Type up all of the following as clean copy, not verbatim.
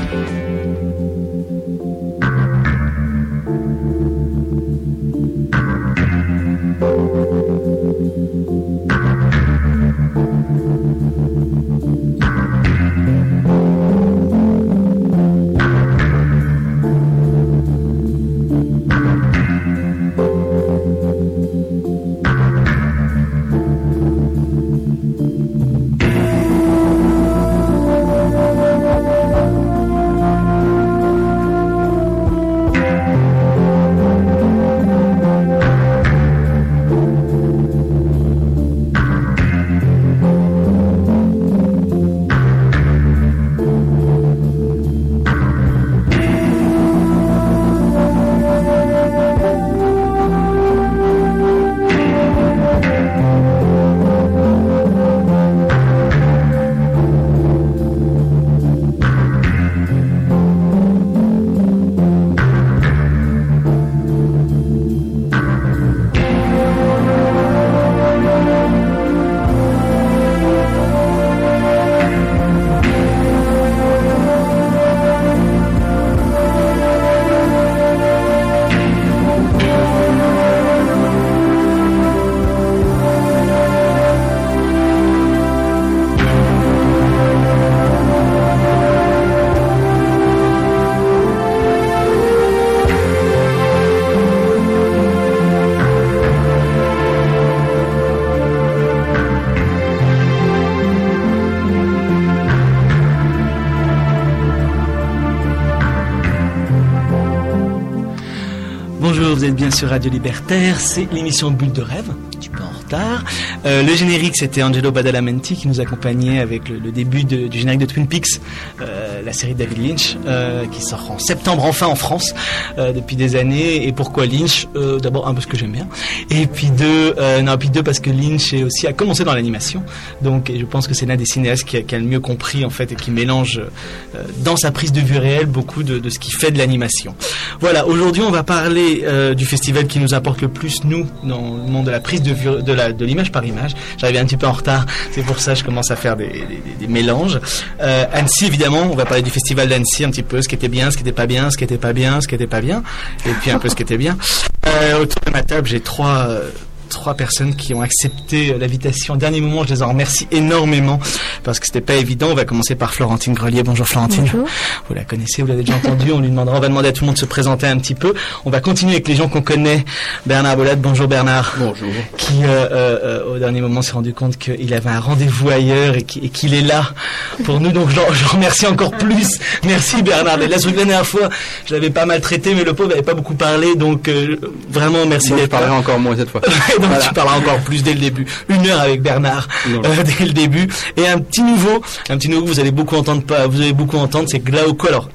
Bonjour, vous êtes bien sur Radio Libertaire, c'est l'émission Bulle de Rêve, un petit peu en retard. Le générique, c'était Angelo Badalamenti qui nous accompagnait avec le début du générique de Twin Peaks, la série de David Lynch, qui sort en septembre enfin en France depuis des années. Et pourquoi Lynch? D'abord, un, parce que j'aime bien, et puis deux, parce que Lynch a commencé dans l'animation, donc je pense que c'est l'un des cinéastes qui a le mieux compris en fait et qui mélange dans sa prise de vue réelle beaucoup de ce qui fait de l'animation. Voilà, aujourd'hui on va parler du festival qui nous importe le plus, nous, dans le monde de la prise de vue, de l'image par image. J'arrivais un petit peu en retard, c'est pour ça que je commence à faire des mélanges. Annecy, évidemment, on va parler du festival d'Annecy un petit peu, ce qui était bien, ce qui était pas bien, ce qui était pas bien, ce qui était pas bien, et puis un peu ce qui était bien. Autour de ma table, j'ai trois personnes qui ont accepté l'invitation au dernier moment. Je les en remercie énormément parce que c'était pas évident. On va commencer par Florentine Grelier. Bonjour Florentine. Bonjour. Vous la connaissez, vous l'avez déjà entendue. On va demander à tout le monde de se présenter un petit peu. On va continuer avec les gens qu'on connaît. Bernard Bolade. Bonjour Bernard. Bonjour. Qui au dernier moment s'est rendu compte qu'il avait un rendez-vous ailleurs et qu'il est là pour nous. Donc je remercie encore plus. Merci Bernard. La dernière fois, je l'avais pas mal traité, mais le pauvre n'avait pas beaucoup parlé. Donc vraiment merci d'être là. Je parlerai encore moins cette fois. Donc voilà. Tu parleras encore plus dès le début. 1 heure avec Bernard dès le début. Et un petit nouveau, vous allez beaucoup entendre, c'est Glauco. Alors,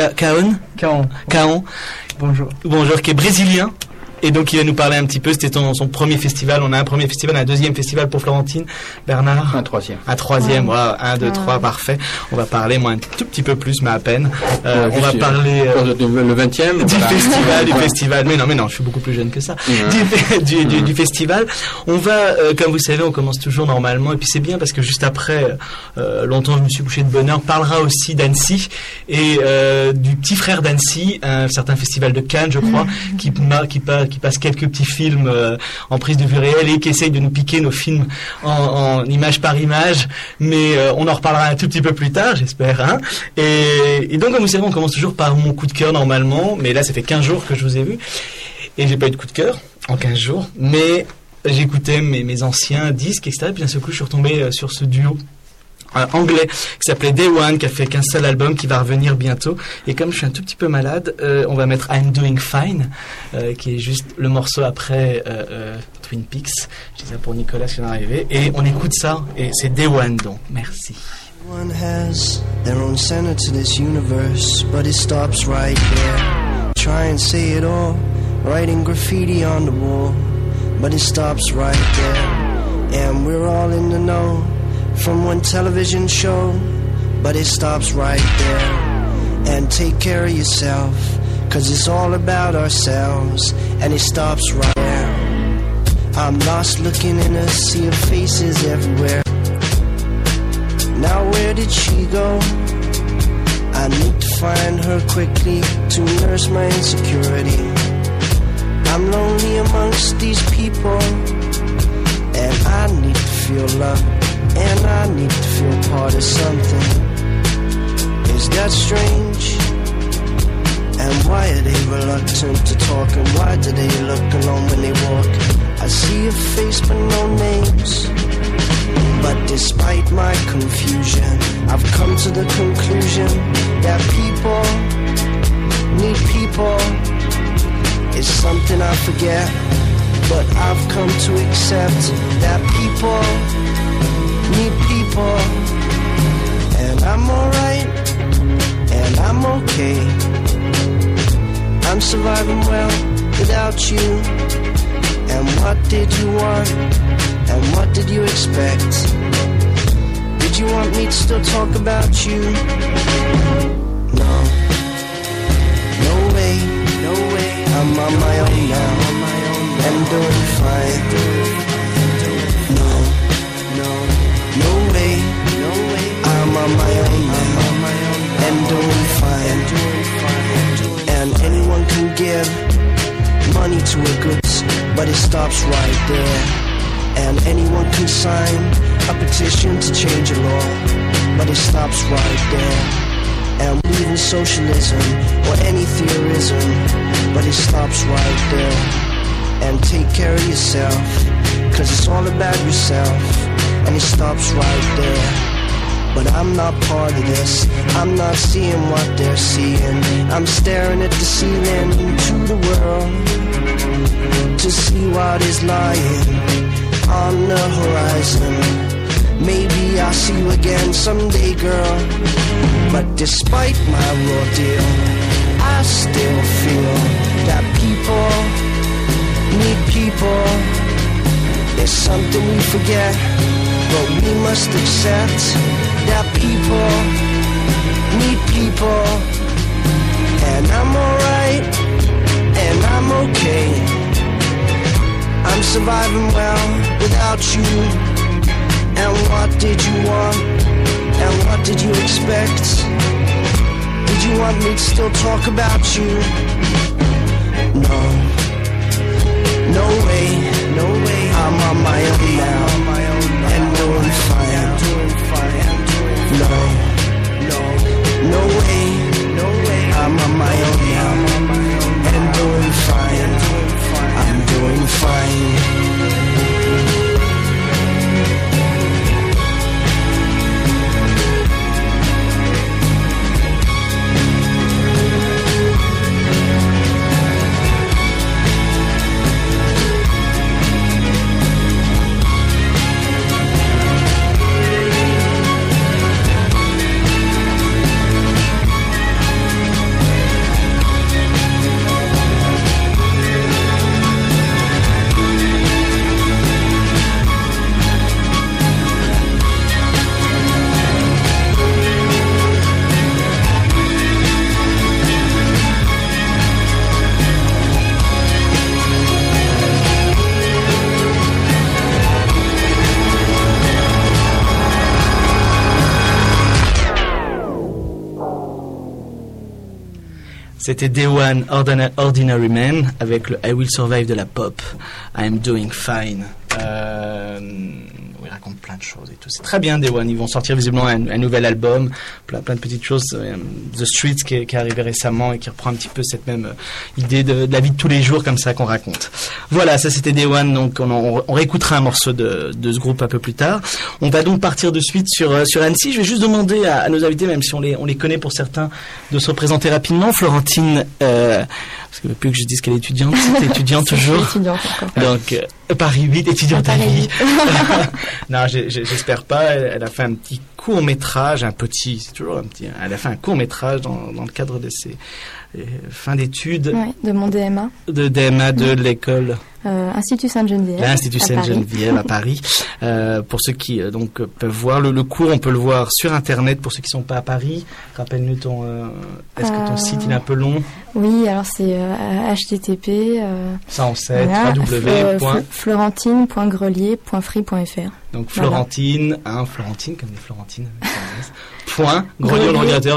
Caon. Bonjour, qui est brésilien. Et donc il va nous parler un petit peu, c'était son premier festival. On a un premier festival, un deuxième festival pour Florentine. Bernard? Un troisième, voilà, 1, 2, 3, parfait. On va parler, moi, un tout petit peu plus, mais à peine. On va parler le 20e du festival. Mais non, je suis beaucoup plus jeune que ça. Du festival. On va, comme vous savez, on commence toujours normalement. Et puis c'est bien parce que juste après, longtemps je me suis couché de bonne heure, parlera aussi d'Annecy et du petit frère d'Annecy, un certain festival de Cannes, je crois, qui passe quelques petits films en prise de vue réelle et qui essaye de nous piquer nos films en image par image, mais on en reparlera un tout petit peu plus tard, j'espère. Hein. Et donc, comme vous savez, on commence toujours par mon coup de cœur normalement, mais là, ça fait 15 jours que je vous ai vu, et j'ai pas eu de coup de cœur en 15 jours, mais j'écoutais mes anciens disques, etc., et puis d'un seul coup, je suis retombé sur ce duo anglais qui s'appelait Day One, qui a fait qu'un seul album, qui va revenir bientôt. Et comme je suis un tout petit peu malade, on va mettre I'm Doing Fine, qui est juste le morceau après Twin Peaks. Je dis ça pour Nicolas qui vient d'arriver. Et on écoute ça, et c'est Day One, donc merci. Everyone has their own center to this universe, but it stops right there. Try and say it all, writing graffiti on the wall, but it stops right there. And we're all in the know from one television show, but it stops right there. And take care of yourself, 'cause it's all about ourselves, and it stops right there. I'm lost looking in a sea of faces everywhere. Now where did she go? I need to find her quickly to nurse my insecurity. I'm lonely amongst these people, and I need to feel love, and I need to feel part of something. Is that strange? And why are they reluctant to talk? And why do they look alone when they walk? I see a face but no names. But despite my confusion, I've come to the conclusion that people need people. It's something I forget, but I've come to accept that people need people. And I'm alright, and I'm okay. I'm surviving well without you. And what did you want? And what did you expect? Did you want me to still talk about you? No. No way, no way. I'm on my own now. I'm doing fine. No, no, no way, no way. I'm on my own now. And doing fine. And anyone can give money to a goods, but it stops right there. And anyone can sign a petition to change a law, but it stops right there. And believe in socialism or any theorism, but it stops right there. And take care of yourself, cause it's all about yourself, and it stops right there. But I'm not part of this, I'm not seeing what they're seeing. I'm staring at the ceiling to the world to see what is lying on the horizon. Maybe I'll see you again someday, girl. But despite my raw deal, I still feel that people need people. There's something we forget, but we must accept that people need people. And I'm alright, and I'm okay. I'm surviving well without you. And what did you want? And what did you expect? Did you want me to still talk about you? No. No way, no way. I'm on my own now, and doing fine. No, no, no way, no way. I'm on my own now, and doing fine. I'm doing fine. C'était Day One, Ordinary Man, avec le I Will Survive de la pop, I'm Doing Fine. Il raconte plein de choses et tout. C'est très bien, Day One. Ils vont sortir visiblement un nouvel album, plein de petites choses. The Streets qui est arrivé récemment et qui reprend un petit peu cette même idée de la vie de tous les jours comme ça qu'on raconte. Voilà, ça c'était Day One. Donc on réécoutera un morceau de ce groupe un peu plus tard. On va donc partir de suite sur Annecy. Je vais juste demander à nos invités, même si on les connaît pour certains, de se représenter rapidement. Florentine, parce qu'il ne veut plus que je dise qu'elle est étudiante. C'est étudiante toujours. Étudiante encore. Donc Paris 8, étudiante à vie. Non, j'espère pas. Elle a fait un petit court-métrage, c'est toujours un petit. Elle a fait un court-métrage dans le cadre de ses fins d'études. Ouais, de mon DMA. De DMA de l'école. Institut Sainte-Geneviève. L'Institut Sainte-Geneviève à Paris. Pour ceux qui donc peuvent voir le cours, on peut le voir sur Internet. Pour ceux qui sont pas à Paris, rappelle-nous est-ce que ton site il est un peu long? Oui, alors c'est http. Ça on sait. Voilà, florentine.grelier.free.fr. Donc Florentine, Florentine comme des Florentines. Point, grognon l'ordinateur,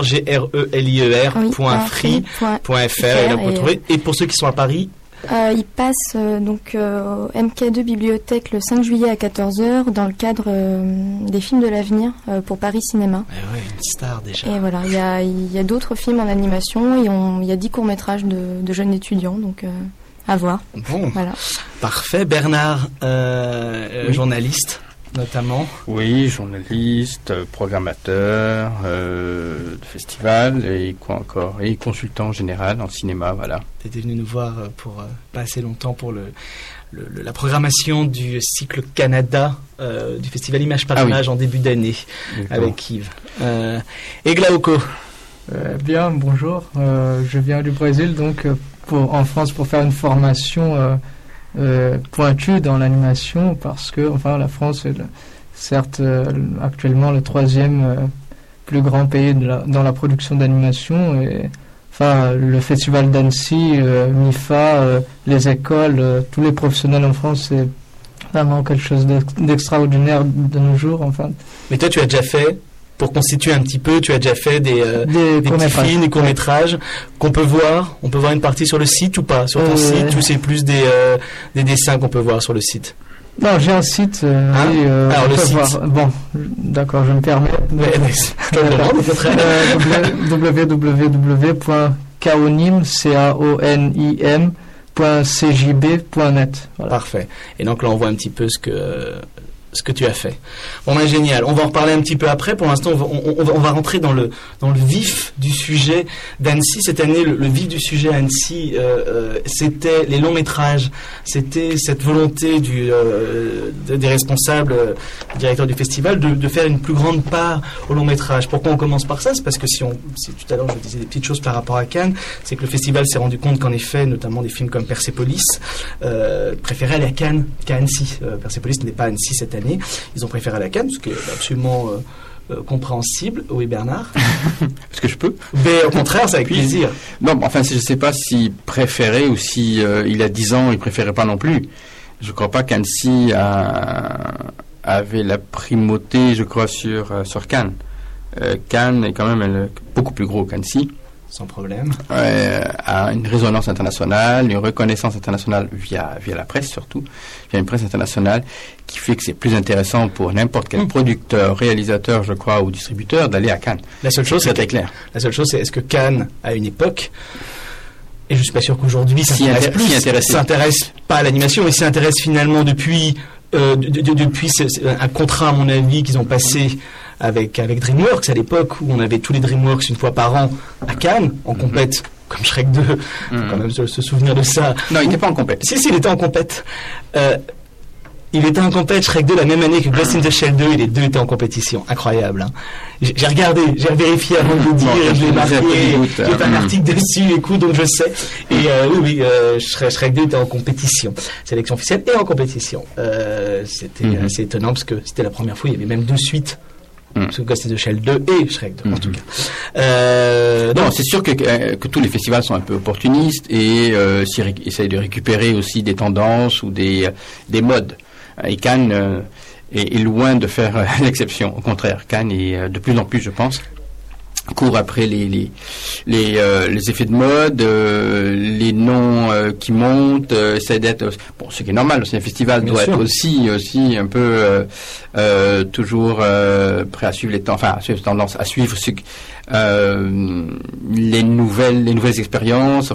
grelier.free.fr, et là vous retrouvez. Et pour ceux qui sont à Paris, il passe donc au MK2 Bibliothèque le 5 juillet à 14h dans le cadre des films de l'avenir pour Paris Cinéma. Ouais, une star déjà. Et voilà, il y a d'autres films en animation et il y a 10 courts-métrages de jeunes étudiants, donc à voir. Bon, voilà. Parfait. Bernard, oui. Journaliste notamment. Oui, journaliste, programmateur de festival et quoi encore, et consultant général en cinéma, voilà. Tu étais venu nous voir pour pas assez longtemps pour la programmation du cycle Canada du festival Image par Image en début d'année avec Yves. Et Glauco. Bien, bonjour. Je viens du Brésil, donc en France pour faire une formation pointue dans l'animation, parce que la France est certes actuellement le 3e plus grand pays dans la production d'animation, et le festival d'Annecy, MIFA, les écoles, tous les professionnels en France, c'est vraiment quelque chose d'extraordinaire de nos jours. Mais toi, tu as déjà fait, pour constituer un petit peu, tu as déjà fait des petits films, des courts-métrages qu'on peut voir. On peut voir une partie sur le site ou pas? Sur ton site, ou c'est plus des dessins qu'on peut voir sur le site? Non, j'ai un site. Alors le site. Bon, d'accord, je me permets. www.kaonim.cjb.net. Voilà. Parfait. Et donc là, on voit un petit peu ce que tu as fait. Bon, ben génial. On va en reparler un petit peu après. Pour l'instant, on va rentrer dans le vif du sujet d'Annecy. Cette année, le vif du sujet à Annecy, c'était les longs métrages. C'était cette volonté des responsables, directeurs du festival, de faire une plus grande part aux longs métrages. Pourquoi on commence par ça? C'est parce que si tout à l'heure je disais des petites choses par rapport à Cannes, c'est que le festival s'est rendu compte qu'en effet, notamment des films comme Persepolis, préféraient aller à Cannes qu'à Annecy. Persepolis n'est pas à Annecy cette année. Ils ont préféré aller à Cannes, ce qui est absolument compréhensible. Oui, Bernard? Est-ce que je peux? Mais au contraire, c'est avec plaisir. Non, je ne sais pas s'il préférait ou si il y a 10 ans, il préférait pas non plus. Je ne crois pas qu'Annecy avait la primauté, je crois, sur Cannes. Cannes est quand même beaucoup plus gros qu'Annecy. Sans problème. A une résonance internationale, une reconnaissance internationale via la presse surtout, via une presse internationale qui fait que c'est plus intéressant pour n'importe quel producteur, réalisateur, je crois, ou distributeur d'aller à Cannes. La seule chose, c'est clair. La seule chose, c'est est-ce que Cannes, à une époque, et je suis pas sûr qu'aujourd'hui ça s'intéresse pas à l'animation, mais s'intéresse finalement depuis un contrat, à mon avis, qu'ils ont passé avec DreamWorks à l'époque, où on avait tous les DreamWorks une fois par an à Cannes, en compète, comme Shrek 2, faut quand même se souvenir de ça. Non, il n'était pas en compète. Si, il était en compète. Il était en compète, Shrek 2, la même année que Ghost in the Shell 2, et les deux étaient en compétition. Incroyable, hein. J'ai regardé, j'ai vérifié avant de le dire, je l'ai marqué, j'ai fait un article dessus, écoute, donc je sais. Et oui, Shrek 2 était en compétition. Sélection officielle et en compétition. C'était assez étonnant, parce que c'était la première fois, il y avait même 2 suites. Parce que Ghost in the Shell 2 et Shrek 2, en tout cas. Non, c'est sûr que tous les festivals sont un peu opportunistes et essayent de récupérer aussi des tendances ou des modes. Et Cannes est loin de faire l'exception. Au contraire, Cannes est de plus en plus, je pense, court après les effets de mode, les noms qui montent, essaie d'être ce qui est normal. C'est un festival doit être aussi un peu toujours prêt à suivre les temps, suivre tendance, à suivre les nouvelles expériences,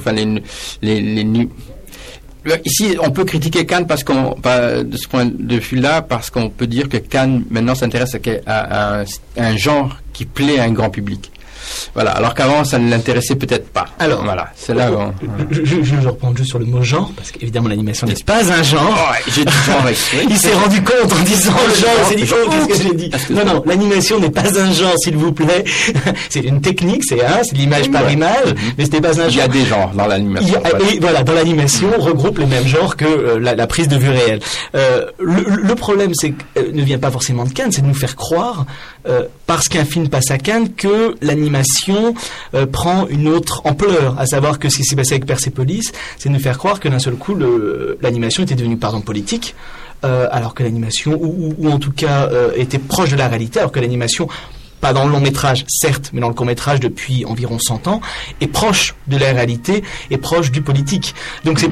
Ici, on peut critiquer Cannes de ce point de vue-là, parce qu'on peut dire que Cannes maintenant s'intéresse à un genre qui plaît à un grand public. Voilà, alors qu'avant ça ne l'intéressait peut-être pas. Alors voilà, c'est là. Je reprends juste sur le mot genre, parce qu'évidemment l'animation n'est pas un genre. J'ai dit genre. Il s'est rendu compte en disant genre, il s'est dit qu'est-ce que j'ai dit. Non, l'animation n'est pas un genre, s'il vous plaît. C'est une technique, c'est de l'image par image, mais ce n'est pas un genre. Il y a des genres dans l'animation. Et voilà, dans l'animation, on regroupe les mêmes genres que la prise de vue réelle. Le problème, c'est que ne vient pas forcément de Cannes, c'est de nous faire croire, parce qu'un film passe à Cannes, que l'animation prend une autre ampleur, à savoir que ce qui s'est passé avec Persepolis, c'est de nous faire croire que d'un seul coup l'animation était devenue politique, alors que l'animation, ou en tout cas était proche de la réalité, alors que l'animation, pas dans le long métrage, certes, mais dans le court métrage depuis environ 100 ans, est proche de la réalité, est proche du politique. Donc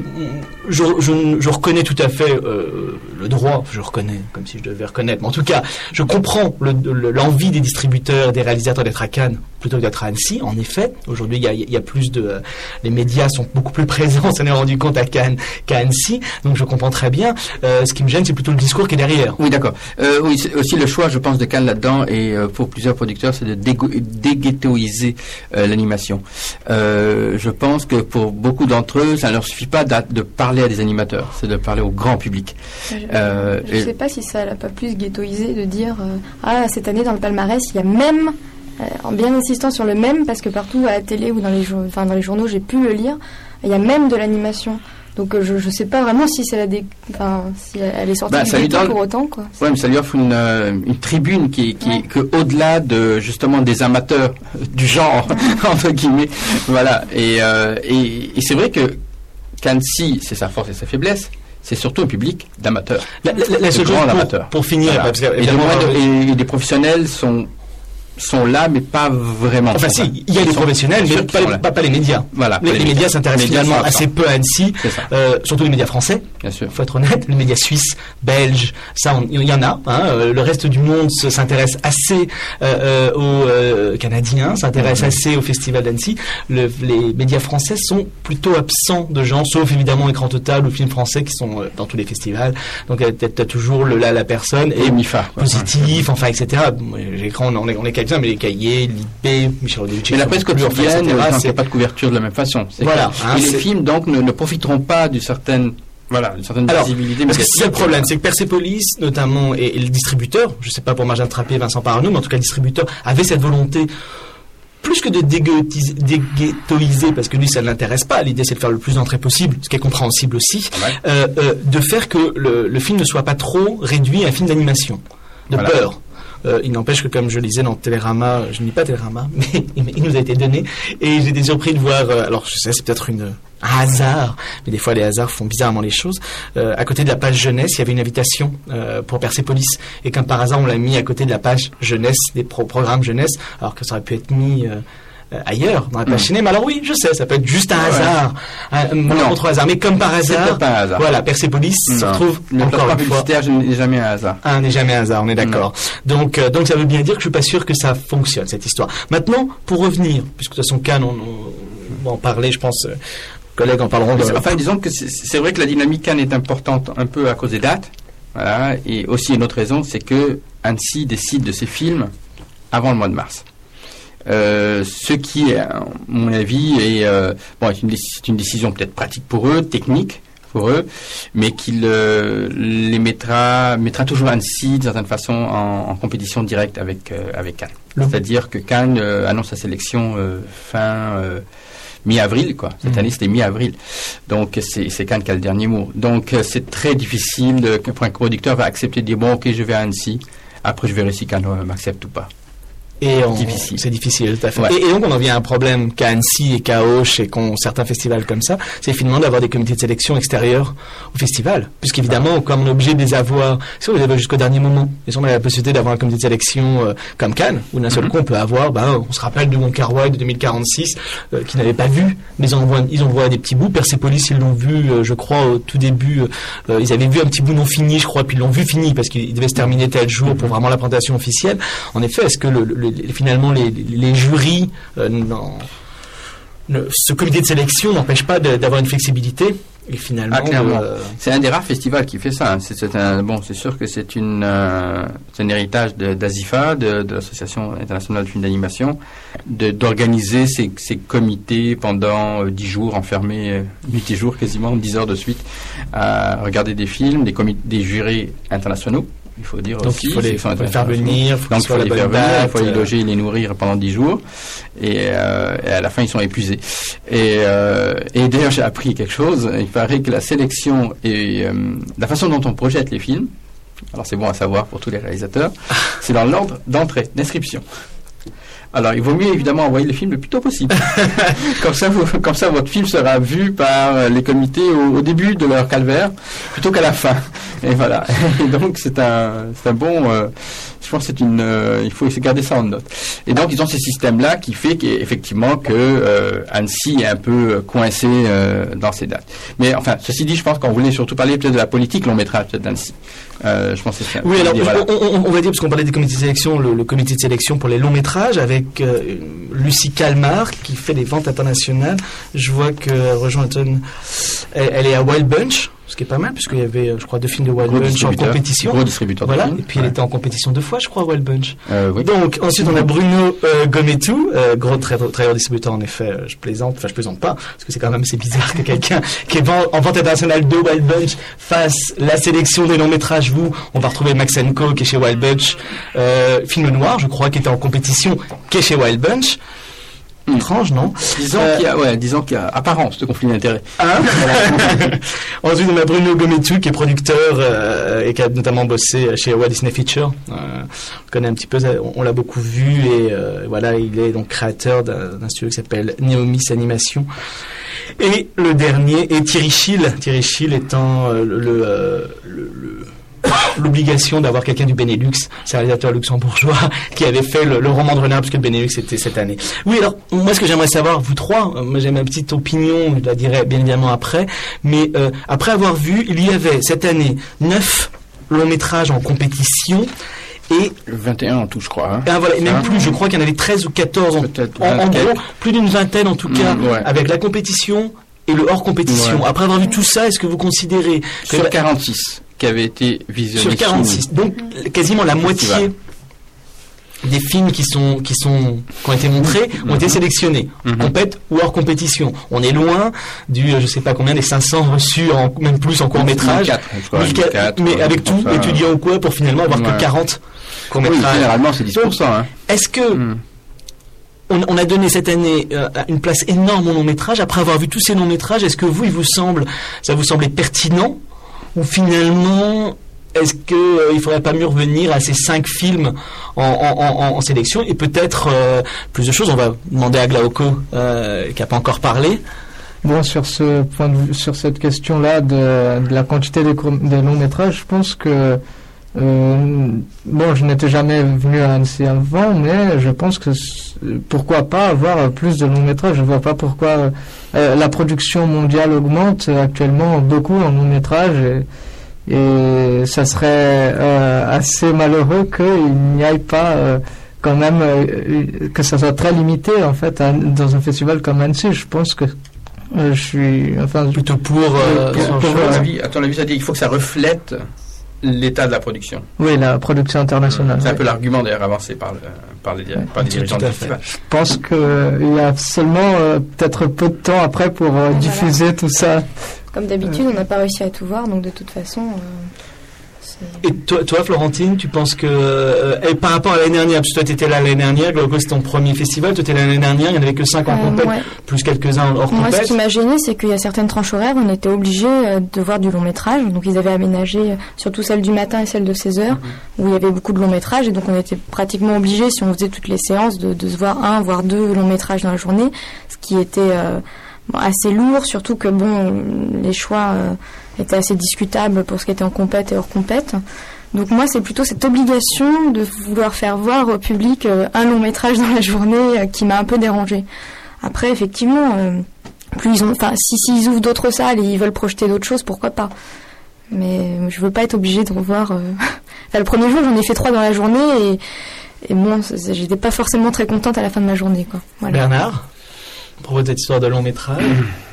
je reconnais tout à fait le droit, je reconnais, comme si je devais reconnaître, mais en tout cas, je comprends l'envie des distributeurs, des réalisateurs d'être à Cannes plutôt que d'être à Annecy. En effet, aujourd'hui, il y a plus de... les médias sont beaucoup plus présents, on s'en est rendu compte à Cannes qu'à Annecy, donc je comprends très bien. Ce qui me gêne, c'est plutôt le discours qui est derrière. Oui, d'accord. Oui, c'est aussi le choix, je pense, de Cannes là-dedans, et pour plusieurs producteurs, c'est de déghettoiser l'animation. Je pense que pour beaucoup d'entre eux, ça ne leur suffit pas de parler à des animateurs, c'est de parler au grand public. Je ne sais pas si ça l'a pas plus ghettoisé de dire cette année dans le palmarès, il y a même, en bien insistant sur le même, parce que partout à la télé ou dans les journaux, j'ai pu le lire, il y a même de l'animation. Donc je ne sais pas vraiment si si elle est sortie du ghetto pour autant, quoi. Ouais, mais ça lui offre une tribune qui que au-delà de justement des amateurs du genre entre guillemets. Voilà. Et c'est vrai que qu'Annecy, c'est sa force et sa faiblesse. C'est surtout un public d'amateurs. La seule chose pour finir, voilà. Parce que, et des professionnels sont là, mais pas vraiment. Enfin, si, il y a des professionnels, mais pas les médias. Voilà. Les médias s'intéressent finalement assez peu à Annecy, surtout les médias français. Bien sûr. Faut être honnête, les médias suisses, belges, ça, il y en a. Le reste du monde s'intéresse assez aux Canadiens, s'intéresse assez au Festival d'Annecy. Les médias français sont plutôt absents de gens, sauf évidemment Écran Total ou Films Français qui sont dans tous les festivals. Donc t'as toujours la personne et MIFA, positif, enfin, etc. L'écran, on est quelqu'un, mais les cahiers, l'IP, Michel Rodovitch. Mais la presse quotidienne, il n'y a pas de couverture de la même façon. Voilà. Et les films, donc, ne profiteront pas d'une certaine visibilité. Parce que c'est le problème, c'est que Persepolis, notamment, et le distributeur, je ne sais pas pour Marjane Trappé, Vincent Parano, mais en tout cas le distributeur avait cette volonté plus que de déghettoiser, parce que lui ça ne l'intéresse pas, l'idée c'est de faire le plus d'entrées possible, ce qui est compréhensible aussi, de faire que le film ne soit pas trop réduit à un film d'animation, de peur. Il n'empêche que, comme je lisais dans Télérama, je ne lis pas Télérama, mais il nous a été donné, et j'étais surpris de voir, alors je sais, c'est peut-être un hasard, mais des fois les hasards font bizarrement les choses. À côté de la page jeunesse, il y avait une invitation pour Persepolis, et comme par hasard on l'a mis à côté de la page jeunesse, des programmes jeunesse, alors que ça aurait pu être mis ailleurs, dans la page cinéma. Alors oui, je sais, ça peut être juste un hasard, contre hasard, mais comme par hasard, voilà, Persepolis se retrouve encore une fois. N'est jamais un hasard. N'est jamais un hasard, on est d'accord. Donc ça veut bien dire que je suis pas sûr que ça fonctionne, cette histoire. Maintenant, pour revenir, puisque de toute façon Cannes, on va en parler, je pense, collègues en parleront. Enfin, disons que c'est vrai que la dynamique Cannes est importante un peu à cause des dates, voilà, et aussi une autre raison, c'est que Annecy décide de ses films avant le mois de mars. Ce qui, à mon avis, c'est une décision peut-être pratique pour eux, technique pour eux, mais qui les mettra toujours Annecy d'une certaine façon en compétition directe avec Cannes. C'est-à-dire que Cannes annonce sa sélection fin mi-avril, quoi. Cette année, c'était mi-avril. Donc, c'est Cannes qui a le dernier mot. Donc, c'est très difficile pour un producteur va accepter de dire bon, ok, je vais à Annecy. Après, je verrai si Cannes m'accepte ou pas. C'est difficile, tout à fait. Ouais. Et donc, on en vient à un problème qu'à Annecy et qu'à Auch et qu'ont certains festivals comme ça, c'est finalement d'avoir des comités de sélection extérieurs au festival. Puisqu'évidemment, comme on est obligé de les avoir, si on les avait jusqu'au dernier moment, et si on a la possibilité d'avoir un comité de sélection comme Cannes, où d'un seul coup, on peut avoir, on se rappelle du Wong Kar-wai de 2046, qui n'avait pas vu, mais ils envoient des petits bouts. Persepolis, ils l'ont vu, je crois, au tout début, ils avaient vu un petit bout non fini, je crois, puis ils l'ont vu fini, parce qu'il devait se terminer tel jour pour vraiment la présentation officielle. En effet, est-ce que finalement les jurys, ce comité de sélection n'empêche pas d'avoir une flexibilité et finalement clairement. C'est un des rares festivals qui fait ça. C'est sûr que c'est un héritage d'ASIFA, de l'Association internationale de films d'animation, d'organiser ces comités pendant 10 jours enfermés, nuit et jour quasiment, 10 heures de suite, à regarder des films, des jurys internationaux. Il faut dire donc aussi, il faut les faire venir, il faut les loger et les nourrir pendant 10 jours, et à la fin ils sont épuisés. Et d'ailleurs j'ai appris quelque chose. Il paraît que la sélection et la façon dont on projette les films, alors c'est bon à savoir pour tous les réalisateurs, c'est dans l'ordre d'entrée, d'inscription. Alors, il vaut mieux évidemment envoyer le film le plus tôt possible. comme ça, votre film sera vu par les comités au début de leur calvaire, plutôt qu'à la fin. Et voilà. Et donc, c'est un bon. Je pense que il faut garder ça en note. Et donc, ils ont ces systèmes-là qui fait qu'effectivement que Annecy est un peu coincé dans ces dates. Mais enfin, ceci dit, je pense qu'on voulait surtout parler peut-être de la politique long métrage peut-être d'Annecy. Je pense que c'est ça. Oui, alors on va dire, parce qu'on parlait des comités de sélection, le comité de sélection pour les longs métrages avec Lucie Calmar qui fait des ventes internationales. Je vois qu'elle rejoint elle est à Wild Bunch, ce qui est pas mal puisqu'il y avait, je crois, 2 films de Wild Bunch en compétition. Gros distributeur. Voilà. Et puis elle était en compétition 2 fois, je crois, Wild Bunch. Oui. Donc ensuite on a Bruno Gometou, gros très gros distributeur en effet. Je plaisante pas parce que c'est quand même assez bizarre que quelqu'un qui est en vente internationale de Wild Bunch fasse la sélection des longs métrages. On va retrouver Max & Co qui est chez Wild Bunch, Film Noir, je crois, qui était en compétition, qui est chez Wild Bunch. Étrange, non? Disons qu'il y a apparence de conflit d'intérêts. Ensuite, on a Bruno Gometou, qui est producteur et qui a notamment bossé chez Walt Disney Feature. On connaît un petit peu, on l'a beaucoup vu et voilà, il est donc créateur d'un studio qui s'appelle Neomis Animation. Et le dernier est Thierry Schill. Thierry Schill étant l'obligation d'avoir quelqu'un du Benelux, c'est un réalisateur luxembourgeois qui avait fait le roman de Renard, puisque le Benelux était cette année. Oui, alors moi ce que j'aimerais savoir, vous trois, moi j'ai ma petite opinion, je la dirai bien évidemment après, mais après avoir vu, il y avait cette année 9 longs métrages en compétition. Et 21 en tout, je crois. Hein. Et voilà, et même plus, je crois qu'il y en avait 13 ou 14 en gros, plus d'une vingtaine en tout cas, avec la compétition et le hors compétition. Ouais. Après avoir vu tout ça, est-ce que vous considérez que sur 46 qui avaient été visionnés, sur 46, donc quasiment la moitié des films qui ont été montrés ont été sélectionnés, compète ou hors compétition. On est loin du je sais pas combien des 500 reçus même plus en court-métrage. 1004, mais avec tout étudiant ou quoi pour finalement avoir que 40 courts-métrages. Oui, généralement c'est 10%. Hein. Est-ce que on a donné cette année une place énorme aux longs-métrages après avoir vu tous ces longs-métrages? Est-ce que ça vous semblait pertinent ou finalement est-ce que il faudrait pas mieux revenir à ces 5 films en sélection et peut-être plus de choses? On va demander à Glauco qui a pas encore parlé. Bon, sur ce point de vue, sur cette question-là de la quantité des longs métrages, je pense que je n'étais jamais venu à Annecy avant, mais je pense que pourquoi pas avoir plus de longs métrages. Je vois pas pourquoi la production mondiale augmente actuellement beaucoup en longs métrages. Et ça serait assez malheureux qu'il n'y aille pas quand même que ça soit très limité en fait dans un festival comme Annecy. Je pense que je suis plutôt pour à ton avis, ça dit qu'il faut que ça reflète l'état de la production. Oui, la production internationale. C'est un peu l'argument d'ailleurs avancé par les dirigeants du festival. Je pense qu'il y a seulement peut-être peu de temps après pour diffuser tout ça. Comme d'habitude, on n'a pas réussi à tout voir, donc de toute façon... Et toi, Florentine, tu penses que... et par rapport à l'année dernière, parce que toi, tu étais là l'année dernière, Glauco, c'était ton premier festival, toi, tu étais là l'année dernière, il n'y en avait que 5 en compète, plus quelques-uns hors compète. Moi, ce qui m'a gêné, c'est qu'il y a certaines tranches horaires, on était obligés de voir du long métrage, donc ils avaient aménagé surtout celle du matin et celle de 16h, où il y avait beaucoup de longs métrages, et donc on était pratiquement obligés, si on faisait toutes les séances, de se voir 1, voire 2 longs métrages dans la journée, ce qui était... assez lourd, surtout que les choix étaient assez discutables pour ce qui était en compète et hors compète. Donc moi, c'est plutôt cette obligation de vouloir faire voir au public un long métrage dans la journée qui m'a un peu dérangée. Après, effectivement, s'ils ouvrent d'autres salles et ils veulent projeter d'autres choses, pourquoi pas. Mais je veux pas être obligée de revoir... le premier jour, j'en ai fait 3 dans la journée et bon, j'étais pas forcément très contente à la fin de ma journée, quoi. Voilà. Bernard, à propos de cette histoire de long métrage.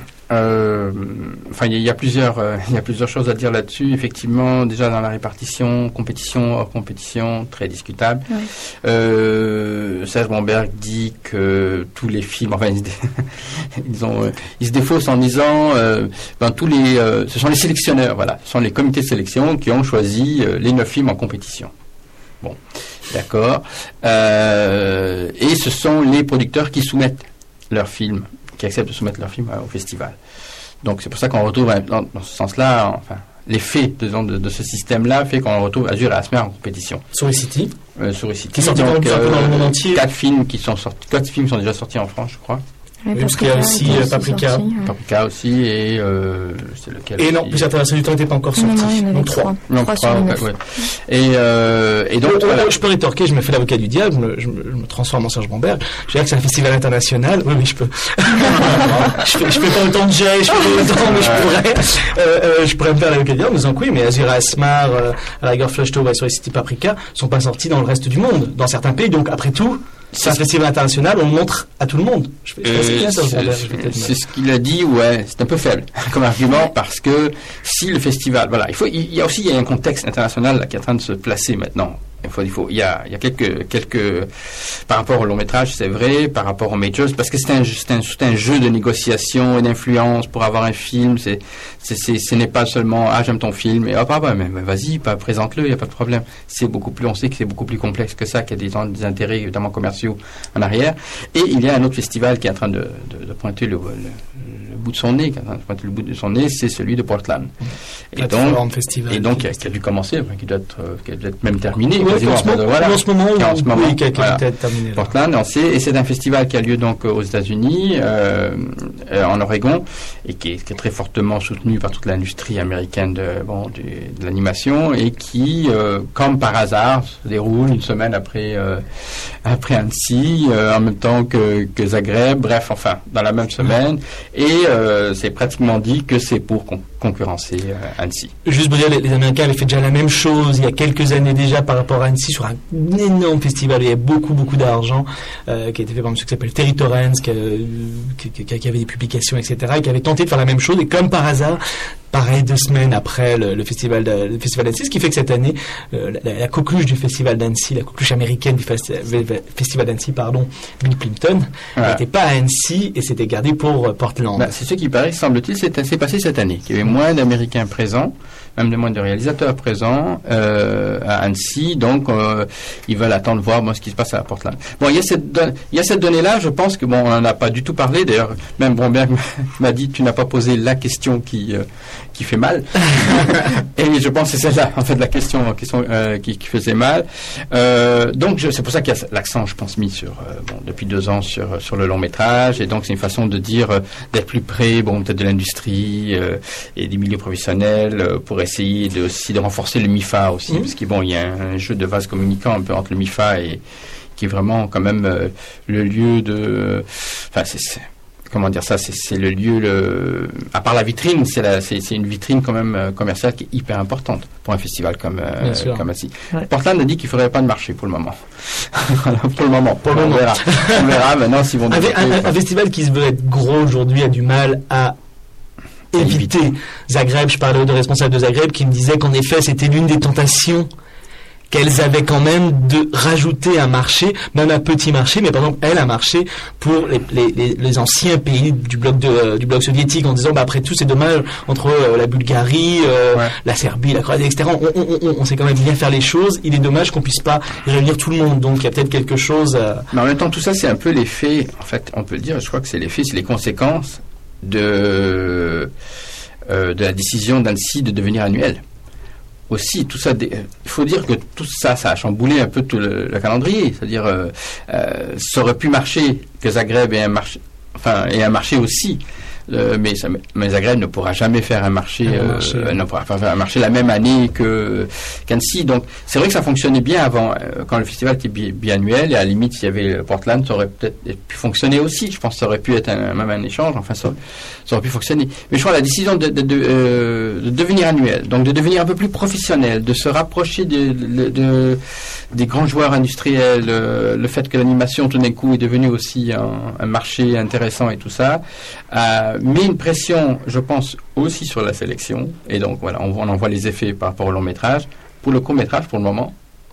Il y a plusieurs choses à dire là-dessus. Effectivement, déjà dans la répartition, compétition hors compétition, très discutable. Oui. Serge Bromberg dit que tous les films, ils se défaussent en disant, ce sont les sélectionneurs, voilà, ce sont les comités de sélection qui ont choisi les 9 films en compétition. Bon, d'accord. Et ce sont les producteurs qui soumettent leurs films, qui acceptent de soumettre leurs films au festival. Donc c'est pour ça qu'on retrouve dans ce sens-là, l'effet de ce système-là fait qu'on retrouve Azur et Asmar en compétition. Souris City. Souris City. Qui sortent donc un peu dans le monde entier. 4 films sont déjà sortis en France, je crois. Oui, parce qu'il y a aussi Paprika. Paprika aussi, et c'est lequel? Et non, Plus intéressant du temps n'était pas encore sorti. Non, donc 3. Non, 3, ouais. Et donc, voilà. Je peux rétorquer, je me fais l'avocat du diable, je me transforme en Serge Bromberg. Je veux dire que c'est un festival international. Oui, je peux. je fais pas autant de jets, je fais pas autant, mais je pourrais me faire l'avocat du diable en disant que oui, mais Azur Asmar, à la rigueur Flush Tour et Souris City Paprika sont pas sortis dans le reste du monde, dans certains pays. Donc, après tout, c'est un festival international, on le montre à tout le monde. C'est ce qu'il a dit, ouais, c'est un peu faible comme argument, parce que si le festival, voilà, il y a un contexte international là, qui est en train de se placer maintenant. Il y a quelques par rapport au long métrage, c'est vrai, par rapport aux majors, parce que c'est un jeu de négociation et d'influence pour avoir un film. Ce n'est pas seulement j'aime ton film et mais vas-y, présente-le, il y a pas de problème. On sait que c'est beaucoup plus complexe que ça, qu'il y a des intérêts évidemment commerciaux en arrière. Et il y a un autre festival qui est en train de pointer le bout de son nez, c'est celui de Portland. Et donc qui a dû commencer, qui doit être même terminé. En ce moment, qui a peut-être terminé. Portland, et c'est un festival qui a lieu donc aux États-Unis, en Oregon, et qui est très fortement soutenu par toute l'industrie américaine de l'animation, et qui, comme par hasard, se déroule une semaine après Annecy, en même temps que Zagreb, bref, enfin, dans la même semaine, et c'est pratiquement dit que c'est pour concurrencer Annecy. Juste pour dire, les Américains avaient fait déjà la même chose il y a quelques années déjà par rapport à Annecy sur un énorme festival où il y a beaucoup d'argent qui a été fait par un monsieur qui s'appelle Terry Torrance qui avait des publications, etc., et qui avait tenté de faire la même chose, et comme par hasard, pareil, 2 semaines après le festival d'Annecy, ce qui fait que cette année la coqueluche du festival d'Annecy, la coqueluche américaine du festival d'Annecy, Bill Clinton, n'était pas à Annecy et s'était gardé pour Portland. C'est ce qui paraît, semble-t-il, c'est passé cette année, qu'il y avait moins d'Américains présents, même moins de réalisateurs présents à Annecy, donc ils veulent attendre voir ce qui se passe à Portland. Bon, il y a cette donnée-là, je pense que on n'en a pas du tout parlé, d'ailleurs, même Bromberg m'a dit tu n'as pas posé la question qui fait mal. Et je pense que c'est celle-là, en fait, la question qui faisait mal. Donc c'est pour ça qu'il y a l'accent, je pense, mis depuis 2 ans sur le long métrage, et donc c'est une façon de dire d'être plus près, peut-être de l'industrie et des milieux professionnels, pour essayer aussi de renforcer le MIFA aussi, parce qu'il y a un jeu de vase communicant un peu entre le MIFA et qui est vraiment quand même le lieu de, comment dire ça, c'est le lieu, à part la vitrine, c'est une vitrine quand même commerciale qui est hyper importante pour un festival comme Annecy. Ouais. Portland a dit qu'il ne faudrait pas de marché pour le moment. On verra maintenant s'ils vont un festival qui se veut être gros aujourd'hui a du mal à éviter Zagreb. Je parlais de responsables de Zagreb qui me disaient qu'en effet c'était l'une des tentations qu'elles avaient quand même de rajouter un marché, même un petit marché, mais par exemple un marché pour les anciens pays du bloc soviétique, en disant après tout c'est dommage entre la Bulgarie, la Serbie, la Croatie, etc. On sait quand même bien faire les choses. Il est dommage qu'on puisse pas réunir tout le monde. Donc il y a peut-être quelque chose. Mais en même temps tout ça c'est un peu l'effet. En fait on peut le dire. Je crois que c'est les conséquences de la décision d'Annecy de devenir annuel. Aussi, tout ça, il faut dire que tout ça a chamboulé un peu tout le calendrier. C'est-à-dire, ça aurait pu marcher que Zagreb ait un marché aussi. Mais Zagreb ne pourra jamais faire un marché la même année qu'Annecy. Donc, c'est vrai que ça fonctionnait bien avant, quand le festival était biannuel, et à la limite, s'il y avait Portland, ça aurait peut-être pu fonctionner aussi. Je pense que ça aurait pu être même un échange, ça aurait pu fonctionner. Mais je crois que la décision de devenir annuel, donc de devenir un peu plus professionnel, de se rapprocher des grands joueurs industriels, le fait que l'animation tout d'un coup est devenue aussi un marché intéressant et tout ça, met une pression, je pense, aussi sur la sélection. Et donc voilà, on en voit les effets par rapport au long métrage. Pour le court métrage, pour le moment,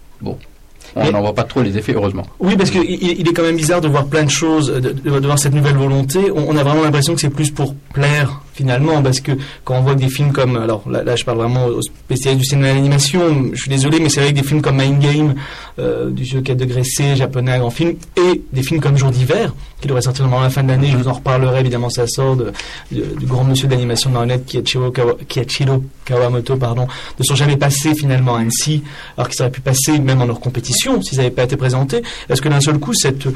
on n'en voit pas trop les effets, heureusement. Oui, parce qu'il est quand même bizarre de voir plein de choses, de voir cette nouvelle volonté. On a vraiment l'impression que c'est plus pour plaire finalement, parce que quand on voit que des films comme, alors là je parle vraiment aux spécialistes du cinéma d'animation, je suis désolé, mais c'est vrai que des films comme Mind Game, du jeu 4 degrés C, japonais, un grand film, et des films comme Jour d'hiver, qui devrait sortir normalement à la fin de l'année, je vous en reparlerai évidemment, ça sort du grand monsieur d'animation de marionnette Kiichiro Kawamoto, ne sont jamais passés finalement à Annecy, alors qu'ils auraient pu passer même en leur compétition, s'ils n'avaient pas été présentés. Est-ce que d'un seul coup, cette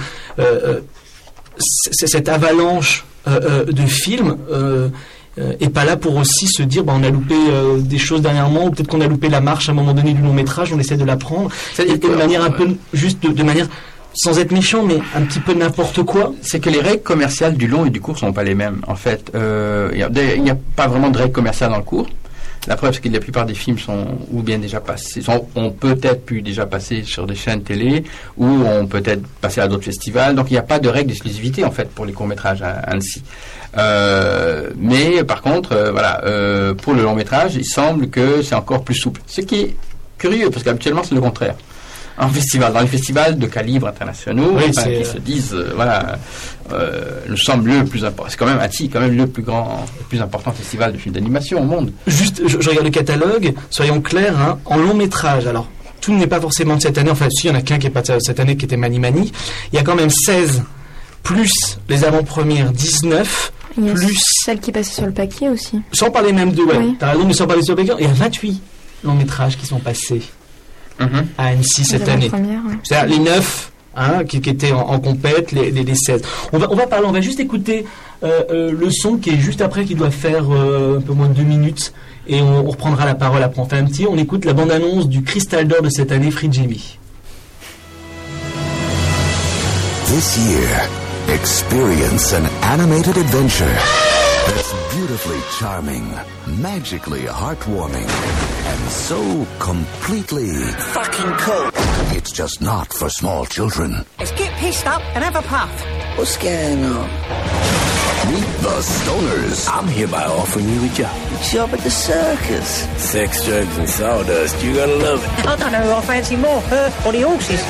avalanche de films est pas là pour aussi se dire on a loupé des choses dernièrement, ou peut-être qu'on a loupé la marche à un moment donné du long métrage, on essaie de l'apprendre, c'est-à-dire de manière un peu juste de manière sans être méchant, mais un petit peu n'importe quoi. C'est que les règles commerciales du long et du court sont pas les mêmes. En fait, il n'y a pas vraiment de règles commerciales dans le court. La preuve, c'est que la plupart des films sont ou bien déjà passés, ont peut-être pu déjà passer sur des chaînes télé, ou ont peut-être passé à d'autres festivals. Donc, il n'y a pas de règle d'exclusivité, en fait, pour les courts-métrages à Annecy. Mais, par contre, pour le long-métrage, il semble que c'est encore plus souple. Ce qui est curieux, parce qu'habituellement, c'est le contraire. Dans les festivals de calibre internationaux, qui se disent, nous sommes le plus important. C'est quand même Annecy, le plus important festival de films d'animation au monde. Juste, je regarde le catalogue, soyons clairs, en long métrage. Alors, tout n'est pas forcément de cette année. Enfin, si, il y en a qu'un qui est pas de cette année, qui était Mani Mani. Il y a quand même 16, plus les avant-premières 19, plus celle qui passait sur le paquet aussi. Sans parler même de, t'as raison, mais sans parler sur le paquet, il y a 28 longs métrages qui sont passés. À Annecy cette année. C'est-à-dire les 9 qui étaient en compète, les 16. On va juste écouter le son qui est juste après, qui doit faire un peu moins de 2 minutes, et on reprendra la parole après. On écoute la bande-annonce du Cristal d'Or de cette année, Free Jimmy. This year, experience an animated adventure that's beautifully charming, magically heartwarming, and so completely fucking cool. It's just not for small children. Let's get pissed up and have a puff. What's going on? Meet the Stoners. I'm hereby offering you a job. Job at the circus. Sex, drugs, and sawdust. You're gonna love it. I don't know who I fancy more, her or the horses.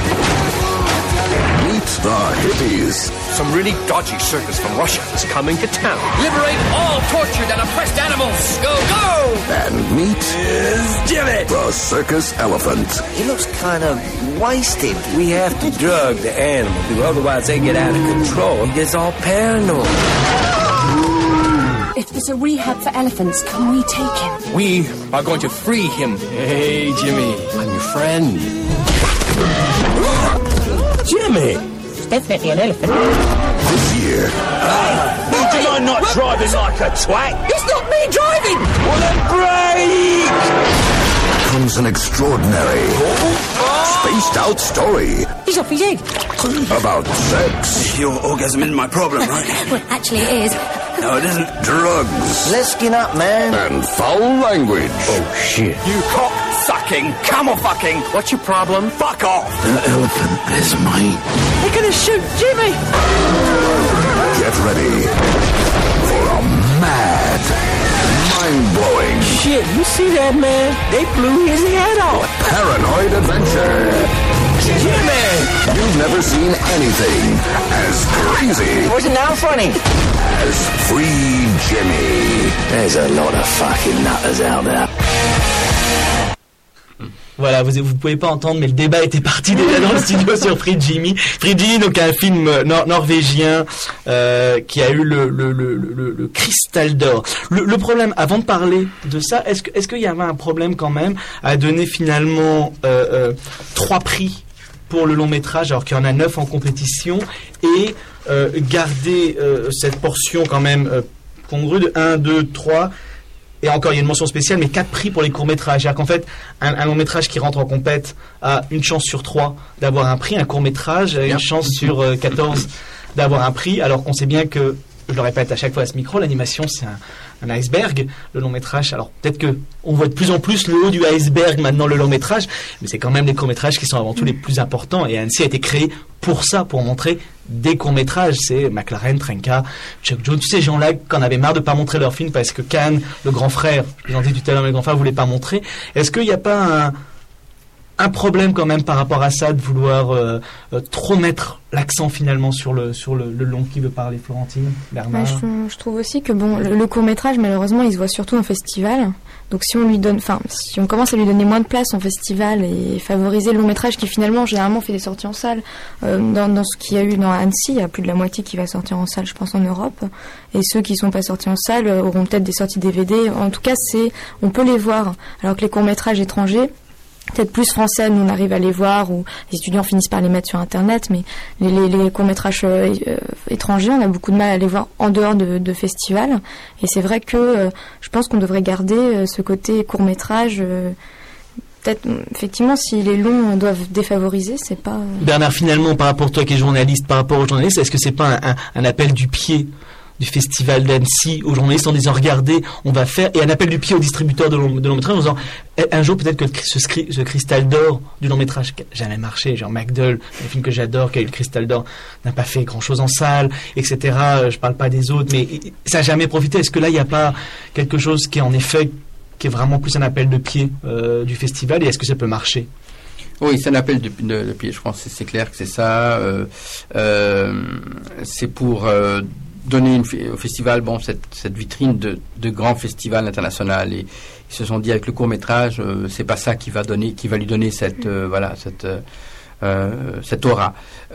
Meet the hippies. Some really dodgy circus from Russia is coming to town. Liberate all tortured and oppressed animals. Go, go! And meet Jimmy, the circus elephant. He looks kind of wasted. we have to drug the animal, otherwise they get out of control. He gets all paranoid. If there's a rehab for elephants, can we take him? We are going to free him. Hey, Jimmy, I'm your friend. Jimmy! It's definitely an elephant. This year, Did I not driving like a twat? It's not me driving! Well, then break! comes an extraordinary, spaced-out story He's off his head. about sex. Your orgasm isn't my problem, right? Well, actually it is. No, it isn't. Drugs Let's skin up, man. and foul language. Oh, shit. You cock-sucking, camel-fucking. What's your problem? Fuck off. The elephant is mine. They're gonna shoot Jimmy! Get ready for a mad, mind-blowing, Shit, you see that, man? They blew his head off. paranoid adventure. Jimmy! You've never seen anything as crazy Wasn't that funny? as Free Jimmy. There's a lot of fucking nutters out there. Voilà, vous pouvez pas entendre, mais le débat était parti déjà dans le studio sur Free Jimmy. Free Jimmy, donc un film norvégien qui a eu le Cristal d'Or. Le problème, avant de parler de ça, est-ce qu'il y avait un problème quand même à donner finalement 3 prix pour le long métrage, alors qu'il y en a 9 en compétition, et garder cette portion quand même congrue de 1, 2, 3... Et encore, il y a une mention spéciale, mais 4 prix pour les courts-métrages. C'est-à-dire qu'en fait, un long-métrage qui rentre en compète a une chance sur 3 d'avoir un prix. Un court-métrage a une chance sur 14 d'avoir un prix. Alors qu'on sait bien que, je le répète à chaque fois à ce micro, l'animation, c'est un iceberg. Le long-métrage, alors peut-être que on voit de plus en plus le haut du iceberg maintenant, le long-métrage. Mais c'est quand même les courts-métrages qui sont avant tout les plus importants. Et Annecy a été créé pour ça, pour montrer des courts-métrages. C'est McLaren, Trenka, Chuck Jones, tous ces gens-là qui en avaient marre de pas montrer leurs films parce que Cannes, le grand frère, je vous en disais tout à l'heure, le grand frère voulait pas montrer. Est-ce qu'il n'y a pas un problème quand même par rapport à ça de vouloir trop mettre l'accent finalement sur le long qui veut parler, Florentine, Bernard. Je trouve aussi que le court-métrage malheureusement il se voit surtout en festival. Donc si on commence à lui donner moins de place en festival et favoriser le long-métrage qui finalement généralement fait des sorties en salle, dans ce qu'il y a eu dans Annecy, il y a plus de la moitié qui va sortir en salle, je pense, en Europe. Et ceux qui sont pas sortis en salle auront peut-être des sorties DVD. En tout cas, on peut les voir. Alors que les courts-métrages étrangers, peut-être plus français, nous on arrive à les voir, ou les étudiants finissent par les mettre sur Internet, mais les courts-métrages étrangers, on a beaucoup de mal à les voir en dehors de festivals. Et c'est vrai que je pense qu'on devrait garder ce côté court-métrage. Peut-être, effectivement, si les longs doivent défavoriser, c'est pas... Bernard, finalement, par rapport à toi qui es journaliste, par rapport aux journalistes, est-ce que c'est pas un appel du pied du festival d'Annecy aux journalistes en disant regardez, on va faire, et un appel du pied aux distributeurs de long métrage en disant un jour peut-être que ce cristal d'or du long métrage qui n'a jamais marché, genre MacDull, un film que j'adore qui a eu le cristal d'or, n'a pas fait grand chose en salle, etc. Je parle pas des autres, mais ça n'a jamais profité. Est-ce que là il n'y a pas quelque chose qui est en effet qui est vraiment plus un appel de pied du festival, et est-ce que ça peut marcher? Oui, c'est un appel de pied, je pense, c'est clair que c'est ça. C'est pour donner au festival cette vitrine de grands festivals internationaux, et ils se sont dit avec le court-métrage c'est pas ça qui va lui donner cette aura.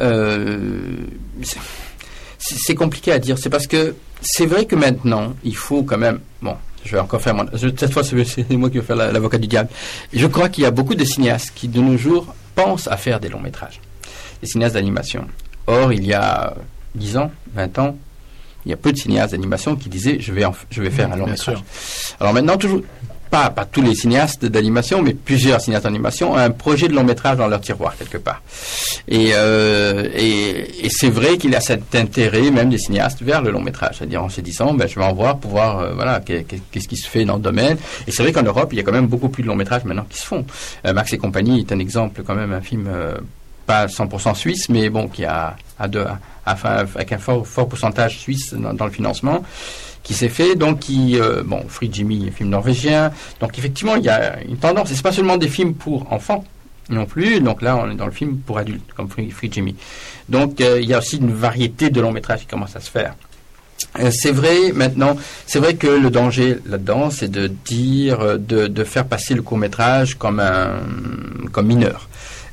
C'est compliqué à dire, c'est parce que c'est vrai que maintenant il faut quand même je vais encore faire cette fois c'est moi qui vais faire l'avocat du diable. Je crois qu'il y a beaucoup de cinéastes qui de nos jours pensent à faire des longs métrages, des cinéastes d'animation. Or il y a 10 ans, 20 ans, il y a peu de cinéastes d'animation qui disaient je vais faire un long métrage. Alors maintenant, toujours pas tous les cinéastes d'animation, mais plusieurs cinéastes d'animation ont un projet de long métrage dans leur tiroir quelque part. Et c'est vrai qu'il y a cet intérêt même des cinéastes vers le long métrage, c'est-à-dire en se disant je vais en voir pour voir qu'est-ce qui se fait dans le domaine. Et c'est vrai qu'en Europe il y a quand même beaucoup plus de longs métrages maintenant qui se font. Max et compagnie est un exemple quand même, un film pas 100% suisse, mais qui a avec un fort pourcentage suisse dans le financement qui s'est fait, donc Free Jimmy, un film norvégien, donc effectivement il y a une tendance, et c'est pas seulement des films pour enfants non plus, donc là on est dans le film pour adultes comme Free Jimmy, donc il y a aussi une variété de longs métrages qui commence à se faire. C'est vrai que le danger là-dedans c'est de dire de faire passer le court-métrage comme mineur.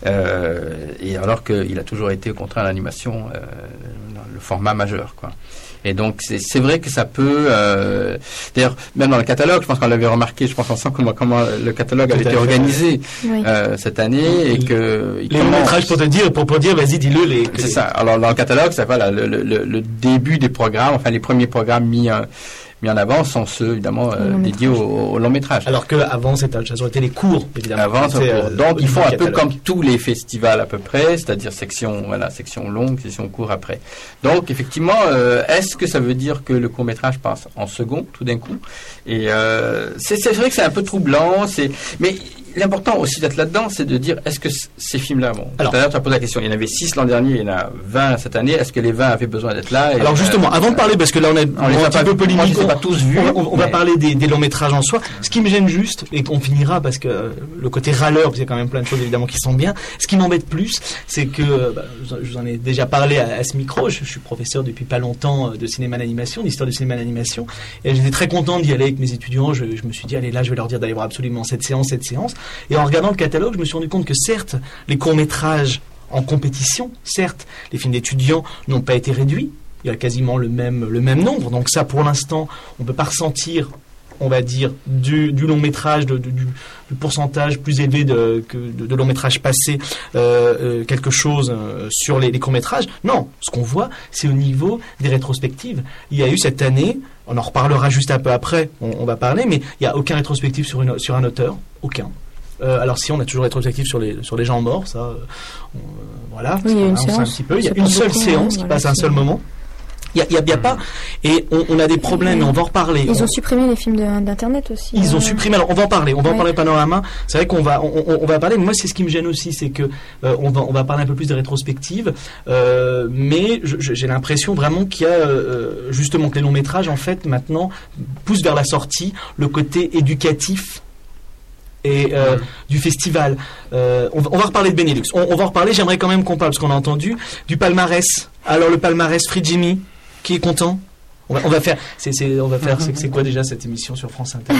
Et alors qu'il a toujours été au contraire l'animation dans le format majeur, quoi. Et donc c'est vrai que ça peut d'ailleurs même dans le catalogue, je pense qu'on l'avait remarqué, je pense ensemble comment le catalogue avait été organisé cette année, et que les longs métrages pour dire vas-y dis-le c'est ça. Alors dans le catalogue, ça le début des programmes, enfin les premiers programmes mis en avant sont ceux évidemment dédiés au long métrage. Alors que avant ça aurait été les cours évidemment. Avant donc ils font un peu comme tous les festivals à peu près, c'est-à-dire section longue, section court après. Donc effectivement, est-ce que ça veut dire que le court métrage passe en second tout d'un coup? Et c'est vrai que c'est un peu troublant, mais l'important aussi d'être là-dedans, c'est de dire, est-ce que ces films-là, tout à l'heure tu as posé la question, il y en avait 6 l'an dernier, il y en a 20 cette année, est-ce que les 20 avaient besoin d'être là? Alors justement, avant de parler, parce que là on les a un peu polémiques, pas tous vus, on va parler des longs métrages en soi. Ce qui me gêne juste, et qu'on finira parce que le côté râleur, parce qu'il y a quand même plein de choses évidemment qui sont bien, ce qui m'embête plus, c'est que, je vous en ai déjà parlé à ce micro, je suis professeur depuis pas longtemps de cinéma d'animation, d'histoire du cinéma d'animation, et j'étais très content d'y aller avec mes étudiants, je me suis dit, allez là, je vais leur dire d'aller voir absolument cette séance, et en regardant le catalogue, je me suis rendu compte que certes, les courts-métrages en compétition, certes, les films d'étudiants n'ont pas été réduits, il y a quasiment le même nombre, donc ça pour l'instant, on ne peut pas ressentir, on va dire, du long-métrage, du pourcentage plus élevé de long-métrage passé, quelque chose sur les courts-métrages. Non, ce qu'on voit, c'est au niveau des rétrospectives. Il y a eu cette année, on en reparlera juste un peu après, on va parler, mais il n'y a aucun rétrospectif sur un auteur, aucun. Alors si on a toujours rétrospective sur les gens morts, ça, voilà, oui, il y a une séance, un petit peu. Il y a une seule séance qui passe à un seul moment. Il y a pas, et on a des problèmes, et on va en reparler. Ils ont supprimé les films d'internet aussi. Ils ont supprimé. Alors on va en parler. On va en parler Panorama. C'est vrai qu'on va parler. Mais moi, c'est ce qui me gêne aussi, c'est que on va parler un peu plus des rétrospectives. Mais j'ai l'impression vraiment qu'il y a justement que les longs métrages en fait maintenant poussent vers la sortie le côté éducatif et du festival. On va reparler de Benelux. On va en reparler. J'aimerais quand même qu'on parle, parce qu'on a entendu, du palmarès. Alors le palmarès Free Jimmy, qui est content? On va faire. C'est quoi déjà cette émission sur France Inter?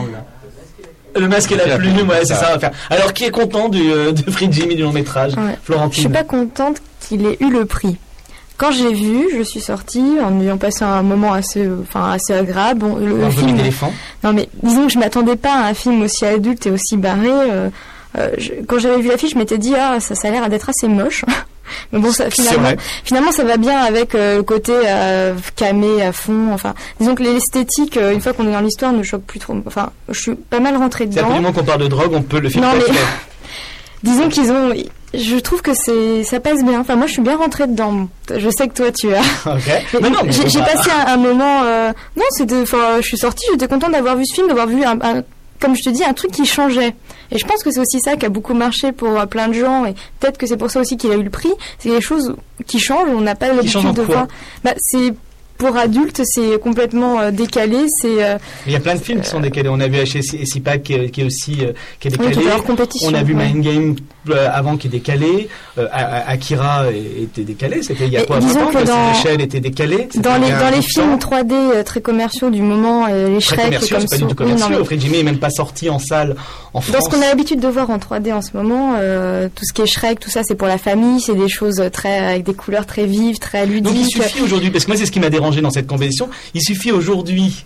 Le masque et la plume, ouais, c'est ça. On va faire. Alors qui est content de Free Jimmy, du long métrage? Florentine. Je suis pas contente qu'il ait eu le prix. Quand j'ai vu, je suis sortie en ayant passé un moment assez agréable. Bon, le film. D'éléphant. Non, mais disons que je m'attendais pas à un film aussi adulte et aussi barré. Quand j'avais vu l'affiche, je m'étais dit ça a l'air d'être assez moche. Mais bon, finalement, ça va bien avec le côté camé à fond. Enfin, disons que l'esthétique, une fois qu'on est dans l'histoire, ne choque plus trop. Enfin, je suis pas mal rentrée dedans. C'est absolument qu'on parle de drogue, on peut le film. Non, mais disons qu'ils ont. Je trouve que ça passe bien. Enfin, moi, je suis bien rentrée dedans. Je sais que toi, tu as. Ok. Mais non, j'ai passé un moment. Non, je suis sortie. J'étais contente d'avoir vu ce film, d'avoir vu comme je te dis, un truc qui changeait. Et je pense que c'est aussi ça qui a beaucoup marché pour plein de gens. Et peut-être que c'est pour ça aussi qu'il a eu le prix. C'est des choses qui changent. On n'a pas l'habitude de voir. C'est pour adultes, c'est complètement décalé. Il y a plein de films qui sont décalés. On a vu Sipak qui est aussi qui est décalé. On a vu Mind Game avant qui est décalé. Akira était décalé. C'était il y a quoi, 20 ans que l'échelle était décalée. Dans les films 3D très commerciaux du moment, les Shrek comme ça. C'est pas du tout commerciaux. Free Jimmy est même pas sorti en salle en France. Dans ce qu'on a l'habitude de voir en 3D en ce moment, tout ce qui est Shrek, tout ça, c'est pour la famille. C'est des choses avec des couleurs très vives, très ludiques. Donc il suffit aujourd'hui, parce que moi c'est ce qui m'a dérangé dans cette compétition, il suffit aujourd'hui,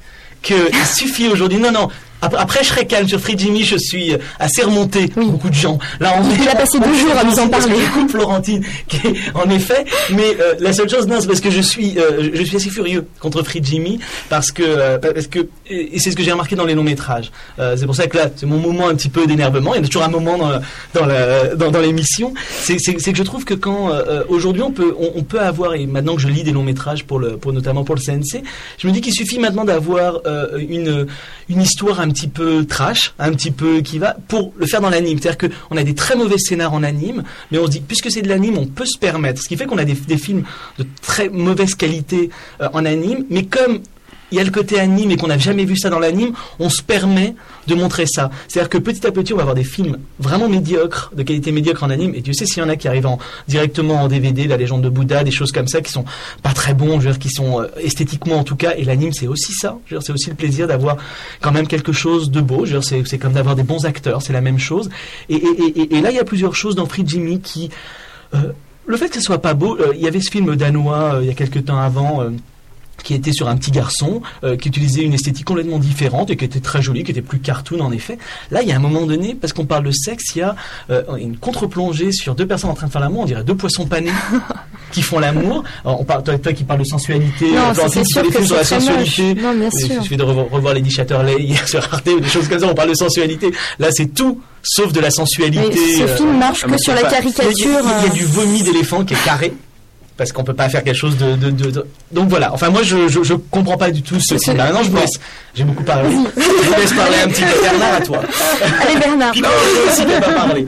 non, après Shrek calme sur Free Jimmy, je suis assez remonté, beaucoup de gens. Là, il a passé 2 jours à nous en parler. Coupe Florentine, en effet, mais la seule chose, c'est parce que je suis assez furieux contre Free Jimmy, parce que et c'est ce que j'ai remarqué dans les longs métrages. C'est pour ça que là, c'est mon moment un petit peu d'énervement. Il y a toujours un moment dans l'émission. C'est que je trouve que quand aujourd'hui on peut avoir, et maintenant que je lis des longs métrages notamment pour le CNC, je me dis qu'il suffit maintenant d'avoir une histoire un petit peu trash, un petit peu qui va, pour le faire dans l'anime. C'est-à-dire qu'on a des très mauvais scénars en anime, mais on se dit, puisque c'est de l'anime, on peut se permettre. Ce qui fait qu'on a des films de très mauvaise qualité en anime, mais comme il y a le côté anime et qu'on n'a jamais vu ça dans l'anime, on se permet de montrer ça. C'est-à-dire que petit à petit, on va avoir des films vraiment médiocres, de qualité médiocre en anime, et Dieu sait s'il y en a qui arrivent directement en DVD, La Légende de Bouddha, des choses comme ça qui sont pas très bons, qui sont esthétiquement en tout cas, et l'anime c'est aussi ça. C'est aussi le plaisir d'avoir quand même quelque chose de beau. C'est comme d'avoir des bons acteurs, c'est la même chose. Et là, il y a plusieurs choses dans Free Jimmy qui... le fait que ce soit pas beau, il y avait ce film danois il y a quelques temps avant... qui était sur un petit garçon qui utilisait une esthétique complètement différente et qui était très jolie, qui était plus cartoon en effet. Là, il y a un moment donné, parce qu'on parle de sexe, il y a une contre-plongée sur 2 personnes en train de faire l'amour, on dirait 2 poissons panés qui font l'amour. Alors, toi qui parles de sensualité, c'est sûr que sur la sensualité. Non, bien sûr. Il suffit de revoir Lady Chatterley hier sur Arte ou des choses comme ça, on parle de sensualité. Là, c'est tout sauf de la sensualité. Mais ce film marche que sur la caricature. Il y a du vomi d'éléphant qui est carré. Parce qu'on peut pas faire quelque chose de... Donc voilà. Enfin, moi, je comprends pas du tout ce film. Maintenant, je vous laisse. J'ai beaucoup parlé. Je vous laisse parler un petit peu. Bernard, à toi. Allez, Bernard. Non, je aussi pas parler.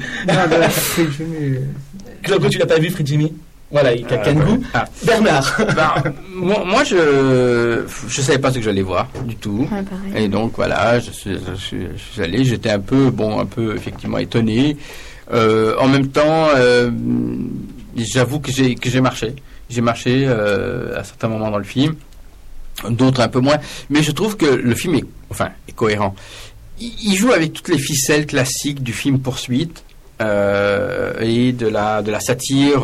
Claude, tu l'as pas vu, Free Jimmy? Voilà, il a Kangoo. Bernard. Moi, je savais pas ce que j'allais voir du tout. Ouais, et donc, voilà, je suis allé. J'étais un peu effectivement étonné. En même temps... j'avoue que j'ai marché. J'ai marché à certains moments dans le film, d'autres un peu moins. Mais je trouve que le film est cohérent. Il joue avec toutes les ficelles classiques du film Poursuite et de la satire,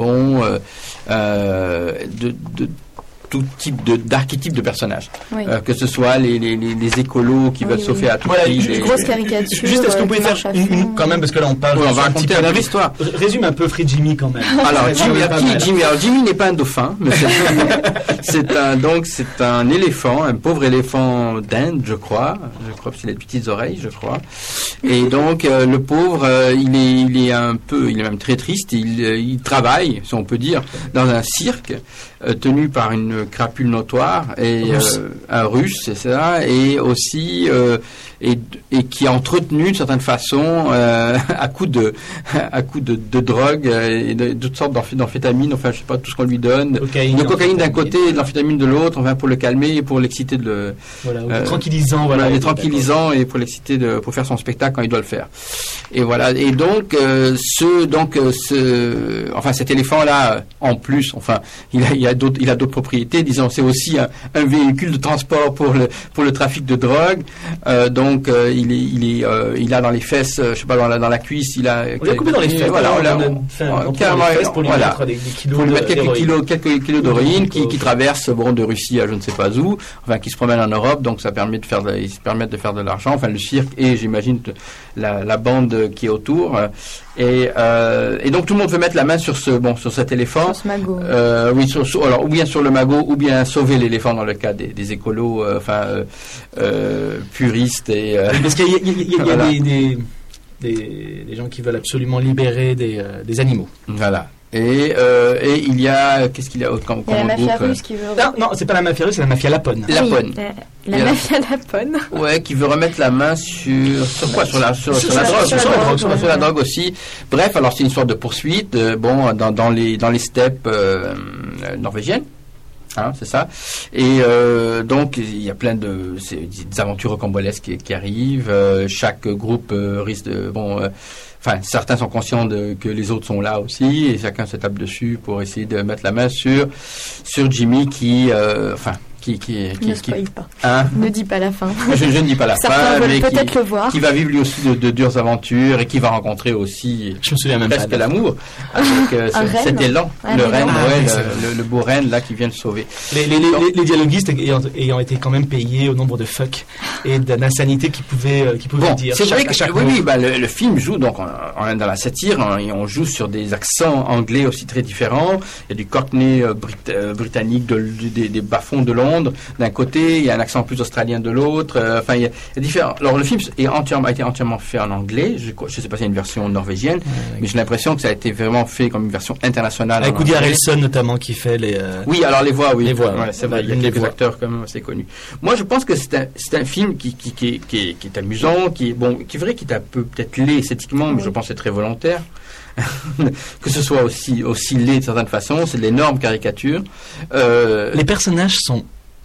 de tout type d'archétype de personnages, que ce soit les écolos qui veulent sauver à tout prix. Une grosse caricature. Juste, est-ce qu'on pouvait faire quand même, parce que là on parle. On va raconter un peu l'histoire. Résume un peu Free Jimmy quand même. Alors Jimmy n'est pas un dauphin, mais c'est un éléphant, un pauvre éléphant d'Inde, je crois que c'est les petites oreilles, je crois. Et donc le pauvre, il est même très triste. Il travaille, si on peut dire, dans un cirque. tenu par une crapule notoire et un russe, c'est ça, et aussi et qui a entretenu de certaine façon à coup de drogue et de toutes sortes d'amphétamines, enfin je sais pas tout ce qu'on lui donne, de cocaïne d'un côté et de l'amphétamine de l'autre, enfin pour le calmer et pour l'exciter tranquillisant, les tranquillisants et pour l'exciter pour faire son spectacle quand il doit le faire. Et voilà. Et donc cet éléphant là, en plus, enfin il a d'autres propriétés. Disons, c'est aussi un véhicule de transport pour le trafic de drogue. Il a dans les fesses, je sais pas, dans la cuisse, il a coupé dans les fesses. Voilà, pour lui mettre quelques kilos d'héroïne qui traverse de Russie à je ne sais pas où, enfin qui se promène en Europe. Donc ça permet de faire de l'argent. Enfin le cirque et j'imagine la bande qui est autour. Et donc tout le monde veut mettre la main sur cet éléphant. Sur ce magot. Alors ou bien sur le magot ou bien sauver l'éléphant dans le cas des écolos, puristes et. Parce qu'il y a des gens qui veulent absolument libérer des animaux. Voilà. Et il y a qu'est-ce qu'il y a comme la mafia russe qui veut non, c'est pas la mafia russe, c'est la mafia lapone. La mafia lapone. Ouais, qui veut remettre la main sur quoi, sur la drogue, sur la drogue aussi. Bref, alors c'est une sorte de poursuite dans les steppes norvégiennes. Hein, c'est ça. Et donc il y a plein des aventures rocambolesques qui arrivent. Chaque groupe risque de certains sont conscients que les autres sont là aussi et chacun se tape dessus pour essayer de mettre la main sur Jimmy qui ne spoil pas. Hein? Ne dis pas la fin. Je ne dis pas la fin, mais peut-être le voir. Qui va vivre lui aussi de dures aventures et qui va rencontrer aussi, je me souviens même presque l'amour avec cet élan, le beau renne là qui vient le sauver. Les dialoguistes ayant été quand même payés au nombre de fuck et d'insanité qu'ils pouvaient dire. C'est vrai que le film joue donc on est dans la satire et on joue sur des accents anglais aussi très différents. Il y a du cockney britannique, des bas-fonds de Londres d'un côté, il y a un accent plus australien de l'autre. Il y a différents. Alors le film a été entièrement fait en anglais. Je ne sais pas s'il y a une version norvégienne, mais j'ai l'impression que ça a été vraiment fait comme une version internationale. Avec Woody Harrelson notamment qui fait les. Oui, alors les voix, oui. Les voix, c'est vrai. Il y a quelques acteurs quand même assez connus. Moi, je pense que c'est un film qui est amusant, qui est vrai qu'il est un peu peut-être laid esthétiquement, mais je pense que c'est très volontaire. Que ce soit aussi laid de certaine façon, c'est de l'énorme caricature. Les personnages sont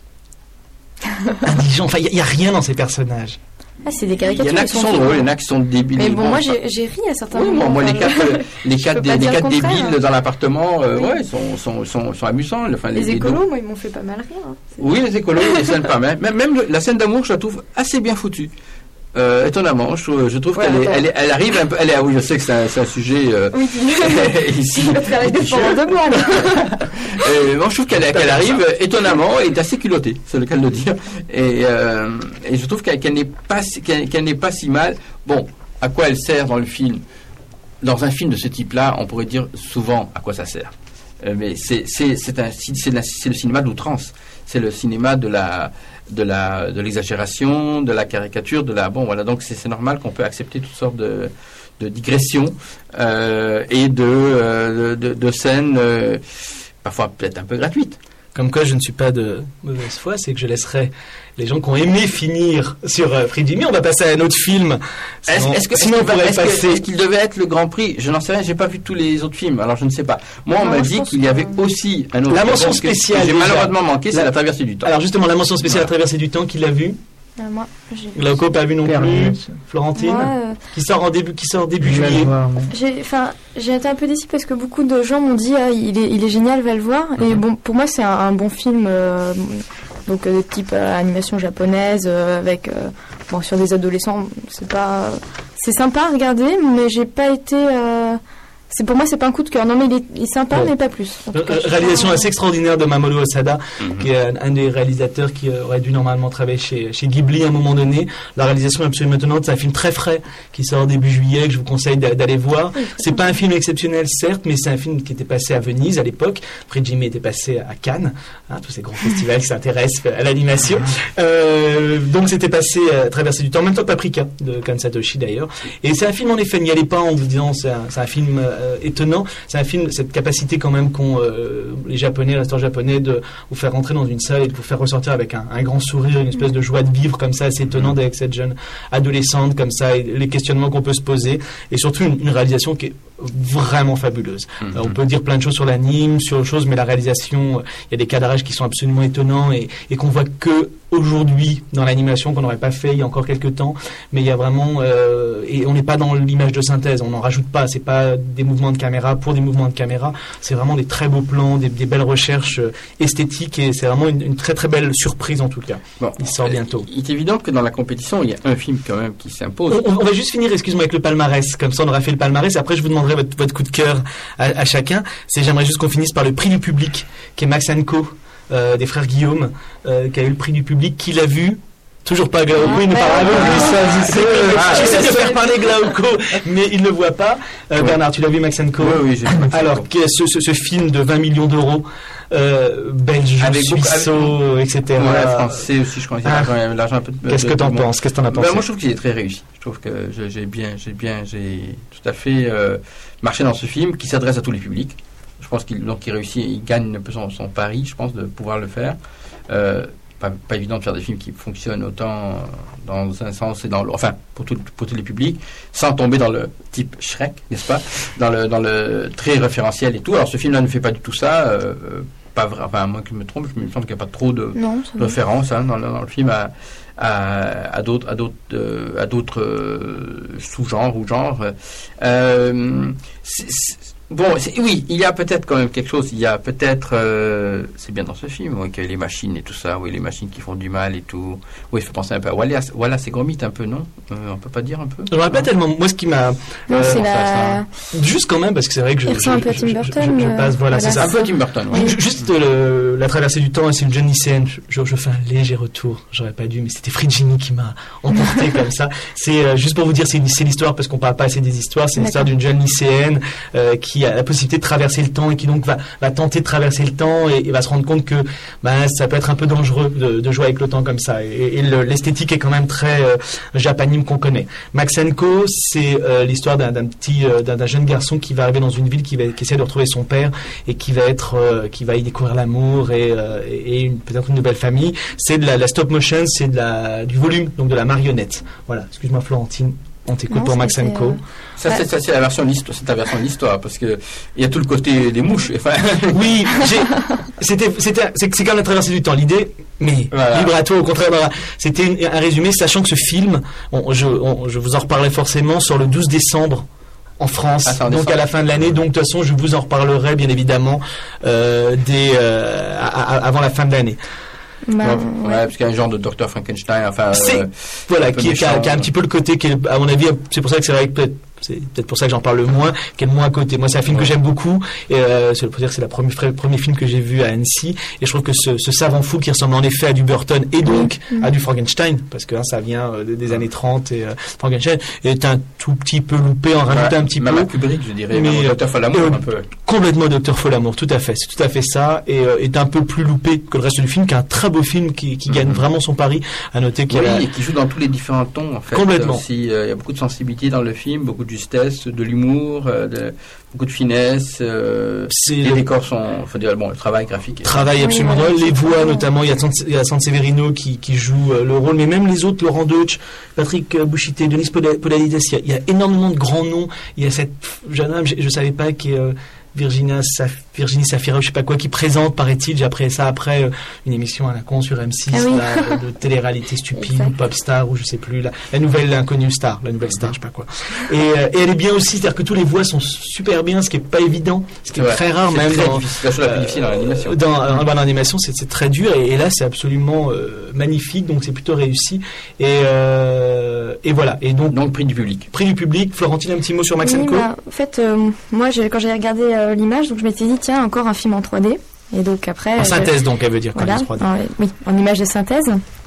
indigents. Enfin, il n'y a rien dans ces personnages. Ah, c'est des caricatures. Il y en a qui sont drôles, il y en a qui sont débiles. Mais bon, moi j'ai ri à certains moments. Moi, les quatre débiles dans l'appartement, sont amusants. Les écolos, moi, ils m'ont fait pas mal rire. Oui, les écolos, les scènes pas mal. Même la scène d'amour, je la trouve assez bien foutue. Étonnamment, je trouve qu'elle arrive un peu. Oui, je sais que c'est un sujet ici. Je vais te faire défendre de moi. Je trouve qu'elle arrive étonnamment et est assez culottée, c'est le cas de le dire. Et je trouve qu'elle n'est pas si mal. Bon, à quoi elle sert dans le film? Dans un film de ce type-là, on pourrait dire souvent à quoi ça sert. Mais c'est le cinéma d'outrance. C'est le cinéma de l'exagération, de la caricature, donc c'est normal qu'on peut accepter toutes sortes de digressions et de scènes parfois peut-être un peu gratuites. Comme quoi je ne suis pas de mauvaise foi, c'est que je laisserai les gens qui ont aimé finir sur Free Jimmy. On va passer à un autre film. Est-ce qu'il devait être le Grand Prix? Je n'en sais rien, j'ai pas vu tous les autres films, alors je ne sais pas. Moi, on m'a dit qu'il y avait aussi un autre. La mention spéciale. J'ai malheureusement manqué, c'est La Traversée du Temps. Alors justement, la mention spéciale La Traversée du Temps, qui l'a vu? Moi, j'ai vu. Glauco pas vu non plus. Florentine, qui sort début juillet. J'ai été un peu déçue parce que beaucoup de gens m'ont dit il est génial, va le voir. Et bon, pour moi, c'est un bon film. Donc de type animation japonaise avec sur des adolescents, c'est sympa à regarder, mais j'ai pas été pour moi c'est pas un coup de cœur. Non, mais il est sympa, mais pas plus. Réalisation assez extraordinaire de Mamoru Osada, qui est un des réalisateurs qui aurait dû normalement travailler chez Ghibli à un moment donné. La réalisation est absolument étonnante. C'est un film très frais qui sort début juillet, que je vous conseille d'aller voir. C'est pas un film exceptionnel, certes, mais c'est un film qui était passé à Venise à l'époque. Free Jimmy était passé à Cannes, tous ces grands festivals qui s'intéressent à l'animation. Donc c'était passé à Traversée du Temps, en même temps Paprika de Kan Satoshi d'ailleurs. Et c'est un film en effet, n'y allez pas en vous disant c'est un film étonnant. C'est un film, cette capacité quand même qu'ont les Japonais, restaurants japonais, de vous faire rentrer dans une salle et de vous faire ressortir avec un grand sourire, une espèce de joie de vivre comme ça, assez étonnante avec cette jeune adolescente comme ça, et les questionnements qu'on peut se poser, et surtout une réalisation qui est vraiment fabuleuse. On peut dire plein de choses sur l'anime, sur autre chose, mais la réalisation, il y a des cadrages qui sont absolument étonnants et qu'on voit que aujourd'hui dans l'animation, qu'on n'aurait pas fait il y a encore quelques temps, mais il y a vraiment et on n'est pas dans l'image de synthèse, on n'en rajoute pas, c'est pas des mouvements de caméra pour des mouvements de caméra, c'est vraiment des très beaux plans, des belles recherches esthétiques, et c'est vraiment une très très belle surprise en tout cas. Bon, il sort bientôt. Il est évident que dans la compétition, il y a un film quand même qui s'impose. On va juste finir, excuse-moi, avec le palmarès, comme ça on aura fait le palmarès, et après je vous demanderai votre coup de cœur à chacun. J'aimerais juste qu'on finisse par le prix du public, qui est Max & Co, des frères Guillaume, qui a eu le prix du public, qui l'a vu. Toujours pas Glauco, il nous parle j'essaie de faire parler Glauco, mais il ne le voit pas. Bernard, tu l'as vu, Max & Co? Oui, j'ai vu. Alors, ce film de 20 millions d'euros, belge, suisseau, etc. Ouais, français aussi, je crois. L'argent un peu. Qu'est-ce que t'en penses? Qu'est-ce que t'en as pensé? Moi, je trouve qu'il est très réussi. Je trouve que j'ai tout à fait marché dans ce film qui s'adresse à tous les publics. Je pense qu'il réussit, il gagne un peu son pari, je pense, de pouvoir le faire. Pas évident de faire des films qui fonctionnent autant dans un sens et dans l'autre, enfin pour tous les publics, sans tomber dans le type Shrek, n'est-ce pas, dans le très référentiel et tout. Alors ce film-là ne fait pas du tout ça, pas vrai, enfin à moins que je me trompe, il me semble qu'il n'y a pas trop de références dans le film à d'autres sous-genres ou genres. Bon, oui, il y a peut-être quand même quelque chose. Il y a peut-être, c'est bien dans ce film, oui, qu'il y a les machines et tout ça, oui, les machines qui font du mal et tout. Oui, il fait penser un peu à Wallace et Gromit un peu, non? On peut pas dire un peu? Je n'aurais pas tellement. Moi, ce qui m'a. Non, c'est la. Juste quand même, parce que c'est vrai que je passe. Voilà, c'est ça. Un peu à Tim Burton. Oui. Juste la traversée du temps, c'est une jeune lycéenne. Je fais un léger retour. J'aurais pas dû, mais c'était Frigini qui m'a emporté comme ça. C'est juste pour vous dire, c'est l'histoire, parce qu'on parle pas assez des histoires. C'est l'histoire d'une jeune lycéenne qui a la possibilité de traverser le temps et qui donc va tenter de traverser le temps et va se rendre compte que ça peut être un peu dangereux de jouer avec le temps comme ça, et l'esthétique est quand même très japanime qu'on connaît. Max & Co, c'est l'histoire d'un jeune garçon qui va arriver dans une ville qui essaie de retrouver son père et qui va y découvrir l'amour et peut-être une nouvelle famille. C'est de la stop motion, c'est du volume, donc de la marionnette. Voilà, excuse-moi Florentine, on t'écoute pour Max & Co. Ça, c'est la version de l'histoire, c'est ta version de l'histoire, parce que il y a tout le côté des mouches. Enfin. Oui, c'est quand même la traversée du temps. L'idée, mais voilà. Libre à toi, au contraire, c'était un résumé, sachant que ce film, je vous en reparlerai forcément, sur le 12 décembre en France, donc à la fin de l'année. Donc de toute façon, je vous en reparlerai bien évidemment avant la fin de l'année. Parce qu'il y a un genre de Dr Frankenstein, enfin qui a un petit peu le côté qui est, à mon avis, c'est pour ça que c'est vrai que c'est peut-être pour ça que j'en parle le moins, qui est le moins à côté. Moi, c'est un film que j'aime beaucoup, et c'est le premier film que j'ai vu à Annecy, et je trouve que ce savant fou qui ressemble en effet à du Burton et donc à du Frankenstein, parce que ça vient des années 30, et Frankenstein est un tout petit peu loupé, en rajoutant un petit peu. Même Kubrick, je dirais, mais Dr Folamour un peu. Complètement Dr Folamour, tout à fait, c'est tout à fait ça, et est un peu plus loupé que le reste du film, qui est un très beau film qui gagne vraiment son pari. À noter qu'il et qui joue dans tous les différents tons, en fait. Complètement. Il y a beaucoup de sensibilité dans le film, beaucoup de justesse, de l'humour, beaucoup de finesse. Les décors sont, le travail graphique. Travail absolument drôle. Les voix, notamment, il y a Sanseverino qui joue le rôle, mais même les autres, Laurent Deutsch, Patrick Bouchité, Denis Podalides, il y a énormément de grands noms. Il y a cette jeune femme, je savais pas, qui est Virginie Safira, je sais pas quoi, qui présente, paraît-il, j'ai appris ça après, une émission à la con sur M6, de télé-réalité stupide, ou Popstar, ou je sais plus, la nouvelle inconnue star, la nouvelle star, je sais pas quoi. Et elle est bien aussi, c'est-à-dire que tous les voix sont super bien, ce qui est pas évident, ce qui est très rare, même c'est la chose la plus difficile dans l'animation. Dans l'animation, c'est très dur, et là, c'est absolument magnifique, donc c'est plutôt réussi, et voilà. Et donc prix du public. Prix du public. Florentine, un petit mot sur Max & Co. En fait, moi, quand j'ai regardé l'image, donc je m'étais dit, tiens, encore un film en 3D. Et donc après. En synthèse, donc, elle veut dire, voilà, quand même, 3D. Oui, en image de synthèse.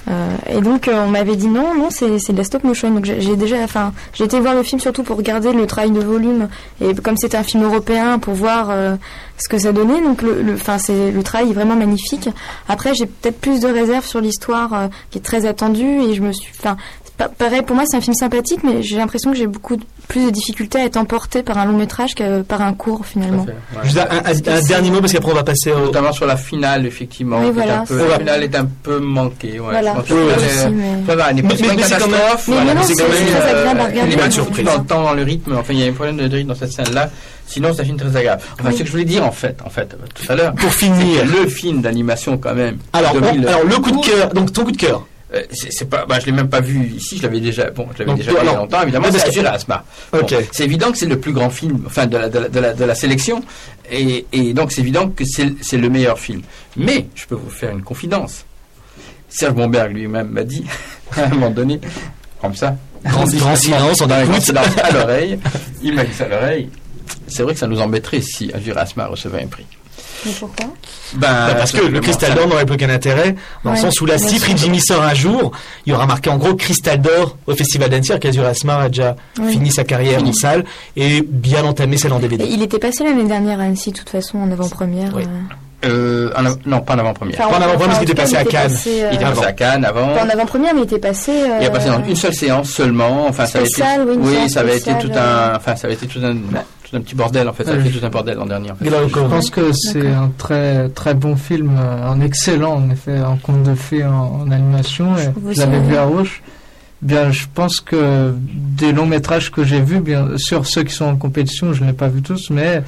Et donc on m'avait dit non, c'est de la stop motion. Donc j'ai été voir le film surtout pour regarder le travail de volume et comme c'était un film européen pour voir ce que ça donnait. Donc le travail est vraiment magnifique. Après j'ai peut-être plus de réserves sur l'histoire qui est très attendue et pareil, pour moi c'est un film sympathique, mais j'ai l'impression que j'ai beaucoup plus de difficultés à être emportée par un long métrage que par un court finalement. Ouais. Juste un dernier mot parce qu'après on va passer notamment sur la finale effectivement. Oui, voilà, la finale est un peu manquée. Ouais. Voilà. Elle n'est pas une catastrophe. Mais c'est très agréable à regarder. Il y a une surprise dans le rythme. Enfin, il y a un problème de rythme dans cette scène-là. Sinon, c'est un film très agréable. Enfin, ce que je voulais dire en fait, tout à l'heure. Pour finir, le film d'animation quand même. Alors le coup de cœur. Donc ton coup de cœur. C'est pas, je l'ai même pas vu ici, je l'avais déjà vu il y a longtemps, évidemment, c'est Azur et Asmar. Okay. Bon, c'est évident que c'est le plus grand film, enfin, de la sélection, et donc c'est évident que c'est le meilleur film. Mais, je peux vous faire une confidence. Serge Bomberg lui-même m'a dit, à un moment donné, comme ça, grand silence, on a à l'oreille, il m'a dit ça à l'oreille, c'est vrai que ça nous embêterait si Azur et Asmar recevait un prix. Mais pourquoi ? Parce que le Cristal d'Or n'aurait plus aucun intérêt, dans le sens où là, si Fred Jimmy sort un jour, il y aura marqué en gros Cristal d'Or au Festival d'Annecy, qu'Azur Asmar a déjà fini sa carrière en salle et bien entamé celle en DVD. Il était passé l'année dernière à Annecy, de toute façon, en avant-première. Oui. Non, pas en avant-première. Pas en avant-première, parce qu'il était passé à Cannes. Il était passé à Cannes avant. Pas en avant-première, mais il était passé. Il a passé dans une seule séance seulement. Enfin, ça avait été tout un petit bordel en fait. Ça a fait tout un bordel l'an dernier. En fait. Je pense que c'est un très très bon film, un excellent en effet, en conte de fées en animation. Je l'avais vu à Auch. Bien, je pense que des longs métrages que j'ai vus, bien sûr ceux qui sont en compétition, je ne l'ai pas vu tous, mais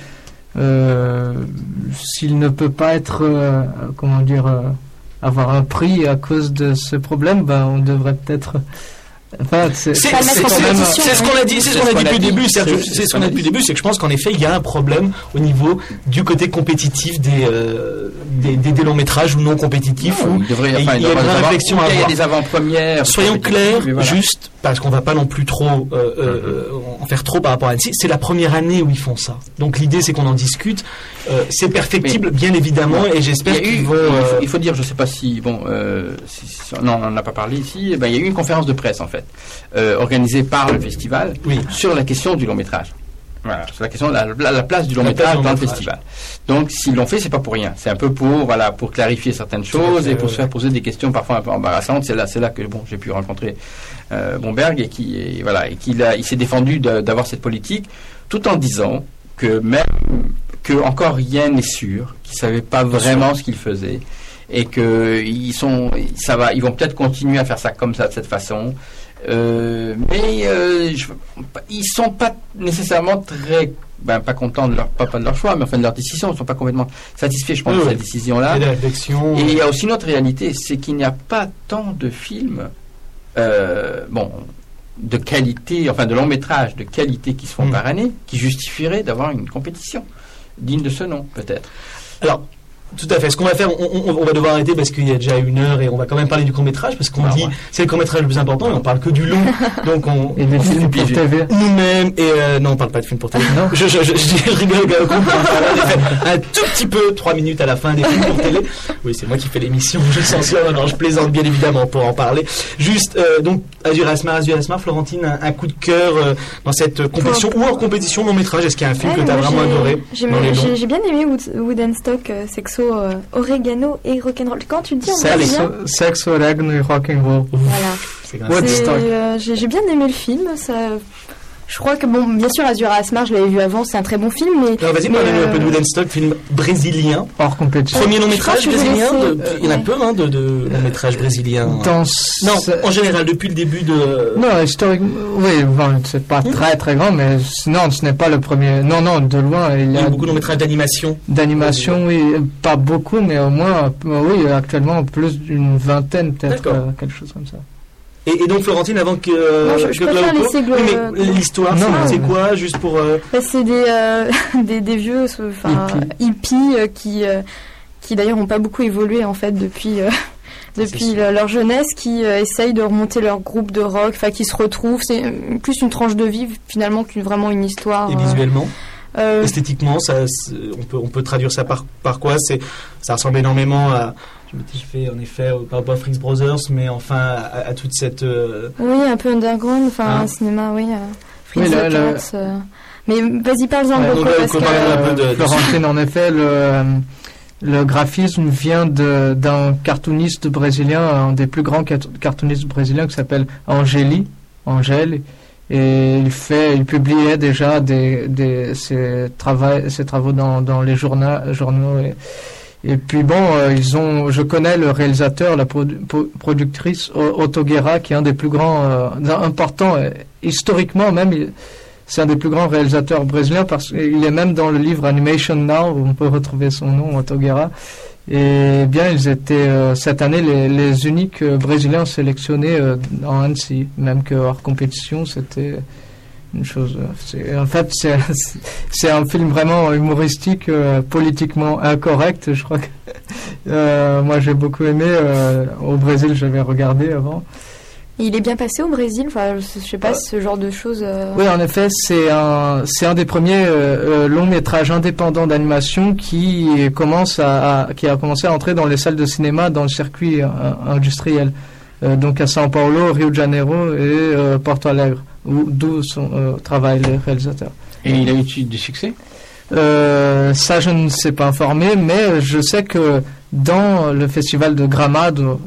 s'il ne peut pas être, avoir un prix à cause de ce problème, on devrait peut-être. Enfin, c'est ce qu'on a dit depuis le début, Sergio. C'est ce qu'on a dit depuis le début, c'est que je pense qu'en effet, il y a un problème au niveau du côté compétitif des longs métrages ou non compétitifs. Il y a une réflexion à avoir. Il y a des avant-premières. Soyons clairs, juste parce qu'on va pas non plus trop en faire trop par rapport à Annecy. C'est la première année où ils font ça. Donc l'idée, c'est qu'on en discute. C'est perfectible, bien évidemment, et j'espère qu'ils vont. Il faut dire, je sais pas si non, on n'en a pas parlé ici. Il y a eu une conférence de presse en fait. Organisé par le festival sur la question du long métrage. Voilà, sur la question de la place du long métrage dans le festival. Donc s'ils l'ont fait, c'est pas pour rien. C'est un peu pour clarifier certaines choses et pour se faire poser des questions parfois un peu embarrassantes. C'est là que j'ai pu rencontrer Bomberg et il s'est défendu d'avoir cette politique, tout en disant que encore rien n'est sûr, qu'ils savaient pas vraiment ce qu'ils faisaient. Et que ils vont peut-être continuer à faire ça comme ça, de cette façon. Mais ils sont pas nécessairement très, pas contents de leur choix, mais enfin de leur décision. Ils sont pas complètement satisfaits, je pense, de cette décision-là. Et il y a aussi une autre réalité, c'est qu'il n'y a pas tant de films, de qualité, enfin de long métrage de qualité qui se font par année, qui justifieraient d'avoir une compétition digne de ce nom, peut-être. Alors. Tout à fait. Ce qu'on va faire, on va devoir arrêter parce qu'il y a déjà 1 heure et on va quand même parler du court-métrage parce qu'on dit c'est le court-métrage le plus important et on parle que du long. Donc et des films pour TV. Nous-mêmes non, on parle pas de films pour TV. Non. Je rigole un tout petit peu 3 minutes à la fin des films pour télé. Oui, c'est moi qui fais l'émission. Je censure. Non, je plaisante bien évidemment pour en parler. Juste donc Azur Asmar, Florentine, un coup de cœur dans cette compétition ou hors compétition long-métrage. Est-ce qu'il y a un film que tu as vraiment adoré? J'ai bien aimé Woodstock, Sexo, Oregano et Rock'n'Roll. Quand tu dis Sex, Oregano et Rock'n'Roll. Voilà. J'ai bien aimé le film. Je crois que bien sûr, Azur Asmar, je l'avais vu avant, c'est un très bon film, mais. Alors vas-y, parlez-nous un peu de Woodstock, film brésilien. Hors compétition. Premier long métrage brésilien. Il y en a peu, de long métrage brésilien. Non, en général, depuis le début de. Non, historiquement, oui, c'est pas très très grand, mais non, ce n'est pas le premier. Non, de loin. Il y a beaucoup de longs métrages d'animation. D'animation, oui, pas beaucoup, mais au moins, oui, actuellement, plus d'une vingtaine, peut-être, quelque chose comme ça. Et donc Florentine, avant que je préfère laisser mais l'histoire, c'est quoi, juste pour c'est des vieux hippies qui d'ailleurs n'ont pas beaucoup évolué en fait depuis leur jeunesse, qui essayent de remonter leur groupe de rock, qui se retrouvent. C'est plus une tranche de vie finalement qu'une vraiment une histoire. Et visuellement Esthétiquement, on peut traduire ça par quoi? Ça ressemble énormément à... Je fais en effet pas Freaks Brothers, mais enfin à toute cette... Oui, un peu underground, enfin un cinéma, oui. Fritz Cats, mais vas-y, parle-en beaucoup, parce que... Florentine, en effet, le graphisme vient d'un cartooniste brésilien, un des plus grands cartoonistes brésiliens, qui s'appelle Angèle, et il publiait déjà ses travaux dans les journaux. Et puis bon, je connais le réalisateur, la productrice Otto Guerra, qui est un des plus grands, importants, historiquement même, c'est un des plus grands réalisateurs brésiliens, parce qu'il est même dans le livre Animation Now, où on peut retrouver son nom, Otto Guerra. Et bien, ils étaient cette année les uniques Brésiliens sélectionnés en Annecy, même que hors compétition, c'était une chose. En fait, c'est un film vraiment humoristique, politiquement incorrect. Je crois que moi j'ai beaucoup aimé. Au Brésil, j'avais regardé avant. Il est bien passé au Brésil, enfin, je sais pas, ce genre de choses. Oui, en effet, c'est un des premiers longs métrages indépendants d'animation qui a commencé à entrer dans les salles de cinéma dans le circuit industriel. Donc à São Paulo, Rio de Janeiro et Porto Alegre, d'où travaillent les réalisateurs. Et il a eu du succès? Ça, je ne sais pas informer, mais je sais que dans le festival de Gramado,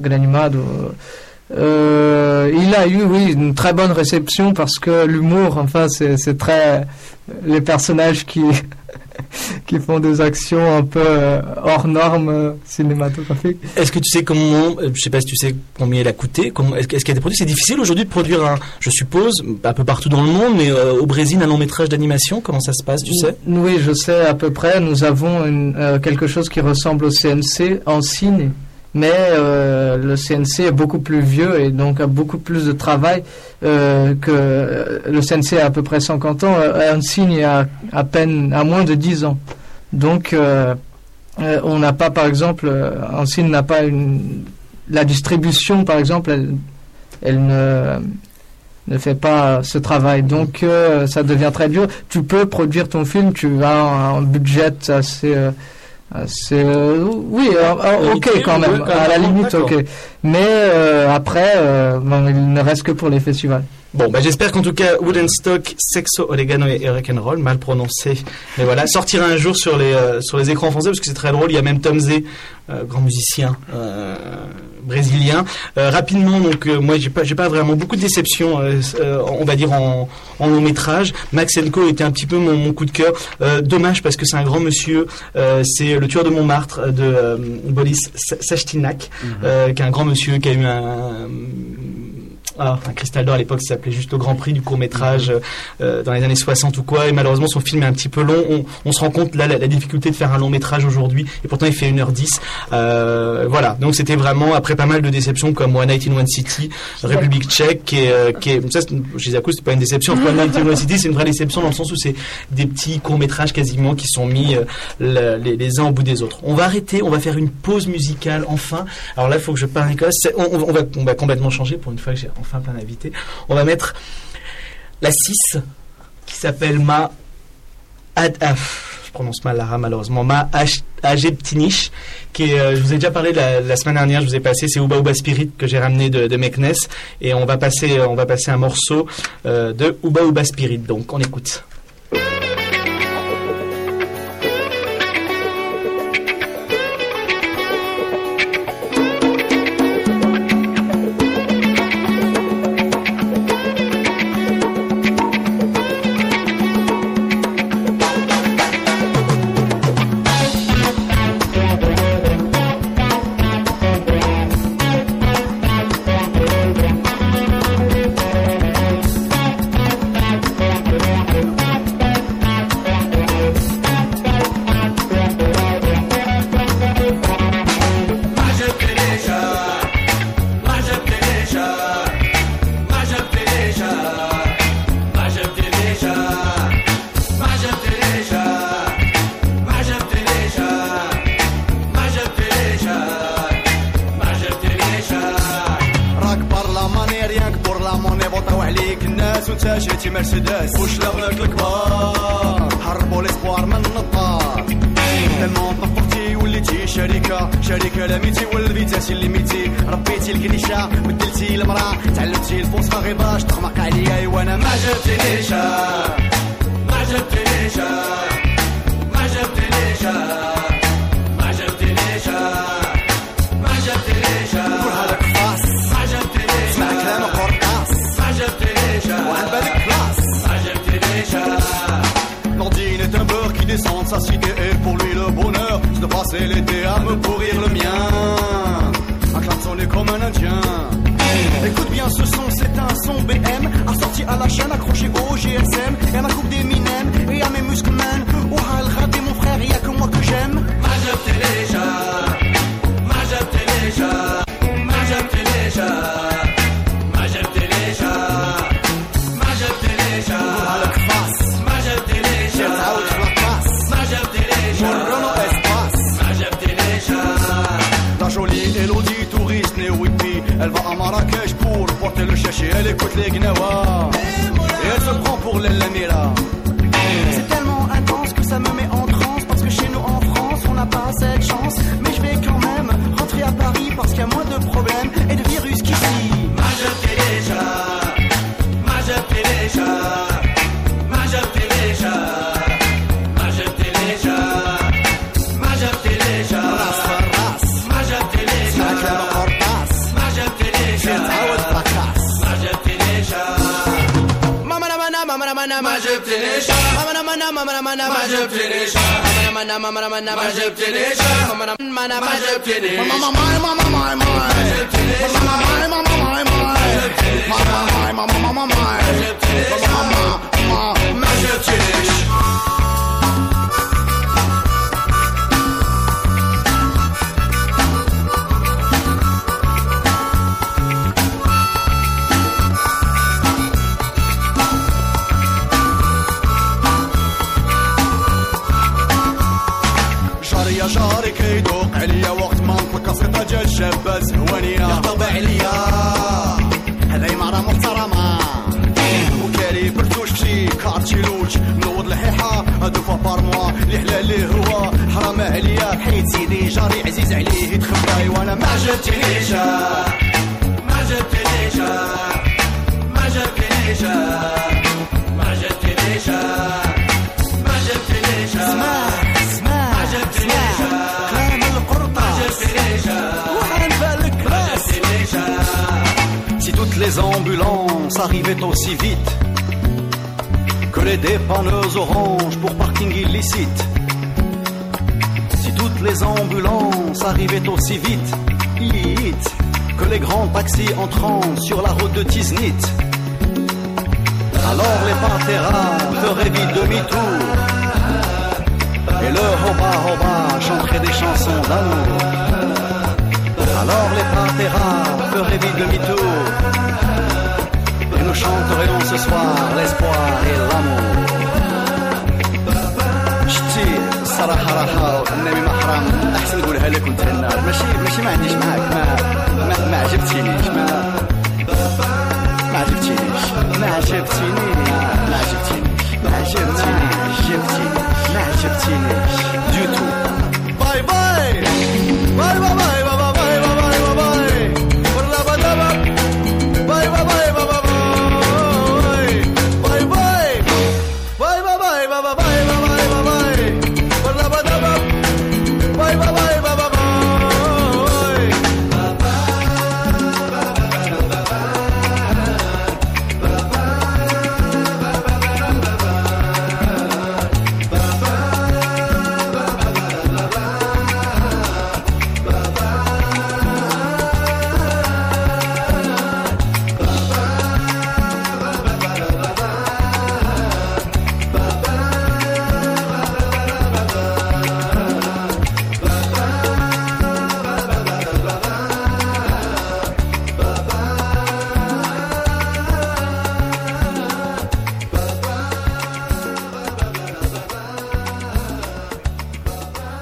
il a eu, une très bonne réception, parce que l'humour, enfin, c'est très... Les personnages qui font des actions un peu hors normes cinématographiques. Est-ce que tu sais comment, je sais pas si tu sais combien il a coûté, est-ce qu'il y a des produits? C'est difficile aujourd'hui de produire je suppose, un peu partout dans le monde, mais au Brésil, un long métrage d'animation, comment ça se passe, tu sais? Oui, je sais à peu près. Nous avons quelque chose qui ressemble au CNC en ciné. Mais le CNC est beaucoup plus vieux et donc a beaucoup plus de travail que le CNC a à peu près 50 ans. Ancine a à moins de 10 ans. Donc on n'a pas, par exemple, Ancine n'a pas la distribution, par exemple, elle ne fait pas ce travail. Donc ça devient très dur. Tu peux produire ton film, tu as un budget assez... ok quand même, à la limite, ok. Mais après, il ne reste que pour les festivals. Bon, j'espère qu'en tout cas, Wooden Stock, Sexo, Oregano et Rock'n'Roll, mal prononcé, mais voilà, sortira un jour sur les écrans français, parce que c'est très drôle. Il y a même Tom Zé, grand musicien brésilien. Rapidement, donc moi j'ai pas vraiment beaucoup de déceptions, on va dire en long métrage. Max & Co était un petit peu mon coup de cœur. Dommage, parce que c'est un grand monsieur. C'est Le Tueur de Montmartre de Boris Sastinak, qui est un grand monsieur qui a eu un Cristal d'Or à l'époque, ça s'appelait juste le Grand Prix du court-métrage dans les années 60 ou quoi, et malheureusement son film est un petit peu long. On se rend compte là la difficulté de faire un long métrage aujourd'hui, et pourtant il fait 1h10. Voilà, donc c'était vraiment, après pas mal de déceptions comme One Night in One City, République Tchèque, qui est ça, chez Zakou, c'est pas une déception. One Night in One City, c'est une vraie déception dans le sens où c'est des petits courts-métrages quasiment qui sont mis les uns au bout des autres. On va arrêter, on va faire une pause musicale enfin. Alors là, il faut que je parle, Nicolas. On va complètement changer pour une fois que j'ai enfin plein d'invités. On va mettre la 6 qui s'appelle je prononce mal l'ara malheureusement, Ajeptinish, qui est, je vous ai déjà parlé la semaine dernière, je vous ai passé, c'est Uba Uba Spirit que j'ai ramené de Meknes, et on va passer un morceau de Uba Uba Spirit, donc on écoute. عليك الناس وانت جيتي مرسيدس وش لغنك الكبار هربوا ليسبوار من النطار تالمون طفرتي وليتي شركة لميتي ولديتي اللي ميتي ربيتي الكنيشة بدلتي المرأة تعلمتي الفوسفة غير باش تغمق عليا وانا ما جبتنيش ما جبتنيش ما جبتنيش ما جبتنيش ما جبتنيش قولها لك فاس ما جبتنيش اسمع كلام قرطاس ما جبتنيش وعن بالك كلاس ما جبتنيش Nordine est un beurre qui descend de sa cité et pour lui le bonheur c'est de passer l'été à me pourrir le mien. Un klaxonné comme un indien. Écoute bien ce son, c'est un son BM assorti à la chaîne, accroché au GSM. Et à ma coupe d'Eminem et à mes muscles man. Oh Hal Rabi mon frère, y'a que moi que j'aime. Majab Téléja, Majab Téléja, Majab Téléja, Majab Téléja, Majab Téléja. La jolie Elodie, touriste néo-hippie, elle va à Marrakech pour porter le chéché, elle écoute les gnawa et elle se prend pour l'Elamira. C'est tellement intense que ça me met en transe, parce que chez nous en France on n'a pas cette chance. Mais je vais quand même rentrer à Paris parce qu'il y a moins de problèmes et de virus qu'ici. Majab Téléja, Majab Téléja, Majab Téléja, Majab Téléja, Majab Téléja, Majab Téléja, Majab Téléja, Majab Téléja. Mama na mana mama na mana Majab Téléja, mama na mana mama na mana Majab Téléja, mama na mana mama na Majab Téléja, mama na mana Majab Téléja, mama my mama my my Majab Téléja, mama my mama my my mama my mama my Majab Téléja, mama Majab Téléja. يا جاري كيدوق عليا وقت ما نطلق قصيدة ديال شابة زهوانية يخطب عليا هذاي مرة محترمة وكاري برتوش بشي كارتي لوج منوض الحيحة هادو فوا بار موا اللي حلال ليه هو حرام عليا حيت سيدي جاري عزيز عليه يتخباي وانا ما جبتنيش ما جبتنيش ما جبتنيش ما جبتنيش ما جبتنيش Si toutes les ambulances arrivaient aussi vite que les dépanneuses oranges pour parking illicite, si toutes les ambulances arrivaient aussi vite que les grands taxis entrant sur la route de Tiznit, alors les Panteras feraient vite demi-tour et le hoba chanterait des chansons d'amour. Alors les Panteras feraient vite demi-tour et nous chanterions ce soir l'espoir et l'amour. شتي الصراحة راحة النبي ما حرام أحسن نقولها لك وانت النار ماشي ما عنديش معاك ما عجبتينيش ما عجبتينيش du tout. Bye bye bye bye bye.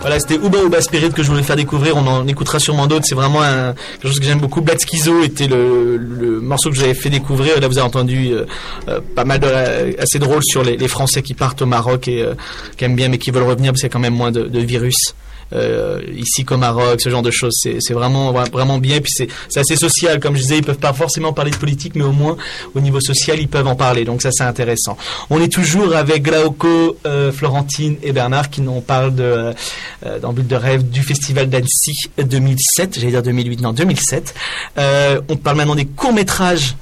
Voilà, c'était Uba Uba Spirit que je voulais faire découvrir. On en écoutera sûrement d'autres. C'est vraiment quelque chose que j'aime beaucoup. Black Schizo était le morceau que j'avais fait découvrir. Là, vous avez entendu pas mal assez drôle sur les Français qui partent au Maroc et qui aiment bien, mais qui veulent revenir parce qu'il y a quand même moins de virus. Ici comme Maroc, ce genre de choses, c'est vraiment bien. Et puis c'est assez social, comme je disais, ils peuvent pas forcément parler de politique, mais au moins au niveau social ils peuvent en parler. Donc ça c'est intéressant. On est toujours avec Glauco, Florentine et Bernard qui nous parlent dans Bulle de Rêve du Festival d'Annecy 2007. J'allais dire 2008, non 2007. On parle maintenant des courts-métrages.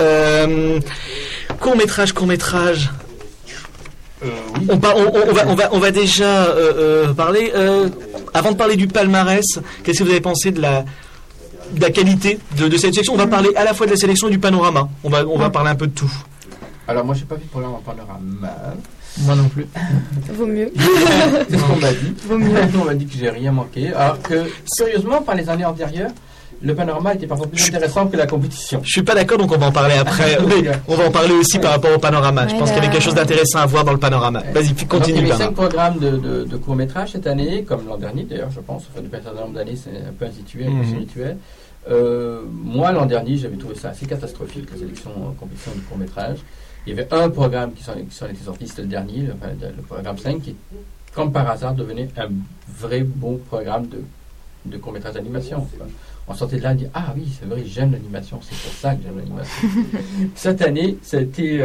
Courts-métrages. Oui. On va déjà parler. Avant de parler du palmarès, qu'est-ce que vous avez pensé de la qualité de cette sélection? On va parler à la fois de la sélection et du panorama. On va parler un peu de tout. Alors moi j'ai pas vu de programme en panorama. Moi non plus. Vaut mieux. C'est ce qu'on m'a dit. Vaut mieux. On m'a dit que j'ai rien manqué. Alors que sérieusement, par les années antérieures, le panorama était parfois plus intéressant que la compétition. Je suis pas d'accord, donc on va en parler après. Oui, on va en parler aussi par rapport au panorama. Je pense qu'il y avait quelque chose d'intéressant à voir dans le panorama. Vas-y, continue. Il y avait 5 programmes de courts-métrages cette année, comme l'an dernier d'ailleurs, je pense. Enfin, depuis un certain nombre d'années, c'est un peu rituel. Moi, l'an dernier, j'avais trouvé ça assez catastrophique, la sélection en compétition de courts-métrages. Il y avait un programme qui s'en était sorti, c'était le dernier, le programme 5, qui, comme par hasard, devenait un vrai bon programme de courts-métrages d'animation. On sortait de là et dit ah oui c'est vrai j'aime l'animation, c'est pour ça que j'aime l'animation. Cette année ça a été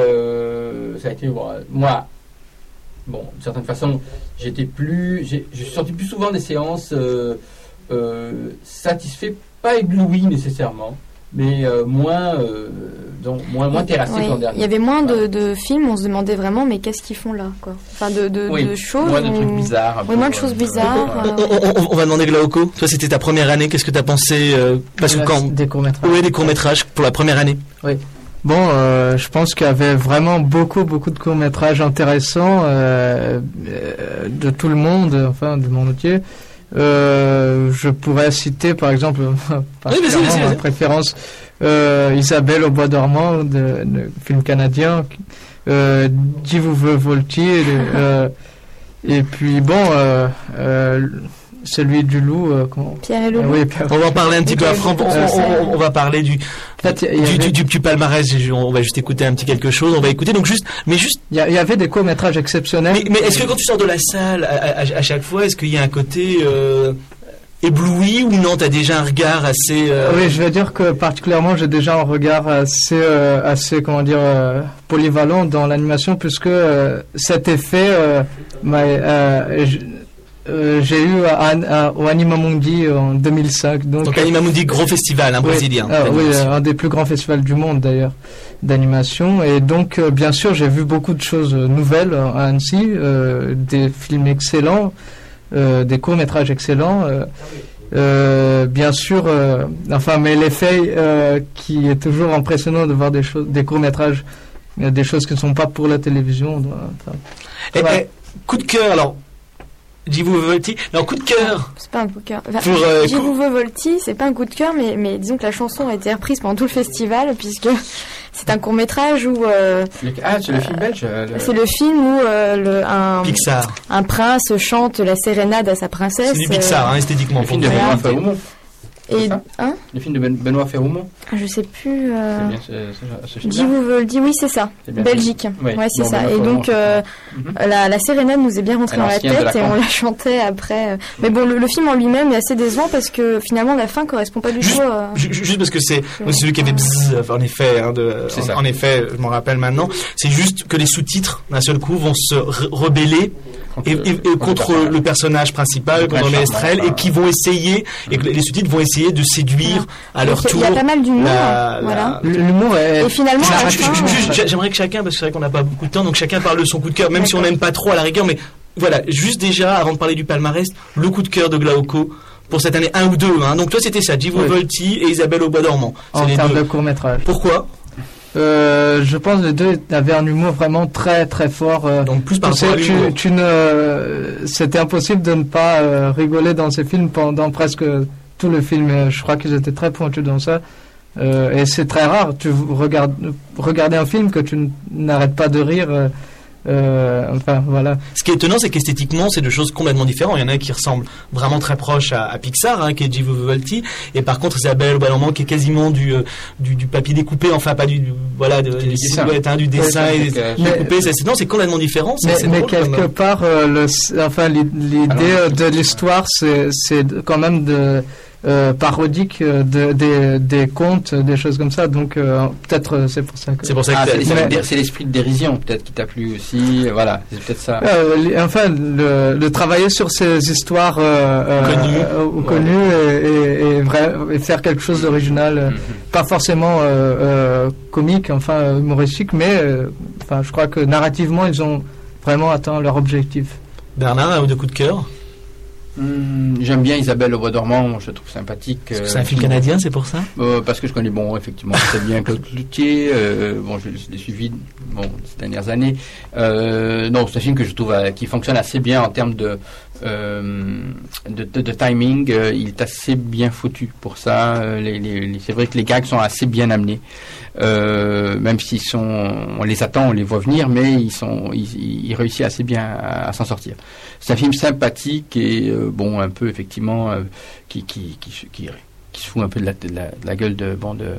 moi bon d'une certaine façon je suis sorti plus souvent des séances satisfait, pas ébloui nécessairement, mais moins terrassé que l'an dernier. Il y avait moins de films, on se demandait vraiment mais qu'est-ce qu'ils font là quoi. Enfin de choses. Moins de trucs bizarres. Moins de choses bizarres. On va demander Glauco. Toi c'était ta première année, qu'est-ce que tu as pensé parce que des courts-métrages. Oui, des courts-métrages pour la première année. Oui. Bon, je pense qu'il y avait vraiment beaucoup de courts-métrages intéressants de tout le monde, enfin du monde entier. Je pourrais citer par exemple ma préférence Isabelle au bois dormant de film canadien, Dieu Volti et puis bon celui du loup Pierre et le loup. Oui, on va en parler un petit peu après. On va parler du palmarès. On va juste écouter un petit quelque chose. On va écouter donc il y avait des courts-métrages exceptionnels. Mais est-ce que quand tu sors de la salle à chaque fois, est-ce qu'il y a un côté ébloui ou non, t'as déjà un regard assez Oui, je vais dire que particulièrement j'ai déjà un regard assez comment dire polyvalent dans l'animation, puisque cet effet j'ai eu au Animamundi en 2005. Donc Animamundi, gros festival brésilien. Oui, un des plus grands festivals du monde d'ailleurs d'animation. Et donc bien sûr j'ai vu beaucoup de choses nouvelles à Annecy, des films excellents, des courts-métrages excellents. Bien sûr, mais l'effet qui est toujours impressionnant de voir des courts-métrages, des choses qui ne sont pas pour la télévision. Coup de cœur alors. Jivu Volti, non, coup de cœur. C'est pas un coup de cœur. Jivu Volti, c'est pas un coup de cœur, mais disons que la chanson a été reprise pendant tout le festival, puisque c'est un court-métrage où... c'est le film belge. C'est le film où Pixar. Un prince chante la sérénade à sa princesse. C'est du Pixar, esthétiquement. Le film de Benoît Ferroumont. Le film de Benoît Ferroumont. Je sais plus. C'est bien Jivu Volti, oui c'est ça. Belgique. Oui. Ouais c'est ça. Et donc la sérénade nous est bien rentrée dans la tête et on la chantait après. Mais bon le film en lui-même est assez décevant parce que finalement la fin correspond pas du tout. Juste parce que c'est celui qui avait en effet en effet je m'en rappelle maintenant. C'est juste que les sous-titres d'un seul coup vont se rebeller. Et contre le personnage principal, contre Ménestrel, et qui vont essayer, et que les sous-titres vont essayer de séduire à leur tour. Il y a pas mal d'humour. Voilà. L'humour est... Et finalement, j'aimerais que chacun, parce que c'est vrai qu'on n'a pas beaucoup de temps, donc chacun parle de son coup de cœur, même si on n'aime pas trop à la rigueur, mais voilà, juste déjà, avant de parler du palmarès, le coup de cœur de Glauco pour cette année, 1 ou 2. Donc toi, c'était ça, Jivu Volti et Isabelle au bois dormant. En termes de court-métrage. Pourquoi ? Je pense que les deux avaient un humour vraiment très très fort. Donc plus par rapport à l'humour. C'était impossible de ne pas rigoler dans ces films pendant presque tout le film. Je crois qu'ils étaient très pointus dans ça. Et c'est très rare. Tu regarder un film que tu n'arrêtes pas de rire Enfin, voilà. Ce qui est étonnant, c'est qu'esthétiquement, c'est deux choses complètement différentes. Il y en a un qui ressemble vraiment très proche à Pixar, hein, qui est G.V. Vivaldi, et par contre, Isabelle Ballerman, qui est quasiment du papier découpé, enfin pas du dessin, du dessin et découpé. C'est complètement différent. Mais quelque part, l'idée de l'histoire, c'est quand même parodique des contes, des choses comme ça. Donc peut-être c'est pour ça que c'est l'esprit de dérision peut-être qui t'a plu aussi. Voilà, c'est peut-être ça. Le travailler sur ces histoires connues et faire quelque chose d'original, pas forcément comique, enfin humoristique, mais je crois que narrativement ils ont vraiment atteint leur objectif. Bernard, un ou deux coups de cœur? J'aime bien Isabelle au bois dormant, je trouve sympathique. Parce que c'est un film canadien, c'est pour ça? Parce que je connais effectivement très bien Claude Cloutier. Je l'ai suivi ces dernières années. Non, c'est un film que je trouve qui fonctionne assez bien en termes de timing. Il est assez bien foutu pour ça. C'est vrai que les gags sont assez bien amenés. Même on les attend, on les voit venir, mais ils réussissent assez bien à s'en sortir. C'est un film sympathique et un peu effectivement qui se fout un peu de la gueule de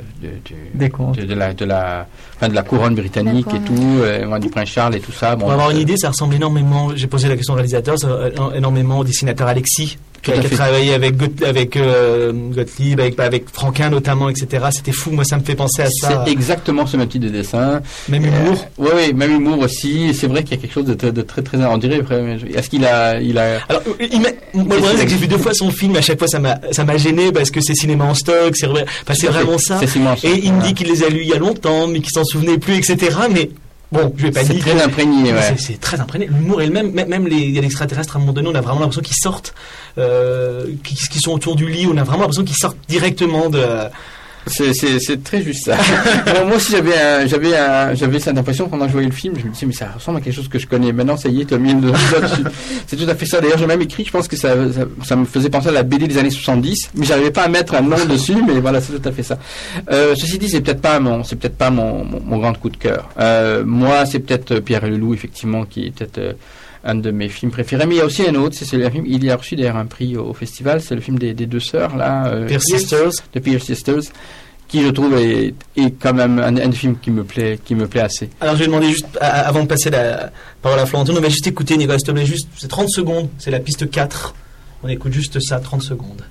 la couronne britannique et tout, du prince Charles et tout ça. Pour avoir une idée, ça ressemble énormément. J'ai posé la question au réalisateur, énormément au dessinateur Alexis, qui a travaillé avec Gottlieb, avec Franquin notamment, etc. C'était fou, moi ça me fait penser à ça. C'est exactement ce même type de dessin. Même humour. Oui, même humour aussi. C'est vrai qu'il y a quelque chose de très très, on dirait. Est-ce qu'il a Alors, moi le problème c'est que j'ai vu 2 fois son film. À chaque fois ça m'a gêné parce que c'est cinéma en stock. C'est vraiment ça. Et il me dit qu'il les a lus il y a longtemps, mais qu'il s'en souvenait plus, etc. Mais bon, je vais pas dire. C'est très imprégné, ouais. C'est très imprégné. L'humour est le même. Même il y a l'extraterrestre à un moment donné, on a vraiment l'impression qu'ils sortent, qui sont autour du lit. On a vraiment l'impression qu'ils sortent directement de. C'est très juste ça. Moi aussi j'avais cette impression pendant que je voyais le film. Je me disais mais ça ressemble à quelque chose que je connais. Maintenant ça y est, tu as mis une dessus. C'est tout à fait ça. D'ailleurs j'ai même écrit. Je pense que ça me faisait penser à la BD des années 70, mais j'arrivais pas à mettre un nom dessus. Mais voilà, c'est tout à fait ça. Ceci dit, c'est peut-être pas mon grand coup de cœur. Moi c'est peut-être Pierre et le Loup effectivement qui est peut-être un de mes films préférés, mais il y a aussi un autre, c'est le film, il a reçu d'ailleurs un prix au festival, c'est le film des deux sœurs là, Pierce Sisters, de Pierce Sisters, qui je trouve est quand même un film qui me plaît assez. Alors je vais demander juste, avant de passer la parole à Florentine, on va juste écouter, Nicolas, s'il te plaît, juste, c'est 30 secondes, c'est la piste 4, on écoute juste ça, 30 secondes.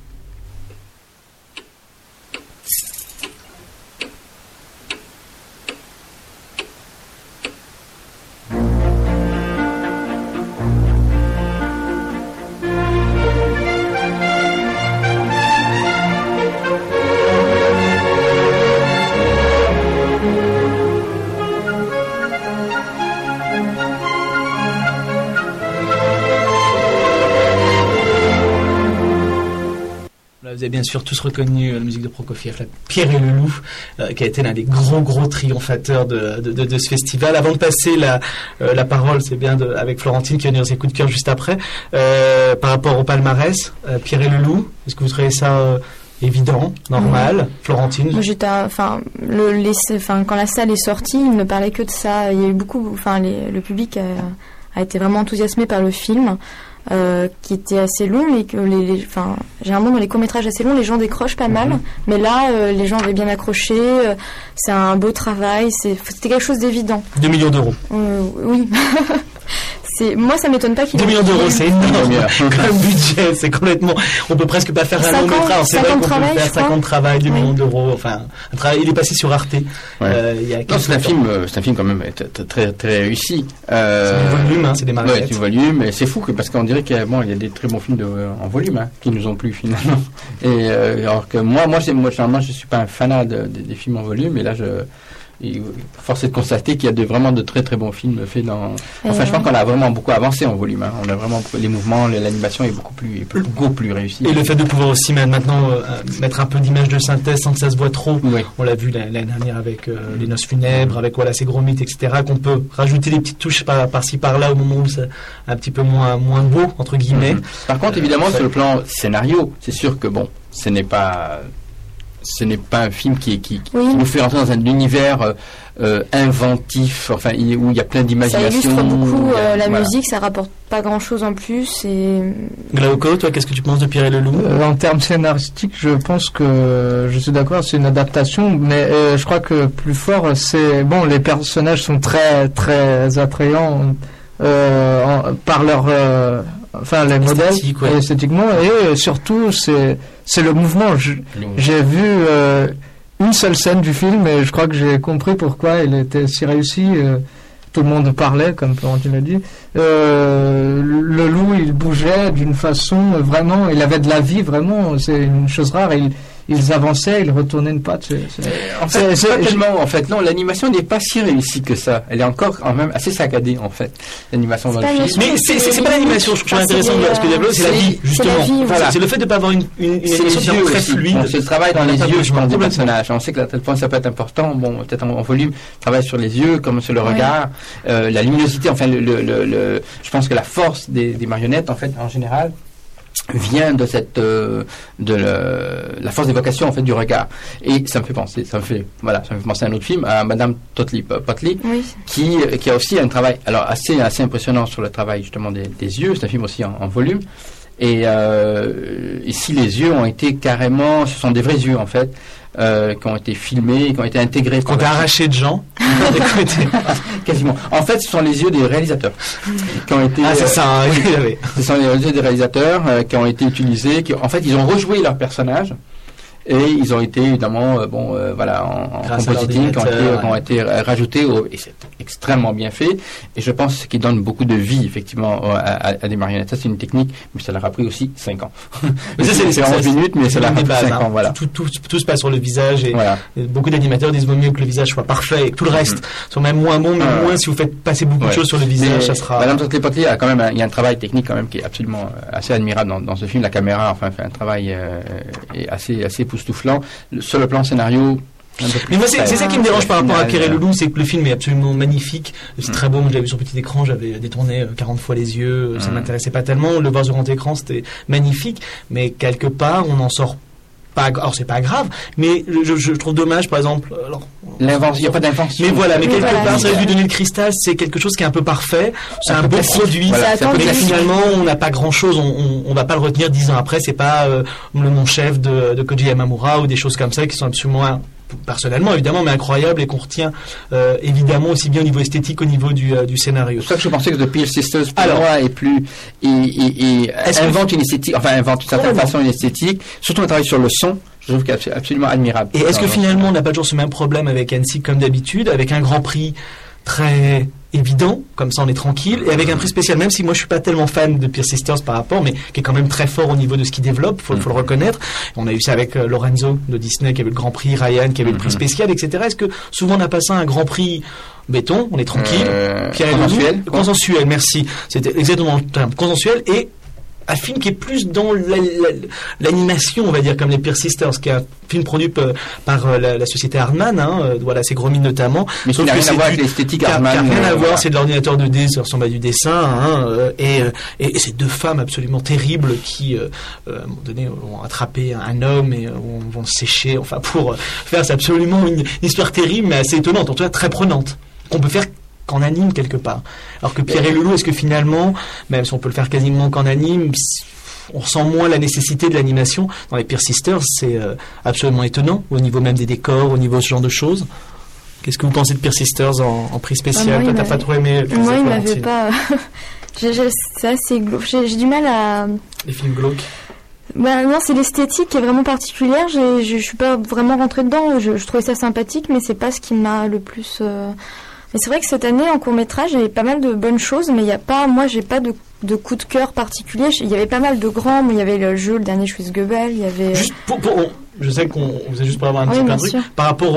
Vous avez bien sûr tous reconnu la musique de Prokofiev, la Pierre et le Loup, qui a été l'un des gros triomphateurs de ce festival. Avant de passer la parole, c'est bien avec Florentine qui va nous dire ses coups de cœur juste après. Par rapport au palmarès, Pierre et le Loup, est-ce que vous trouvez ça évident, normal? Florentine? Moi, quand la salle est sortie, il ne parlait que de ça. Il y a eu le public a été vraiment enthousiasmé par le film. Qui était assez long, mais que généralement dans les courts-métrages assez longs, les gens décrochent pas mal, mais là les gens avaient bien accroché, c'est un beau travail, c'était quelque chose d'évident. 2 millions d'euros. Oui. Moi ça m'étonne pas qu'il 2 millions d'euros, c'est énorme comme budget, c'est complètement, on peut presque pas faire un long métrage, c'est vrai qu'on peut faire 50 travail, 2 millions d'euros, il est passé sur Arte. C'est un film quand même très très réussi. C'est un volume, c'est des marionnettes. Ouais, c'est un volume, et c'est fou parce qu'on dirait qu'il y a des très bons films en volume qui nous ont plu finalement. Et alors que moi généralement je suis pas un fanat des films en volume, et là force est de constater qu'il y a vraiment de très très bons films faits dans. Enfin, je pense qu'on a vraiment beaucoup avancé en volume. On a vraiment les mouvements, l'animation est beaucoup plus réussie. Et le fait de pouvoir aussi maintenant mettre un peu d'image de synthèse sans que ça se voit trop. Oui. On l'a vu l'année dernière avec les Noces funèbres, avec ces gros mythes, etc. Qu'on peut rajouter des petites touches par-ci par-là au moment où c'est un petit peu moins beau entre guillemets. Par contre, évidemment, sur le plan scénario, c'est sûr que ce n'est pas ce n'est pas un film qui nous fait rentrer dans un univers inventif, enfin où il y a plein d'imagination. Ça illustre beaucoup la musique, ça rapporte pas grand-chose en plus. Et... Glauco, toi, qu'est-ce que tu penses de Pierre et le Loup? En termes scénaristiques, je pense que je suis d'accord, c'est une adaptation, mais je crois que plus fort, c'est bon, les personnages sont très très attrayants par leur les modèles esthétiquement, et surtout c'est le mouvement. J'ai vu une seule scène du film et je crois que j'ai compris pourquoi il était si réussi. Tout le monde parlait, comme tu l'as dit. Le loup, il bougeait d'une façon vraiment, il avait de la vie vraiment. C'est une chose rare. Ils avançaient, ils retournaient une patte. En fait, non, l'animation n'est pas si réussie que ça. Elle est encore quand même assez saccadée, en fait, l'animation dans le film. Mais c'est pas l'animation, je trouve intéressant de ce que Diablo, c'est la vie, justement. Voilà. C'est le fait de ne pas avoir une animation très fluide. C'est le travail dans les yeux, je pense, des personnages. On sait que à tel point ça peut être important. Bon, peut-être en volume, travail sur les yeux, comme sur le regard, la luminosité, enfin, je pense que la force des marionnettes, en fait, en général, vient de la force d'évocation en fait du regard, et ça me fait penser à un autre film, à Madame Potley, qui a aussi un travail assez impressionnant sur le travail justement des yeux. C'est un film aussi en volume, et ici les yeux ont été carrément, ce sont des vrais yeux en fait, qui ont été filmés, qui ont été intégrés, qui ont été arrachés de gens. Quasiment. En fait, ce sont les yeux des réalisateurs qui ont été. C'est ça. Ce sont les yeux des réalisateurs qui ont été utilisés. En fait, ils ont rejoué leurs personnages. Et ils ont été évidemment en compositing, qui ont été rajoutés et c'est extrêmement bien fait, et je pense qu'il donne beaucoup de vie effectivement à des marionnettes. Ça c'est une technique, mais ça leur a pris aussi 5 ans. Mais ça c'est 11 minutes, mais ça leur a pris 5 ans. Voilà. Tout se passe sur le visage, et beaucoup d'animateurs disent vaut mieux que le visage soit parfait et que tout le reste soit même moins bon, mais moins si vous faites passer beaucoup de choses sur le visage, ça sera. Madame Potley a quand même il y a un travail technique quand même qui est absolument assez admirable dans ce film. La caméra fait un travail assez époustouflant. Sur le plan scénario, mais moi c'est ça qui me dérange par rapport à Pierre et le Loup, c'est que le film est absolument magnifique, c'est très beau. Moi je l'avais vu sur petit écran, j'avais détourné 40 fois les yeux, ça m'intéressait pas tellement. Le voir sur grand écran c'était magnifique, mais quelque part on en sort pas. Alors c'est pas grave, mais je trouve dommage par exemple. L'invention, il n'y a pas d'invention. Mais voilà, mais quelque part, ça lui donner le cristal, c'est quelque chose qui est un peu parfait, c'est un beau produit. Mais finalement, on n'a pas grand chose, on va pas le retenir 10 ans après, c'est pas le mon chef de Koji Yamamura ou des choses comme ça qui sont absolument, personnellement évidemment, mais incroyables, et qu'on retient évidemment aussi bien au niveau esthétique qu'au niveau du scénario. C'est ça que je pensais que The Pearl Sisters pour moi est plus invente une esthétique, invente d'une certaine façon une esthétique, surtout un travail sur le son. Je trouve que c'est absolument admirable. Et est-ce que finalement on n'a pas toujours ce même problème avec Annecy comme d'habitude, avec un Grand Prix très évident, comme ça on est tranquille, et avec un prix spécial, même si moi je suis pas tellement fan de Pearl Sisters par rapport, mais qui est quand même très fort au niveau de ce qu'il développe, faut le reconnaître. On a eu ça avec Lorenzo de Disney qui avait le Grand Prix, Ryan qui avait le prix spécial, etc. Est-ce que souvent on a passé un Grand Prix béton, on est tranquille, consensuel, merci, c'était exactement le terme, consensuel, et un film qui est plus dans l'animation, on va dire, comme les Pearl Sisters, qui est un film produit par la société Hardman, c'est Gromit notamment. Mais ça n'a rien à voir avec l'esthétique Hardman. Rien à voir, c'est de l'ordinateur 2D, ça ressemble à du dessin, et ces deux femmes absolument terribles qui, à un moment donné, vont attraper un homme et vont le sécher, pour faire, c'est absolument une histoire terrible, mais assez étonnante, en tout cas très prenante, qu'on peut faire qu'en anime quelque part. Alors que Pierre et le Loup, est-ce que finalement, même si on peut le faire quasiment qu'en anime, on ressent moins la nécessité de l'animation? Dans les Pearl Sisters, c'est absolument étonnant, au niveau même des décors, au niveau de ce genre de choses. Qu'est-ce que vous pensez de Pearl Sisters en prix spécial? Toi, t'as pas trop aimé? Moi, il m'avait pas... c'est assez glauque. J'ai du mal à... Les films glauques? Non, c'est l'esthétique qui est vraiment particulière. Je suis pas vraiment rentrée dedans. Je trouvais ça sympathique, mais c'est pas ce qui m'a le plus... Mais c'est vrai que cette année, en court-métrage, il y avait pas mal de bonnes choses, mais j'ai pas de coup de cœur particulier. Il y avait pas mal de grands, mais il y avait le jeu, le dernier Schwitzgebel, il y avait... Juste je sais qu'on vous a juste pour avoir un petit peu truc. Par rapport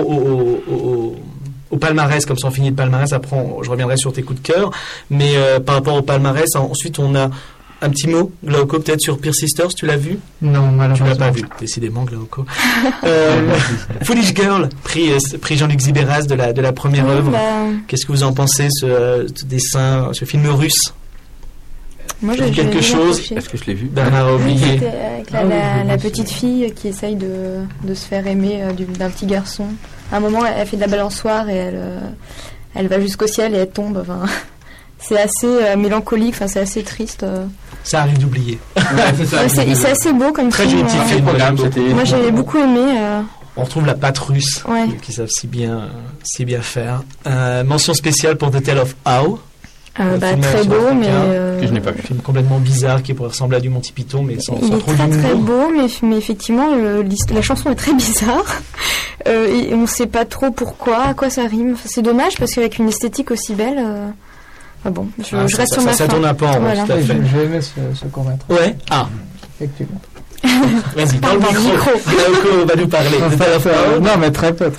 au palmarès, comme ça on finit le palmarès, après je reviendrai sur tes coups de cœur, mais par rapport au palmarès, ensuite on a un petit mot, Glauco, peut-être sur Pearl Sisters, tu l'as vu? Non, malheureusement. Tu l'as pas vu, décidément, Glauco. Foolish Girl, prix Jean-Luc Zibéras de la première œuvre. Qu'est-ce que vous en pensez, ce dessin, ce film russe? Moi, j'ai quelque chose. Est-ce que je l'ai vu? Bernard a oublié. C'était avec la petite fille qui essaye de se faire aimer d'un petit garçon. À un moment, elle fait de la balançoire et elle va jusqu'au ciel et elle tombe. Enfin, c'est assez mélancolique, enfin, c'est assez triste. Ça arrive d'oublier. C'est assez beau comme très film. Très gentil programme. Moi, j'avais beaucoup aimé. On retrouve la patte russe qui savent si bien faire. Mention spéciale pour The Tale of How. Très beau, mais que je n'ai pas vu. Un film complètement bizarre qui pourrait ressembler à du Monty Python, mais sans trop d'humour. Il est très beau, mais effectivement, la chanson est très bizarre. Et on ne sait pas trop pourquoi, à quoi ça rime. Enfin, c'est dommage parce qu'avec une esthétique aussi belle. Bon, je reste sur ma fin. Ça tourne un peu en rond, tout à fait. J'ai aimé ce court-métrage. Ouais. Effectivement. Vas-y, dans le micro. Glauco va nous parler. Non, mais très peu.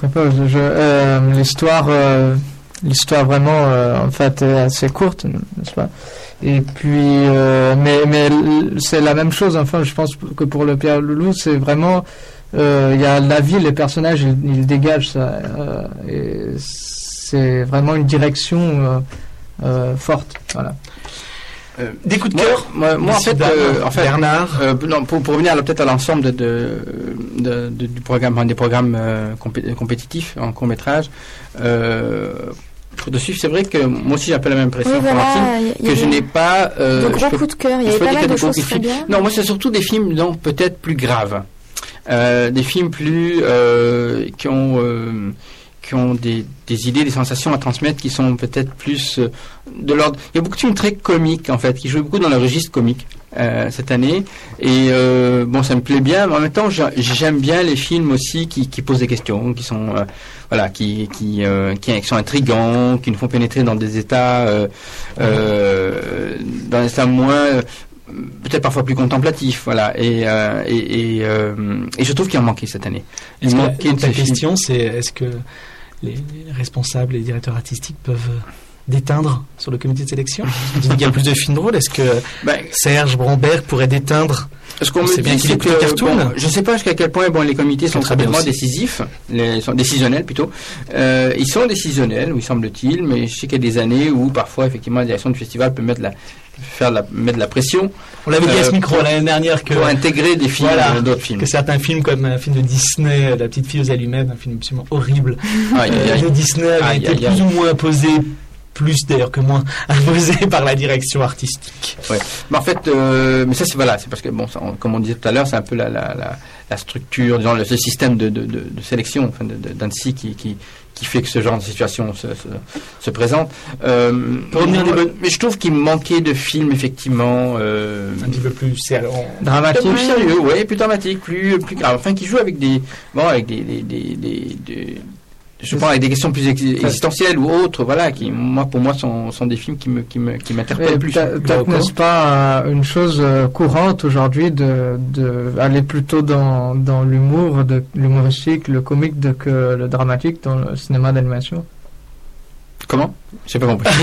L'histoire vraiment, en fait, est assez courte, n'est-ce pas? Et puis, mais c'est la même chose. Enfin, je pense que pour le Pierre Loulou, c'est vraiment, il y a la vie, les personnages, ils dégagent ça. Et c'est vraiment une direction forte. Voilà. Des coups de cœur. Moi en fait, Bernard. Non, pour revenir peut-être à l'ensemble du programme, des programmes compétitifs en court métrage. Pour te suivre, c'est vrai que moi aussi j'ai un peu la même impression, que je n'ai pas de gros coups de cœur. Il y avait pas mal de choses très bien. Non, moi c'est surtout des films donc peut-être plus graves, des films plus qui ont des idées, des sensations à transmettre qui sont peut-être plus de l'ordre. Il y a beaucoup de films très comiques en fait, qui jouent beaucoup dans le registre comique cette année. Et bon, ça me plaît bien, mais en même temps, j'aime bien les films aussi qui posent des questions, qui sont qui sont intrigants, qui nous font pénétrer dans des états moins peut-être parfois plus contemplatif, voilà, et je trouve qu'il en manquait cette année. La question, c'est est-ce que les responsables, les directeurs artistiques peuvent déteindre sur le comité de sélection? Il y a plus de films drôles. Est-ce que Serge Bromberg pourrait déteindre? Ce qu'on me dit, c'est que je ne sais pas jusqu'à quel point les comités sont complètement décisifs, sont décisionnels plutôt. Ils sont décisionnels, oui, semble-t-il, mais je sais qu'il y a des années où parfois effectivement la direction du festival peut mettre de la pression. On l'avait dit à ce micro l'année dernière que pour intégrer des films, d'autres films. Que certains films comme un film de Disney, La petite fille aux allumettes, un film absolument horrible de Disney, avait été plus ou moins imposé. Plus d'ailleurs que moins imposé par la direction artistique. Ouais. Mais en fait, mais ça c'est parce que bon, comme on disait tout à l'heure, c'est un peu la structure, disons, le système de sélection, enfin d'ANSSI qui fait que ce genre de situation se présente. Mais je trouve qu'il manquait de films effectivement un petit peu plus sérieux, dramatique, plus sérieux, plus dramatique, plus grave, enfin qui joue avec je pense avec des questions plus existentielles ou autres, voilà, qui pour moi sont des films qui m'interpellent plus. Peut-être n'est-ce pas une chose courante aujourd'hui de aller plutôt dans l'humour, de l'humoristique, le comique que le dramatique dans le cinéma d'animation? Comment? J'ai pas compris.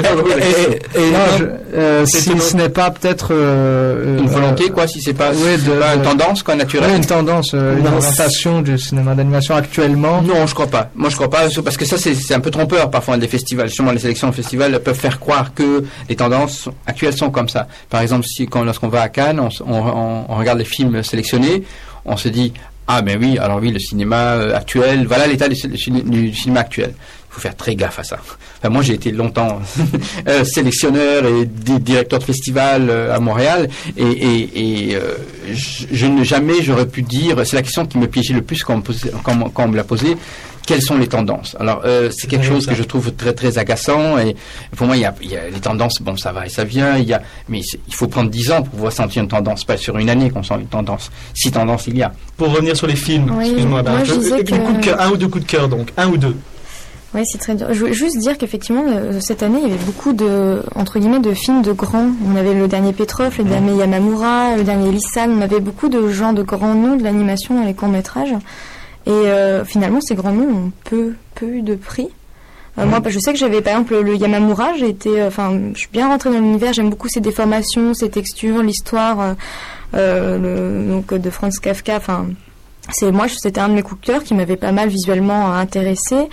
Si ce n'est pas peut-être une volonté, si c'est pas une tendance naturelle. Oui, une tendance, une orientation du cinéma d'animation actuellement. Non, je crois pas. Moi, je crois pas, parce que ça, c'est un peu trompeur parfois des festivals. Justement, les sélections de festivals peuvent faire croire que les tendances actuelles sont comme ça. Par exemple, lorsqu'on va à Cannes, on regarde les films sélectionnés, on se dit oui, alors oui, le cinéma actuel, voilà l'état du cinéma actuel. Il faut faire très gaffe à ça. Enfin, moi, j'ai été longtemps sélectionneur et directeur de festival à Montréal, et jamais j'aurais pu dire. C'est la question qui me piégeait le plus quand on me l'a posée. Quelles sont les tendances? Alors, c'est quelque chose que je trouve très très agaçant, et pour moi, il y a les tendances. Bon, ça va et ça vient. Mais il faut prendre 10 ans pour pouvoir sentir une tendance, pas sur une année qu'on sent une tendance. 6 tendances il y a. Pour revenir sur les films, excuse-moi, un ou deux coups de cœur, donc un ou deux. Oui, c'est très dur. Je voulais juste dire qu'effectivement, cette année, il y avait beaucoup entre guillemets, de films de grands. On avait le dernier Petrov, le dernier Yamamura, le dernier Lissan. On avait beaucoup de gens de grands noms de l'animation dans les courts-métrages. Et finalement, ces grands noms ont peu eu de prix. Moi, je sais que j'avais, par exemple, le Yamamura. Je suis bien rentrée dans l'univers. J'aime beaucoup ses déformations, ses textures, l'histoire donc de Franz Kafka. C'était un de mes coups de cœur qui m'avait pas mal visuellement intéressée.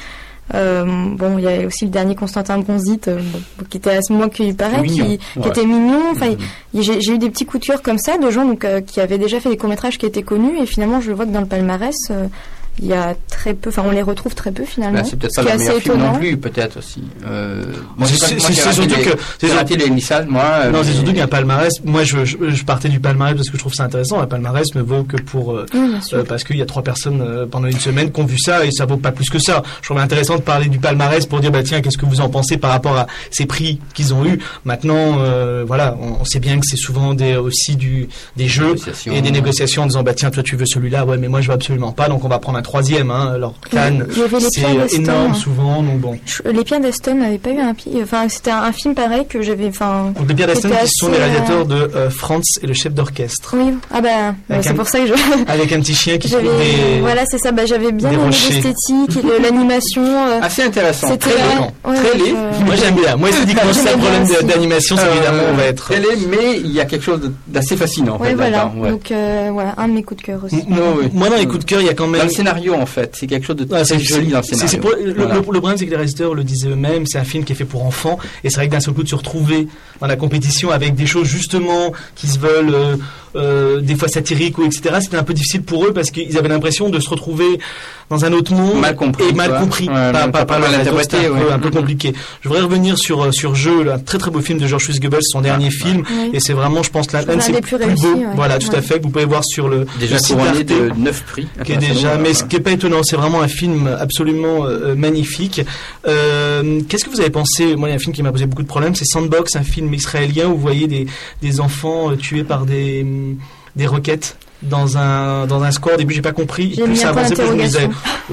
Bon, il y a aussi le dernier Constantin Bronzite, qui était à ce moment qu'il paraît, qui était mignon. Enfin, j'ai eu des petits coups de cœur comme ça de gens qui avaient déjà fait des courts-métrages qui étaient connus, et finalement je vois que dans le palmarès il y a très peu, enfin on les retrouve très peu finalement. C'est peut-être pas le meilleur film non plus, peut-être aussi. C'est surtout que c'est raté les Nissan, moi. Non, c'est surtout qu'il y a un palmarès. Moi, je partais du palmarès parce que je trouve ça intéressant. Un palmarès ne vaut que pour parce qu'il y a 3 personnes pendant une semaine qui ont vu ça, et ça vaut pas plus que ça. Je trouve intéressant de parler du palmarès pour dire tiens, qu'est-ce que vous en pensez par rapport à ces prix qu'ils ont eu. Maintenant, voilà, on sait bien que c'est souvent aussi des jeux et des négociations en disant tiens, toi tu veux celui-là, ouais, mais moi je veux absolument pas, donc on va prendre un 3e, alors Cannes, c'est énorme souvent, donc bon. Les Pierres d'Aston n'avaient pas eu un prix, enfin c'était un film pareil que j'avais, enfin. Les Pierres d'Aston qui sont les réalisateurs de Franz et le chef d'orchestre. Oui, c'est pour ça que avec un petit chien qui trouve des. Voilà, c'est ça, j'avais bien aimé l'esthétique, l'animation. Assez intéressant, très laid. Moi j'aime bien, moi esthétiquement c'est un problème d'animation, c'est évidemment on va être. Très laid, mais il y a quelque chose d'assez fascinant. Ouais, voilà, donc voilà, un de mes coups de cœur aussi. Moi dans les coups de cœur, il y a quand même. Dans le scénario, en fait, c'est quelque chose de très joli dans le scénario. Le problème, c'est que les réalisateurs le disaient eux-mêmes, c'est un film qui est fait pour enfants, et c'est vrai que d'un seul coup de se retrouver dans la compétition avec des choses justement qui se veulent des fois satiriques ou etc., c'était un peu difficile pour eux parce qu'ils avaient l'impression de se retrouver dans un autre monde mal compris, pas mal interprété, un peu compliqué. Je voudrais revenir sur Jeu, un très très beau film de George Goebbels, son dernier film, et c'est vraiment, je pense, l'un de ses plus beaux. Voilà, tout à fait, que vous pouvez voir sur le site couronné de 9 prix. Qui est déjà, mais ce qui est pas étonnant, c'est vraiment un film absolument magnifique. Qu'est-ce que vous avez pensé? Moi, il y a un film qui m'a posé beaucoup de problèmes, c'est Sandbox, un film israélien où vous voyez des enfants tués par des roquettes dans un square. Au début, j'ai pas compris. J'ai mis un point d'interrogation.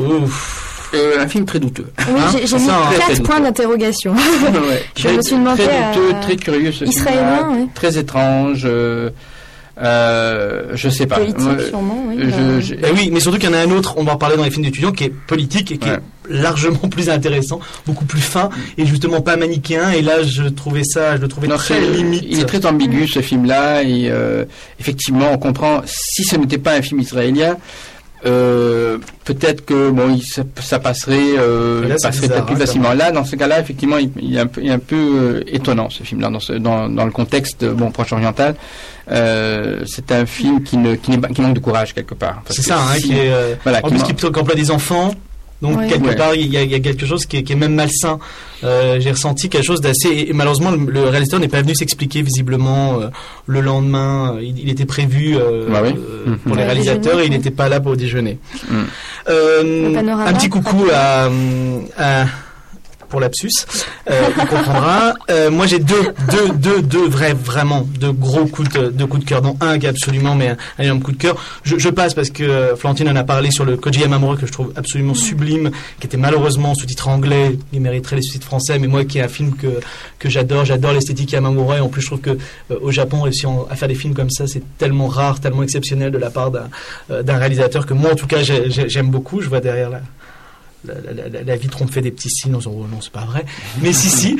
Un film très douteux. Oui, j'ai mis 4 points d'interrogation. Je me suis demandé très douteux, très curieux ce film. Très étrange. Je sais pas. Politique, sûrement, oui. Oui, mais surtout qu'il y en a un autre, on va en parler dans les films d'étudiants, qui est politique et qui est largement plus intéressant, beaucoup plus fin et justement pas manichéen. Et là, je le trouvais très limite. Il est très ambigu ce film-là, et effectivement, on comprend. Si ce n'était pas un film israélien, peut-être que ça passerait peut-être plus facilement. Là, dans ce cas-là, effectivement, il est un peu étonnant ce film-là dans le contexte Proche-Oriental. C'est un film qui manque de courage quelque part. C'est ça, qui est en plus qui emploie des enfants. Donc quelque part il y a quelque chose qui est même malsain. J'ai ressenti quelque chose d'assez, et malheureusement le réalisateur n'est pas venu s'expliquer visiblement le lendemain. Il était prévu pour les réalisateurs et il n'était pas là pour le déjeuner. Un petit coucou à pour lapsus, il comprendra. Moi, j'ai vraiment deux gros coups de cœur, dont un qui est absolument, mais un énorme coup de cœur. Je passe parce que Florentine en a parlé sur le Koji Yamamura, que je trouve absolument sublime, qui était malheureusement sous-titre anglais. Il mériterait les sous-titres français, mais moi, qui est un film que j'adore l'esthétique Yamamura, et en plus, je trouve que au Japon, réussir à faire des films comme ça, c'est tellement rare, tellement exceptionnel de la part d'un réalisateur que moi, en tout cas, j'aime beaucoup. Je vois derrière la vitre, on me fait des petits signes, non, c'est pas vrai, mais si.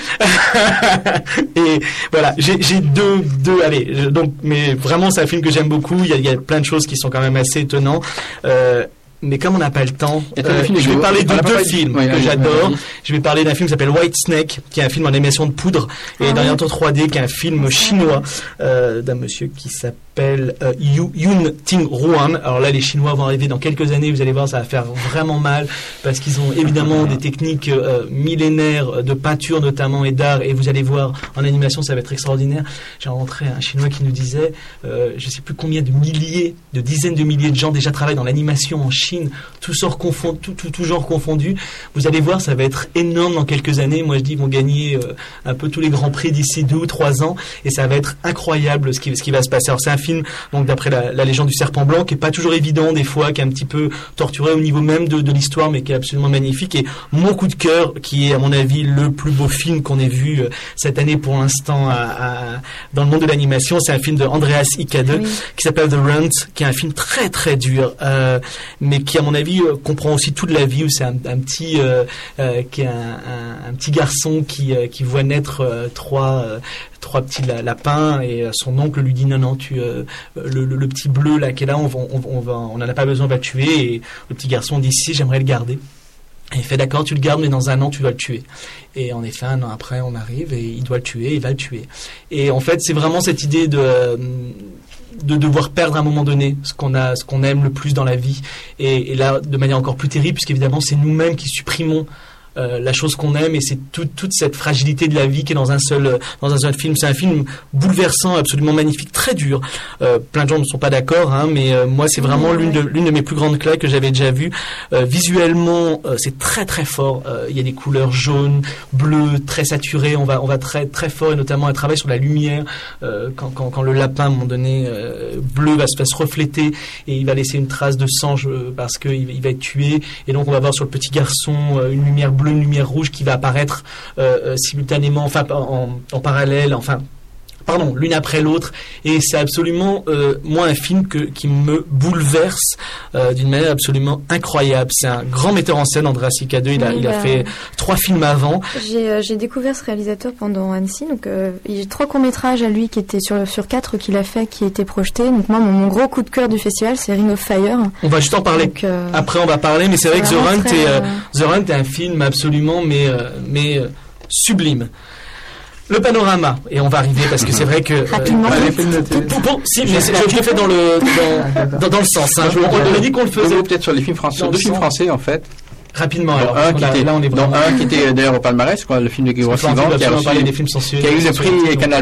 Et voilà, j'ai deux, allez, donc, mais vraiment, c'est un film que j'aime beaucoup. Il y a plein de choses qui sont quand même assez étonnants. Mais comme on n'a pas le temps, je vais parler de deux films que j'adore. Je vais parler d'un film qui s'appelle White Snake, qui est un film en animation de poudre, et d'orientation 3D, qui est un film chinois d'un monsieur qui s'appelle Yoon Ting Ruan. Alors là, les Chinois vont arriver dans quelques années, vous allez voir, ça va faire vraiment mal, parce qu'ils ont évidemment des techniques millénaires de peinture notamment et d'art, et vous allez voir, en animation, ça va être extraordinaire. J'ai rencontré un Chinois qui nous disait, je sais plus combien de dizaines de milliers de gens déjà travaillent dans l'animation en Chine, tout genre confondu. Vous allez voir, ça va être énorme dans quelques années. Moi, je dis, ils vont gagner un peu tous les grands prix d'ici 2 ou 3 ans, et ça va être incroyable ce qui va se passer. Alors, c'est un film, donc, d'après la légende du serpent blanc, qui est pas toujours évident des fois, qui est un petit peu torturé au niveau même de l'histoire, mais qui est absolument magnifique. Et mon coup de cœur, qui est à mon avis le plus beau film qu'on ait vu cette année pour l'instant dans le monde de l'animation, c'est un film de Andreas Ikade qui s'appelle The Runt, qui est un film très très dur, mais qui à mon avis comprend aussi toute la vie, où c'est un petit qui est un petit garçon qui voit naître trois petits lapins, et son oncle lui dit non, tu le petit bleu là qui est là, on en a pas besoin, on va le tuer, et le petit garçon dit si, j'aimerais le garder. Et il fait d'accord, tu le gardes, mais dans un an, tu dois le tuer. Et en effet, un an après, on arrive et il doit le tuer, il va le tuer. Et en fait, c'est vraiment cette idée de devoir perdre à un moment donné ce qu'on aime le plus dans la vie. Et là, de manière encore plus terrible, puisqu'évidemment, c'est nous-mêmes qui supprimons la chose qu'on aime, et c'est toute cette fragilité de la vie qui est dans un seul film. C'est un film bouleversant, absolument magnifique, très dur. Plein de gens ne sont pas d'accord, hein, mais moi c'est vraiment l'une de mes plus grandes claques que j'avais déjà vues. Visuellement, c'est très très fort. Il y a des couleurs jaunes, bleues, très saturées. On va très très fort, et notamment un travail sur la lumière. Quand le lapin à un moment donné bleu va se refléter et il va laisser une trace de sang parce qu'il va être tué. Et donc on va voir sur le petit garçon une lumière bleue, une lumière rouge qui va apparaître simultanément, enfin en parallèle, l'une après l'autre, et c'est absolument moi un film qui me bouleverse d'une manière absolument incroyable. C'est un grand metteur en scène, András Icadő. Il a fait 3 films avant. J'ai découvert ce réalisateur pendant Annecy, donc il y a 3 courts-métrages à lui qui étaient sur 4 qu'il a fait, qui étaient projetés. Donc moi, mon gros coup de cœur du festival, c'est Ring of Fire. On va juste en parler. Donc, après on va parler, mais c'est vrai que The Runt est un film absolument mais sublime. Le panorama, et on va arriver parce que c'est vrai que rapidement. Si, mais je l'ai fait dans le sens. Hein. On a dit qu'on le faisait. Peut-être sur les films français, 2 films français en fait. Rapidement, alors. Un qui était d'ailleurs au palmarès, le film de Grégoire Sivan, qui a reçu des films sensuels, qui a eu le prix Canal+,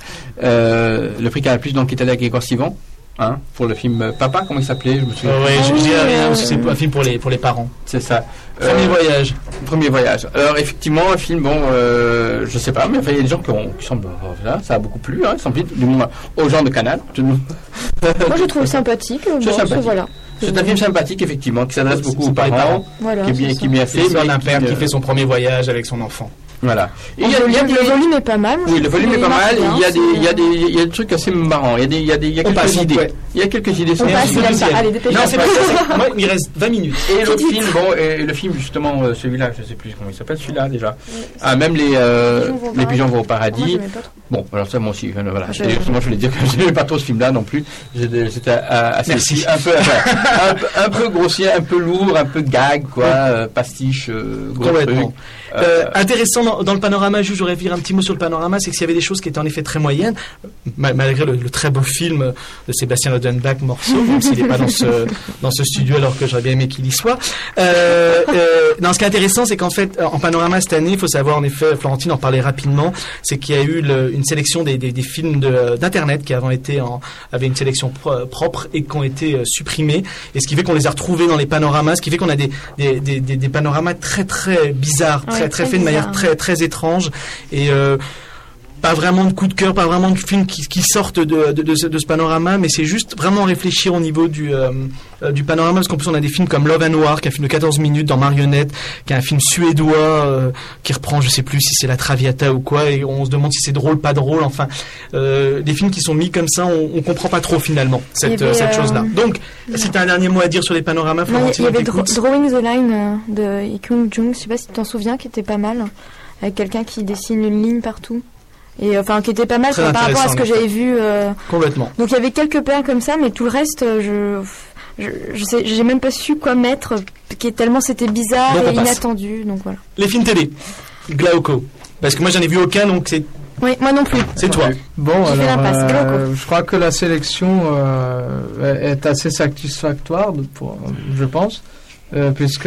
le prix Canal+, donc qui est allé à Grégoire Sivan. Hein, pour le film Papa, comment il s'appelait? Je me souviens. Je dis rien, c'est un film pour les parents. C'est ça. Premier voyage. Alors effectivement, un film, je sais pas, mais il y a des gens qui semblent, ça a beaucoup plu, hein, du moins aux gens de Canal. Moi, je trouve sympathique. Voilà. C'est un film sympathique, effectivement, qui s'adresse beaucoup aux parents, voilà, qui est bien fait. C'est un père qui fait son premier voyage avec son enfant. Voilà. Et le volume est pas mal. Oui, le volume est pas mal. Il y a des trucs assez marrants. Il y a quelques idées. Il y a quelques idées. Allez, dépêchez-vous. Non, c'est pas ça. Moi, il reste 20 minutes. Et l'autre film, le film justement, celui-là, je sais plus comment il s'appelle, celui-là déjà. Ah, même les pigeons vont au paradis. Bon, alors ça, moi aussi, voilà. Moi, je voulais dire que je n'aimais pas trop ce film-là non plus. C'était assez un peu grossier, un peu lourd, un peu gag, quoi, pastiche, gros truc. Intéressant dans le panorama, j'aurais dire un petit mot sur le panorama, c'est que s'il y avait des choses qui étaient en effet très moyennes, malgré le très beau film de Sébastien Lodenbach, Morceau, même s'il n'est pas dans ce studio alors que j'aurais bien aimé qu'il y soit. Non, ce qui est intéressant, c'est qu'en fait, en panorama cette année, il faut savoir, en effet, Florentine en parlait rapidement, c'est qu'il y a eu une sélection des films d'internet qui avant avaient une sélection propre et qui ont été supprimés, et ce qui fait qu'on les a retrouvés dans les panoramas, ce qui fait qu'on a des panoramas très très bizarres, très fait de manière très très étrange, et pas vraiment de coup de cœur, pas vraiment de films qui sortent de ce panorama, mais c'est juste vraiment réfléchir au niveau du panorama, parce qu'en plus on a des films comme Love and War, qui est un film de 14 minutes dans Marionnette, qui est un film suédois qui reprend, je sais plus si c'est la Traviata ou quoi, et on se demande si c'est drôle, pas drôle, enfin des films qui sont mis comme ça, on comprend pas trop finalement cette chose-là. Donc, si tu as un dernier mot à dire sur les panoramas, Florentine, il y avait Drawing the Line de Lee Kyung-jung, je sais pas si tu t'en souviens, qui était pas mal, avec quelqu'un qui dessine une ligne partout. Et qui était pas mal par rapport à ce que j'avais vu. Complètement. Donc il y avait quelques perles comme ça, mais tout le reste, j'ai même pas su quoi mettre, tellement c'était bizarre et inattendu. Donc voilà. Les films télé, Glauco, parce que moi j'en ai vu aucun, donc c'est. Oui, moi non plus. C'est toi. Bon, alors, je crois que la sélection est assez satisfactoire, je pense, puisque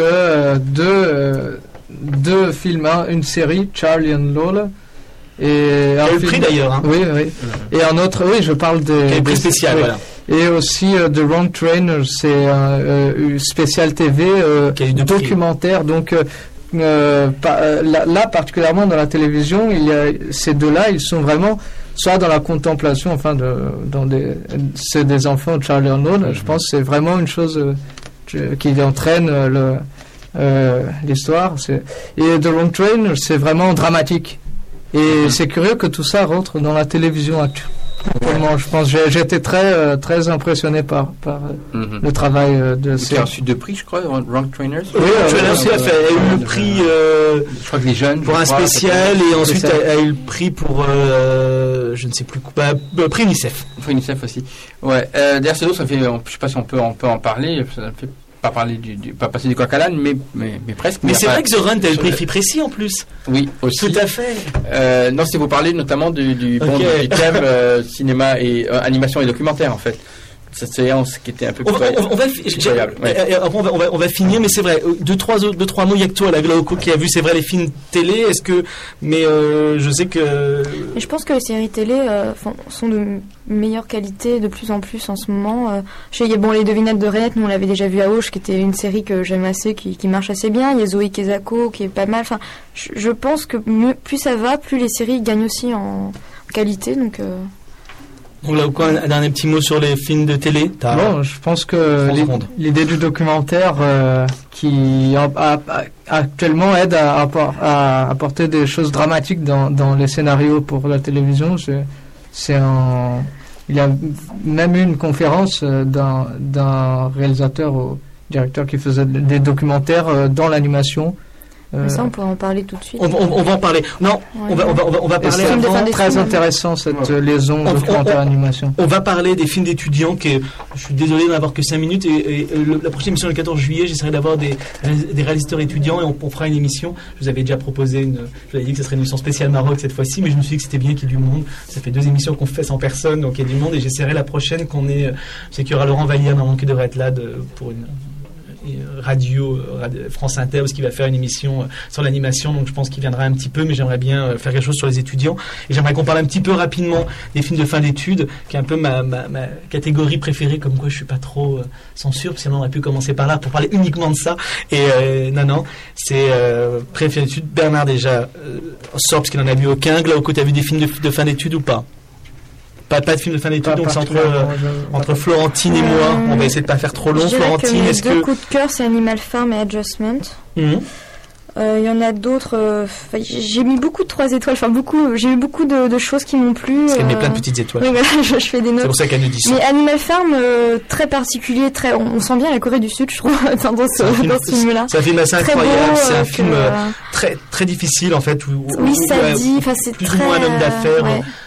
deux films, une série, Charlie and Lola. Et il y a eu le prix d'ailleurs. Hein. Oui. Et un autre, je parle de. Prix spécial, voilà. Et aussi The Wrong Trainer, c'est un spécial TV documentaire. Donc là, particulièrement dans la télévision, il y a ces deux-là, ils sont vraiment soit dans la contemplation, c'est des enfants de Charlie Arnold. Je pense que c'est vraiment une chose qui entraîne l'histoire. Et The Wrong Trainer, c'est vraiment dramatique. Et c'est curieux que tout ça rentre dans la télévision actuelle. Je pense que j'ai été très impressionné par le travail de ces... Il a reçu 2 prix, je crois, Wrong Trainers. Oui, Trainers a eu le prix je crois que les jeunes, pour un spécial, et ensuite a eu le prix pour je ne sais plus quoi, prix UNICEF. UNICEF aussi. Ouais. D'ailleurs, ça fait, je sais pas si on peut en parler. Ça fait pas passer du coq à l'âne, mais presque. Mais c'est vrai que The Run, t'as le prix précis en plus. Oui, aussi. Tout à fait. Non, c'est vous parler notamment du thème cinéma et animation et documentaire en fait. Cette séance qui était un peu incroyable. On va finir, mais c'est vrai. Deux, trois mots. Il y a que toi, la Glauco, qui a vu, c'est vrai, les films télé. Est-ce que, mais je sais que. Et je pense que les séries télé sont de meilleure qualité de plus en plus en ce moment. Les Devinettes de Renette, nous on l'avait déjà vu à Auch, qui était une série que j'aime assez, qui marche assez bien. Il y a Zoé Kezako, qui est pas mal. Enfin, je pense que plus ça va, plus les séries gagnent aussi en qualité. Donc là, quoi, un dernier petit mot sur les films de télé. Bon, je pense que l'idée du documentaire qui actuellement aide à apporter des choses dramatiques dans les scénarios pour la télévision. Il y a même eu une conférence d'un réalisateur ou directeur qui faisait des documentaires dans l'animation. Ça, on pourra en parler tout de suite. On va en parler. Non, on va parler. C'est très intéressant cette liaison documentaire-animation. On va parler des films d'étudiants. Je suis désolé d'en avoir que 5 minutes. Et la prochaine émission, le 14 juillet, j'essaierai d'avoir des réalisateurs étudiants et on fera une émission. Je vous avais déjà proposé je vous avais dit que ce serait une émission spéciale Maroc cette fois-ci, mais je me suis dit que c'était bien qu'il y ait du monde. Ça fait 2 émissions qu'on fait sans personne, donc il y a du monde. Et j'essaierai la prochaine c'est qu'il y aura Laurent Vallière normalement qui devrait être là pour une radio France Inter, parce qu'il va faire une émission sur l'animation, donc je pense qu'il viendra un petit peu, mais j'aimerais bien faire quelque chose sur les étudiants, et j'aimerais qu'on parle un petit peu rapidement des films de fin d'études, qui est un peu ma catégorie préférée, comme quoi je suis pas trop censure, parce que sinon on aurait pu commencer par là pour parler uniquement de ça, et non, c'est fin d'études. Bernard déjà sort, parce qu'il n'en a vu aucun. Glauco, t'as vu des films de fin d'études ou pas? Pas de film de fin d'études, donc c'est entre Florentine et moi. On va essayer de pas faire trop long. Florentine, mes deux coups de cœur, c'est Animal Farm et Adjustment. Il y en a d'autres. J'ai mis beaucoup de 3 étoiles. J'ai eu beaucoup de choses qui m'ont plu. Parce qu'elle met plein de petites étoiles. Oui, voilà, je fais des notes. C'est pour ça qu'elle nous dit ça. Mais Animal Farm, très particulier, on sent bien la Corée du Sud, je trouve, dans ce film-là. C'est un film assez incroyable. C'est un film très très difficile en fait. Oui, ça dit. C'est plus ou moins un homme d'affaires.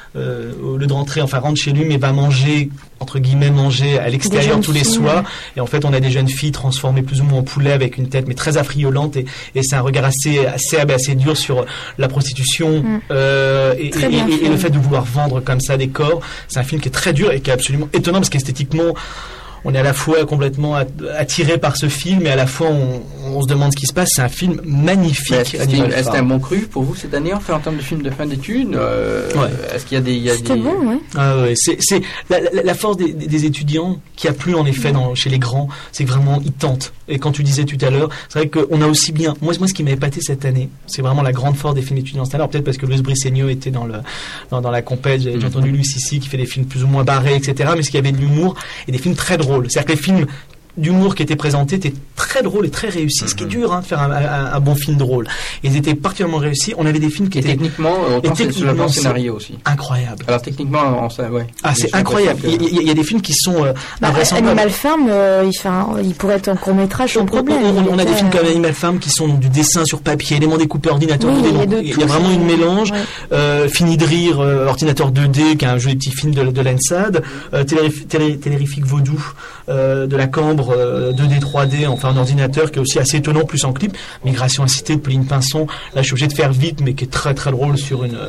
Au lieu de rentrer, rentre chez lui, mais va manger, entre guillemets, à l'extérieur tous les soirs. Et en fait, on a des jeunes filles transformées plus ou moins en poulet avec une tête, mais très affriolante. Et c'est un regard assez dur sur la prostitution et le fait de vouloir vendre comme ça des corps. C'est un film qui est très dur et qui est absolument étonnant parce qu'esthétiquement, on est à la fois complètement attiré par ce film et à la fois on se demande ce qui se passe. C'est un film magnifique. Est-ce un bon cru pour vous cette année en termes de films de fin d'études? Est-ce qu'il y a C'était bon, ouais. C'est la force des étudiants qui a plu en effet chez les grands, c'est que vraiment ils tentent. Et quand tu disais tout à l'heure, c'est vrai qu'on a aussi bien. Moi, ce qui m'a épaté cette année, c'est vraiment la grande force des films étudiants cette année. Alors peut-être parce que Luis Briceño était dans la compète. J'ai entendu Luis ici qui fait des films plus ou moins barrés, etc. Mais ce qu'il y avait de l'humour et des films très drôles. C'est-à-dire que les films d'humour qui étaient présentés étaient très drôles et très réussis. Ce qui est dur de faire un bon film drôle. Ils étaient particulièrement réussis. On avait des films qui étaient techniquement, sur le plan scénario aussi. Incroyable. Alors techniquement, c'est incroyable. Il y a des films qui sont Animal Farm, il pourrait être un court-métrage sans problème. On a des films comme Animal Farm qui sont du dessin sur papier, éléments découpés ordinateur 2D. Il y a vraiment une mélange. Fini de rire, ordinateur 2D, qui est un jeu des petits films de l'ENSAD. Télérifique Vaudou de la Cambre, 2D, 3D, en ordinateur, qui est aussi assez étonnant, plus en clip. Migration incitée de Pauline Pinson. Là, je suis obligé de faire vite, mais qui est très très drôle sur une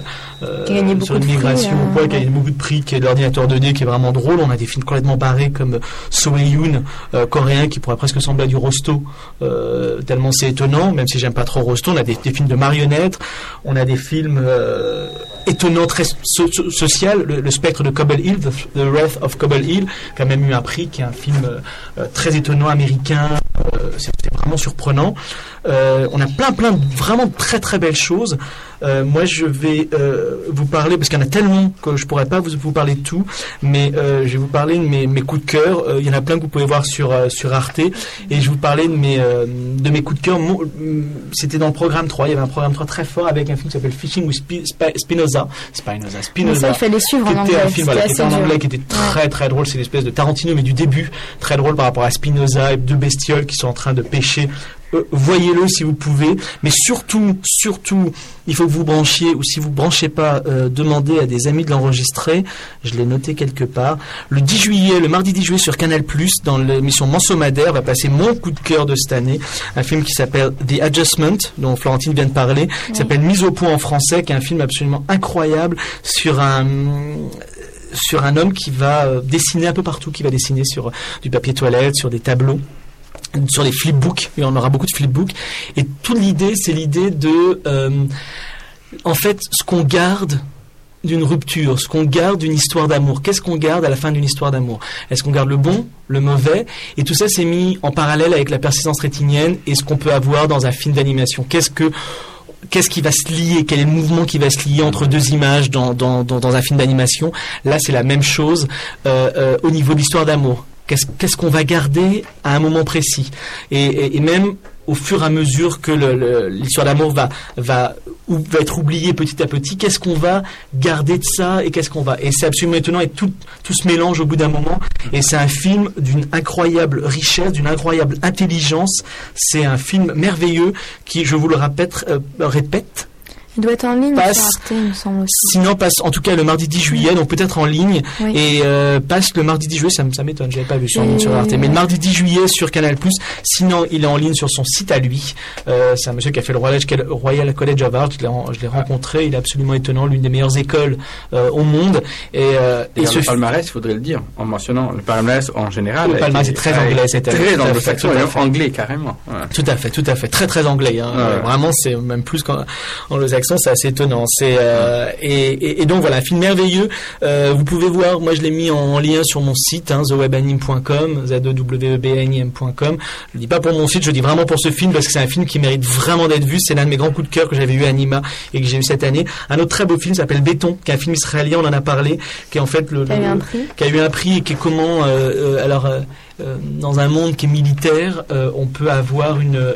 migration, qui a gagné beaucoup de prix, qui est l'ordinateur 2D, qui est vraiment drôle. On a des films complètement barrés comme Soe-yoon, coréen, qui pourrait presque ressembler à du Rosto, tellement c'est étonnant, même si j'aime pas trop Rosto. On a des films de marionnettes, on a des films étonnant, très social, le spectre de Cobble Hill, The Wrath of Cobble Hill, qui a même eu un prix, qui est un film très étonnant américain. C'est vraiment surprenant. On a plein de vraiment très très belles choses. Moi, je vais vous parler, parce qu'il y en a tellement que je pourrais pas vous parler de tout, mais je vais vous parler de mes coups de cœur. Il y en a plein que vous pouvez voir sur Arte, et je vais vous parler de mes coups de cœur. C'était dans le programme 3. Il y avait un programme 3 très fort avec un film qui s'appelle Fishing with Spinoza. Ça, il fallait suivre en anglais. Un film qui était en anglais, qui était très très drôle. C'est l'espèce de Tarantino, mais du début, très drôle par rapport à Spinoza et deux bestioles qui sont en train de pêcher voyez-le si vous pouvez, mais surtout, il faut que vous branchiez, ou si vous branchez pas, demandez à des amis de l'enregistrer. Je l'ai noté quelque part. Le mardi 10 juillet sur Canal+, dans l'émission Mensomadaire, va passer mon coup de cœur de cette année, un film qui s'appelle The Adjustment, dont Florentine vient de parler, qui s'appelle Mise au point en français, qui est un film absolument incroyable sur un homme qui va dessiner un peu partout, qui va dessiner sur du papier toilette, sur des tableaux, sur des flipbooks. Il y en aura beaucoup de flipbooks. Et toute l'idée, c'est l'idée de, en fait, ce qu'on garde d'une rupture, ce qu'on garde d'une histoire d'amour. Qu'est-ce qu'on garde à la fin d'une histoire d'amour? Est-ce qu'on garde le bon, le mauvais? Et tout ça, c'est mis en parallèle avec la persistance rétinienne et ce qu'on peut avoir dans un film d'animation. Qu'est-ce qui va se lier? Quel est le mouvement qui va se lier entre deux images dans un film d'animation? Là, c'est la même chose au niveau de l'histoire d'amour. Qu'est-ce qu'on va garder à un moment précis? Et même au fur et à mesure que l'histoire d'amour va être oubliée petit à petit, qu'est-ce qu'on va garder de ça et et c'est absolument étonnant, et tout se mélange au bout d'un moment, et c'est un film d'une incroyable richesse, d'une incroyable intelligence. C'est un film merveilleux qui, je vous le répète, il doit être en ligne sur Arte, il me semble aussi. Sinon, passe en tout cas le mardi 10 juillet, donc peut-être en ligne. Oui. Et passe le mardi 10 juillet, ça m'étonne, j'avais pas vu sur Arte. Mais le mardi 10 juillet sur Canal+. Sinon, il est en ligne sur son site à lui. C'est un monsieur qui a fait le Royal College of Art. Je l'ai rencontré, il est absolument étonnant, l'une des meilleures écoles au monde. Et le palmarès, il faudrait le dire, en mentionnant le palmarès en général. Le palmarès est très anglais cette année. Très anglo-saxon, anglais carrément. Ouais. Tout à fait, très très anglais. Hein. Ouais. Vraiment, c'est même plus qu'anglo-saxon. C'est assez étonnant. Et donc voilà, un film merveilleux. Vous pouvez voir, moi je l'ai mis en lien sur mon site, thewebanim.com, zewebanim.com. Je le dis pas pour mon site, je le dis vraiment pour ce film parce que c'est un film qui mérite vraiment d'être vu. C'est l'un de mes grands coups de cœur que j'avais eu à Anima et que j'ai eu cette année. Un autre très beau film s'appelle Béton, qui est un film israélien, on en a parlé, qui est en fait qui a eu un prix et qui est comment dans un monde qui est militaire, on peut avoir une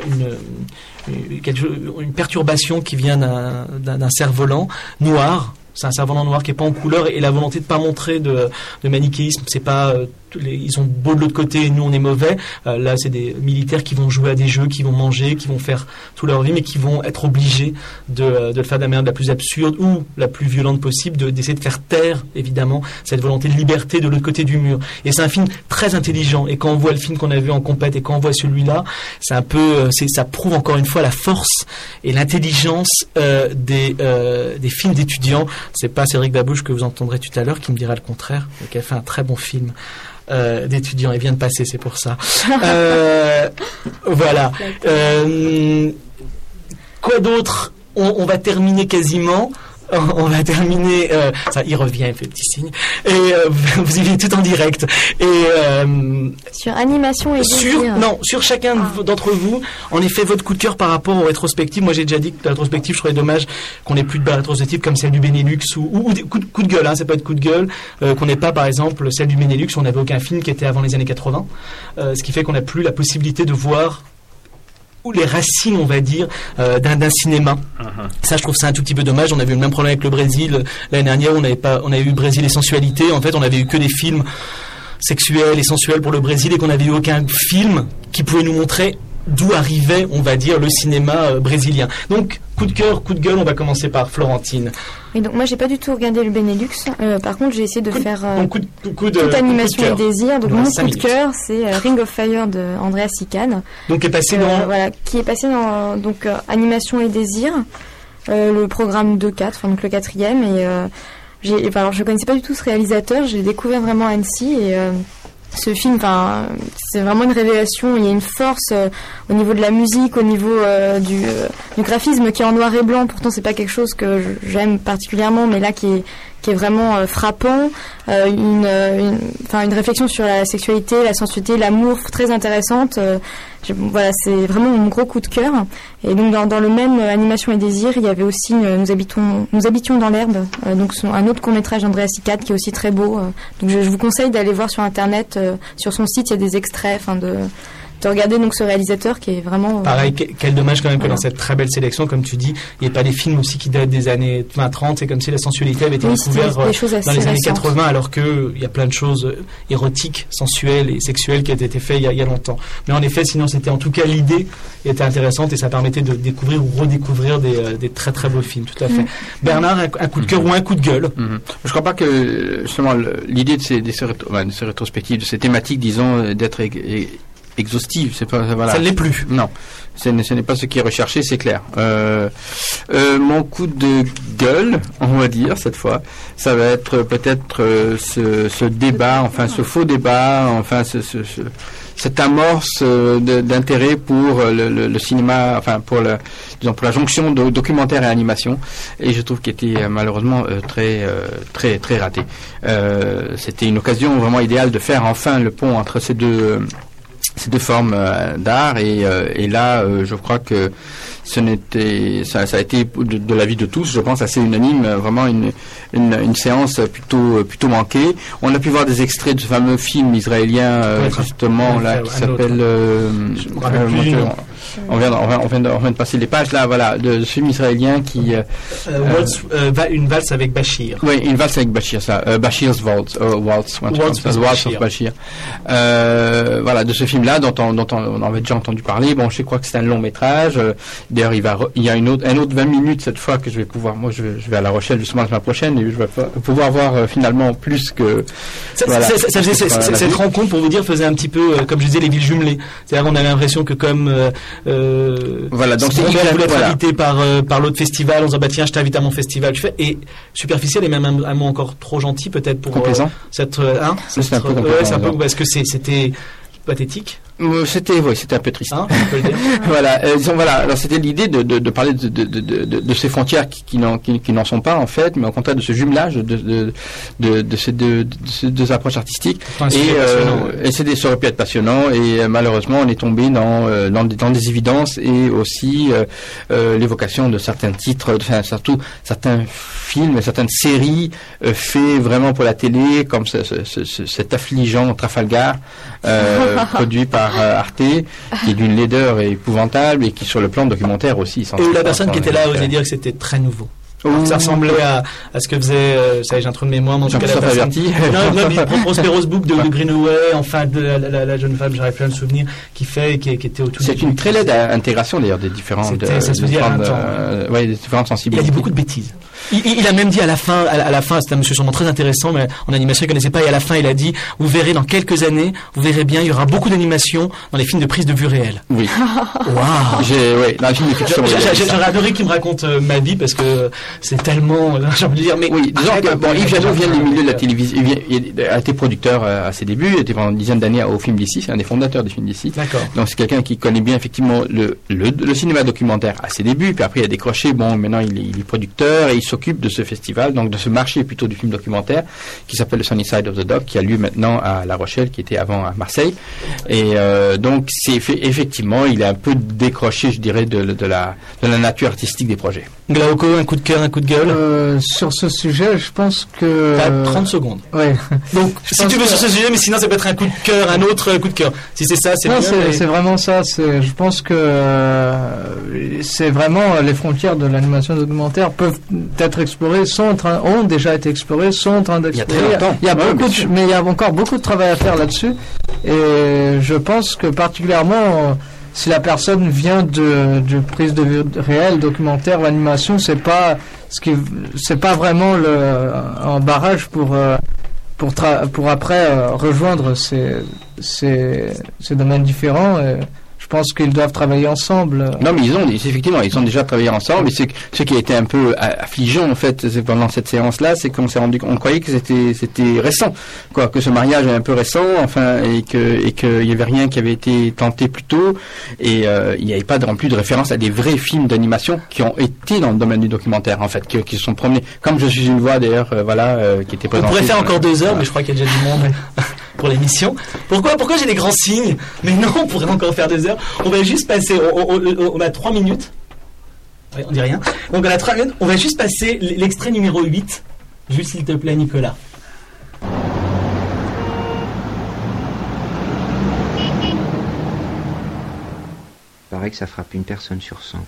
perturbation qui vient d'un cerf-volant noir. C'est un cerf-volant noir qui est pas en couleur, et la volonté de pas montrer de manichéisme. C'est pas ils sont beaux de l'autre côté et nous on est mauvais. Là, c'est des militaires qui vont jouer à des jeux, qui vont manger, qui vont faire toute leur vie, mais qui vont être obligés de le faire de la manière la plus absurde ou la plus violente possible, d'essayer de faire taire, évidemment, cette volonté de liberté de l'autre côté du mur. Et c'est un film très intelligent. Et quand on voit le film qu'on a vu en compète et quand on voit celui-là, c'est un peu, ça prouve encore une fois la force et l'intelligence des films d'étudiants. C'est pas Cédric Babouche que vous entendrez tout à l'heure qui me dira le contraire, qui a fait un très bon film d'étudiants. Il vient de passer, c'est pour ça. Voilà. Quoi d'autre? On va terminer quasiment. On va terminer. Ça, il revient, il fait petit signe. Et vous y venez tout en direct. Et sur animation et sur chacun d'entre vous, en effet, votre coup de cœur par rapport aux rétrospectives. Moi, j'ai déjà dit que la rétrospective, je trouvais dommage qu'on n'ait plus de rétrospectives comme celle du Benelux ou des coups de gueule. Ça peut être coup de gueule qu'on n'ait pas, par exemple, celle du Benelux. On n'avait aucun film qui était avant les années 80, ce qui fait qu'on n'a plus la possibilité de voir les racines, on va dire, d'un cinéma. Ça, je trouve ça un tout petit peu dommage. On avait eu le même problème avec le Brésil l'année dernière. On avait eu Brésil et sensualité. En fait, on avait eu que des films sexuels et sensuels pour le Brésil et qu'on n'avait eu aucun film qui pouvait nous montrer d'où arrivait, on va dire, le cinéma brésilien. Donc, coup de cœur, coup de gueule, on va commencer par Florentine. Et donc, moi, j'ai pas du tout regardé le Benelux. Par contre, j'ai essayé de faire toute animation et désir. Donc, mon coup de cœur, c'est Ring of Fire de Andreas Sican. Donc, qui est passé dans... Voilà, qui est passé dans animation et désir, le programme 2-4, donc le 4e. Alors, je connaissais pas du tout ce réalisateur. J'ai découvert vraiment Annecy et... ce film, c'est vraiment une révélation. Il y a une force au niveau de la musique, au niveau du graphisme qui est en noir et blanc. Pourtant, c'est pas quelque chose que j'aime particulièrement, mais là qui est vraiment frappant. Une réflexion sur la sexualité, la sensualité, l'amour, très intéressante. Voilà, c'est vraiment mon gros coup de cœur. Et donc dans le même animation et désir, il y avait aussi nous habitions dans l'herbe. Donc un autre court-métrage d'Andreas Sican qui est aussi très beau. Donc je vous conseille d'aller voir sur internet, sur son site, il y a des extraits, de regarder donc ce réalisateur qui est vraiment... Pareil, quel dommage quand même que dans cette très belle sélection, comme tu dis, il n'y ait pas des films aussi qui datent des années 20-30, c'est comme si la sensualité avait été découverte dans les années 80, alors qu'il y a plein de choses érotiques, sensuelles et sexuelles qui ont été faites il y a longtemps. Mais en effet, sinon c'était en tout cas l'idée était intéressante et ça permettait de découvrir ou redécouvrir des très très beaux films, tout à fait. Bernard, un coup de cœur ou un coup de gueule? Je crois pas que justement l'idée de ces rétrospectives, de ces thématiques, disons, d'être exhaustive, c'est pas voilà. Ça ne l'est plus. Non, ce n'est pas ce qui est recherché, c'est clair. Mon coup de gueule, on va dire cette fois, ça va être peut-être ce débat, enfin ce faux débat, enfin cette amorce d'intérêt pour le cinéma, enfin pour la jonction de documentaire et animation, et je trouve qu'il était malheureusement très raté. C'était une occasion vraiment idéale de faire enfin le pont entre ces deux formes d'art, et là je crois que ça a été de l'avis de tous, je pense assez unanime, vraiment une séance plutôt manquée. On a pu voir des extraits de ce fameux film israélien justement là qui s'appelle on vient de passer les pages là, voilà, de ce film israélien qui une valse avec Bachir. Oui, une valse avec Bachir, ça, Bachir's Waltz of Bachir. Voilà, de ce film-là dont on avait déjà entendu parler. Bon, je crois que c'est un long métrage. D'ailleurs, il y a un autre 20 minutes cette fois que je vais pouvoir. Moi, je vais à La Rochelle justement la semaine prochaine et je vais pouvoir voir finalement plus que. Cette rencontre, pour vous dire, faisait un petit peu comme je disais les villes jumelées. C'est-à-dire, on avait l'impression que comme voilà, donc on voulait être invité par l'autre festival, on se dit bah tiens, je t'invite à mon festival. Tu fais et superficiel et même un mot encore trop gentil peut-être pour cette c'est un peu complaisant. C'est un peu parce que c'était pathétique. C'était un peu triste. On peut le dire. Voilà, alors c'était l'idée de parler de ces frontières qui n'en sont pas en fait, mais au contraire de ce jumelage de ces deux approches artistiques. Et ça aurait pu être passionnant, et malheureusement on est tombé dans des évidences, et aussi l'évocation de certains titres, enfin surtout certains films, certaines séries faits vraiment pour la télé, comme cet affligeant Trafalgar produit par Arte, qui est d'une laideur épouvantable, et qui sur le plan documentaire aussi. Et la personne qui était là osait dire que c'était très nouveau. Ça ressemblait à ce que faisait, ça j'ai un trou de mémoire, mais en tout cas la personne. Non, Prospero's Book de Greenaway, enfin de la jeune femme, j'arrive plus à me souvenir, qui était au tout. C'est une très laide intégration d'ailleurs des différentes. Ça se faisait à un temps. Des différentes sensibilités. Il a dit beaucoup de bêtises. Il a même dit à la fin, c'était un monsieur sûrement très intéressant, mais en animation il connaissait pas, et à la fin il a dit, vous verrez dans quelques années, vous verrez bien, il y aura beaucoup d'animation dans les films de prise de vue réelle. Oui. Waouh. Dans les films de fiction. J'aurais adoré qu'il me raconte ma vie, parce que c'est tellement, j'ai envie de dire, mais. Oui, disons que, Yves Jadot vient du milieu de la télévision, il a été producteur à ses débuts, il était pendant une dizaine d'années au film d'ici, c'est un des fondateurs du film d'ici. D'accord. Donc c'est quelqu'un qui connaît bien effectivement le cinéma documentaire à ses débuts, puis après il a décroché, maintenant il est producteur, et il s'occupe de ce festival, donc de ce marché plutôt du film documentaire, qui s'appelle le Sunny Side of the Doc, qui a lieu maintenant à La Rochelle, qui était avant à Marseille. Et donc effectivement, il a un peu décroché, je dirais, de la nature artistique des projets. Glauco, un coup de cœur, un coup de gueule. Sur ce sujet, je pense que... T'as 30 secondes. Ouais. Donc, si tu veux sur ce sujet, mais sinon ça peut être un coup de cœur, un autre coup de cœur. Si c'est ça, c'est non, bien. C'est vraiment ça. Je pense que c'est vraiment les frontières de l'animation documentaire peuvent être explorées, ont déjà été explorées, sont en train d'explorer. Mais il y a encore beaucoup de travail à faire là-dessus. Et je pense que particulièrement... si la personne vient de prise de vue réelle, documentaire ou animation, c'est pas vraiment un barrage pour après rejoindre ces domaines différents. Je pense qu'ils doivent travailler ensemble. Non, mais ils ont déjà travaillé ensemble, et ce qui a été un peu affligeant, en fait, pendant cette séance-là, c'est qu'on croyait que c'était récent, quoi, que ce mariage est un peu récent, enfin, et qu'il y avait rien qui avait été tenté plus tôt, et il n'y avait pas non plus de référence à des vrais films d'animation qui ont été dans le domaine du documentaire, en fait, qui se sont promenés, comme Je suis une voix, d'ailleurs, qui était présenté. On pourrait faire encore 2 heures, mais je crois qu'il y a déjà du monde pour l'émission. Pourquoi j'ai des grands signes? Mais non, on pourrait encore faire 2 heures. On va juste passer, on a 3 minutes. Ouais, on dit rien. Donc on a 3 minutes, on va juste passer l'extrait numéro 8. Juste s'il te plaît, Nicolas. paraît que ça frappe une personne sur 100.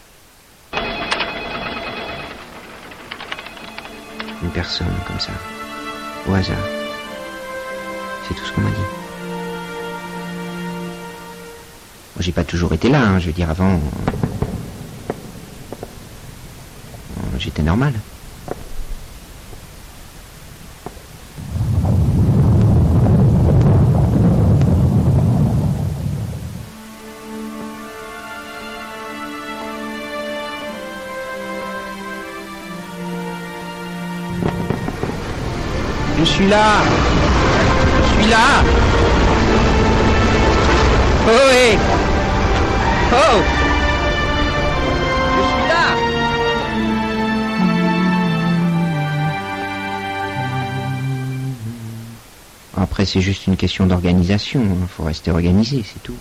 Une personne comme ça, au hasard. C'est tout ce qu'on m'a dit. Moi, j'ai pas toujours été là, hein, je veux dire, avant... j'étais normal. Je suis là. Je suis là. Oh oui. Oh. Je suis là. Après, c'est juste une question d'organisation. Il faut rester organisé, c'est tout.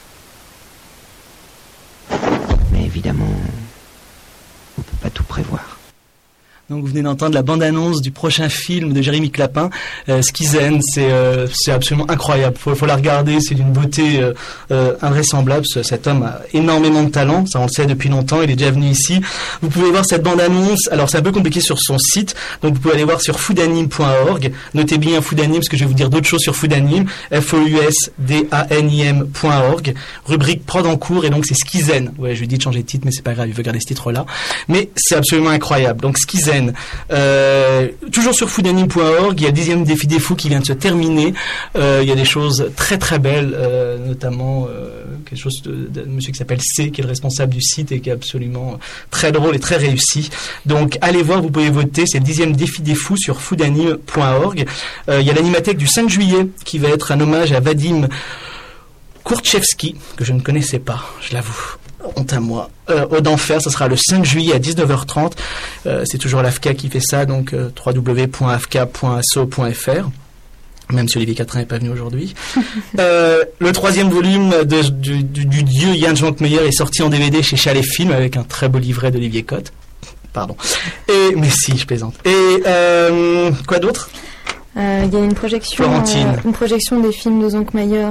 Mais évidemment, on peut pas tout prévoir. Donc vous venez d'entendre la bande-annonce du prochain film de Jérémy Clapin, Skizen. C'est absolument incroyable. Faut la regarder. C'est d'une beauté invraisemblable. Cet homme a énormément de talent. Ça, on le sait depuis longtemps. Il est déjà venu ici. Vous pouvez voir cette bande-annonce. Alors c'est un peu compliqué sur son site. Donc vous pouvez aller voir sur foodanime.org. Notez bien Foodanime parce que je vais vous dire d'autres choses sur Foodanime. FOUSDANIM.org. Rubrique prod en cours et donc c'est Skizen. Ouais, je lui ai dit de changer de titre, mais c'est pas grave. Il veut garder ce titre-là. Mais c'est absolument incroyable. Donc Skizen. Toujours sur foodanime.org, il y a le 10e défi des fous qui vient de se terminer. Il y a des choses très très belles, notamment quelque chose de monsieur qui s'appelle C, qui est le responsable du site et qui est absolument très drôle et très réussi. Donc allez voir, vous pouvez voter, c'est le 10e défi des fous sur foodanime.org. Il y a l'animathèque du 5 juillet qui va être un hommage à Vadim Kourtchevski, que je ne connaissais pas, je l'avoue. Honte à moi. Au d'enfer, ça sera le 5 juillet à 19h30. C'est toujours l'AFCA qui fait ça, donc www.afca.asso.fr. Même si Olivier Quatrain n'est pas venu aujourd'hui. Le 3e volume du dieu Jan Schwankmeyer est sorti en DVD chez Chalet Film avec un très beau livret d'Olivier Cotte. Pardon. Mais si, je plaisante. Et quoi d'autre ? Il y a une projection des films de Zonkmeyer,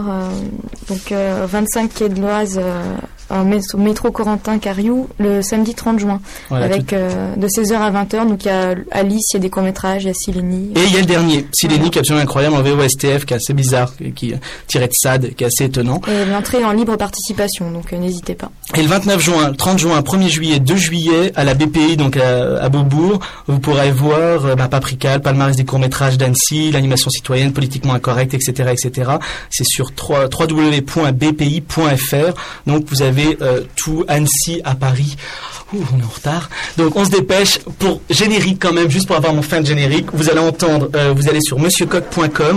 25 quai de l'Oise, au métro Corentin Cariou, le samedi 30 juin, voilà, avec de 16h à 20h. Donc il y a Alice, il y a des courts-métrages, il y a Sileni. Et il y a le dernier, Sileni, qui est absolument incroyable, en VOSTF, qui est assez bizarre, qui tiré de Sade, qui est assez étonnant. Et l'entrée est en libre participation, donc n'hésitez pas. Et le 29 juin, 30 juin, 1er juillet, 2 juillet, à la BPI, donc à Beaubourg, vous pourrez voir Paprika, le palmarès des courts-métrages d'Annecy, l'animation citoyenne, politiquement incorrecte, etc., etc. C'est sur www.bpi.fr. Donc vous avez tout Annecy à Paris. On est en retard. Donc on se dépêche pour générique quand même, juste pour avoir mon fin de générique. Vous allez entendre, vous allez sur monsieurcoq.com,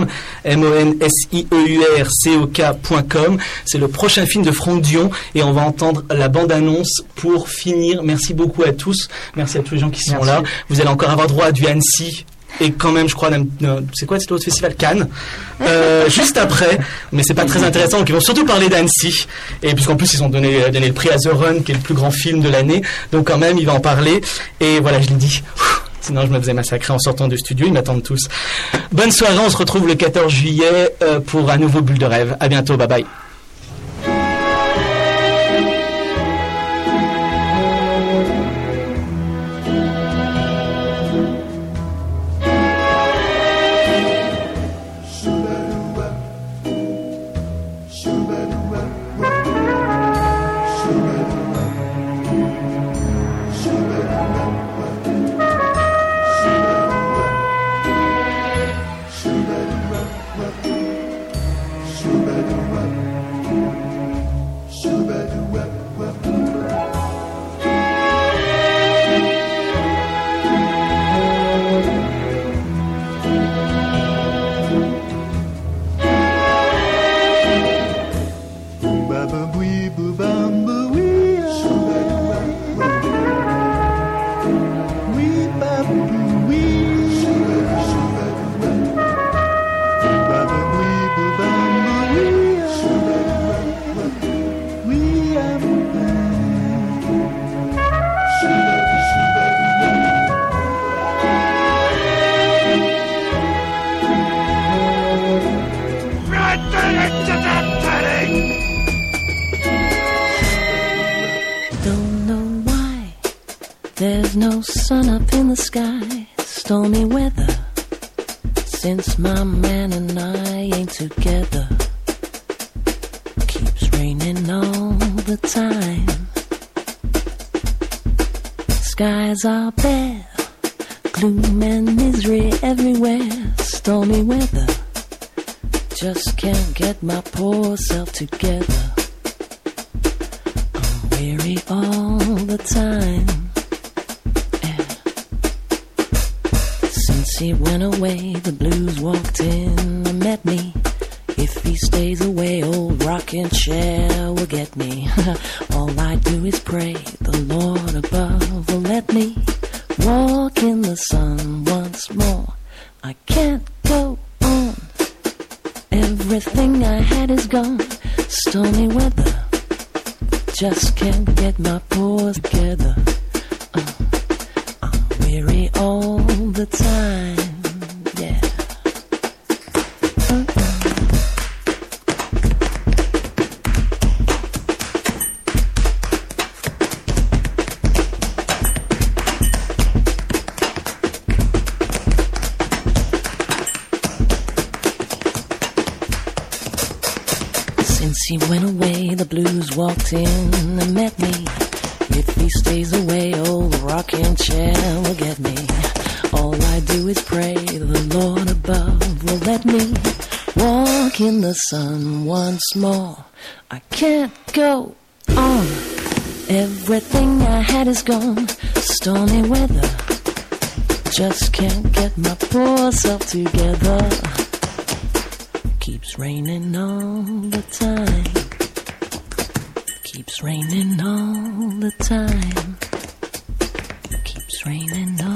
monsieurcoq.com. C'est le prochain film de Franck Dion et on va entendre la bande-annonce pour finir. Merci beaucoup à tous. Merci à tous les gens qui sont là. Vous allez encore avoir droit à du Annecy. Et quand même, je crois, c'est quoi cet autre festival, Cannes, juste après, mais c'est pas très intéressant, donc ils vont surtout parler d'Annecy, et puisqu'en plus ils ont donné le prix à The Run, qui est le plus grand film de l'année, donc quand même, il va en parler, et voilà, je l'ai dit, sinon je me faisais massacrer en sortant du studio, ils m'attendent tous. Bonne soirée, on se retrouve le 14 juillet pour un nouveau Bulle de Rêve, à bientôt, bye bye. no sun up in the sky, stormy weather. Since my man and I ain't together, keeps raining all the time. Skies are bare, gloom and misery everywhere, stormy weather. Just can't get my poor self together. I'm weary all the time. Yeah. Since he went away, the blues walked in and met me. If he stays away, old rocking chair will get me. All I do is pray the Lord above will let me walk in the sun once more. I can't go on. Everything I had is gone. Stormy weather. Just can't get my pores together. I'm weary all the time. Yeah. He went away, the blues walked in and met me. If he stays away, old rocking chair will get me. All I do is pray the Lord above will let me walk in the sun once more. I can't go on. Everything I had is gone. Stormy weather. Just can't get my poor self together. Keeps raining all the time. Keeps raining all the time. Keeps raining all the time.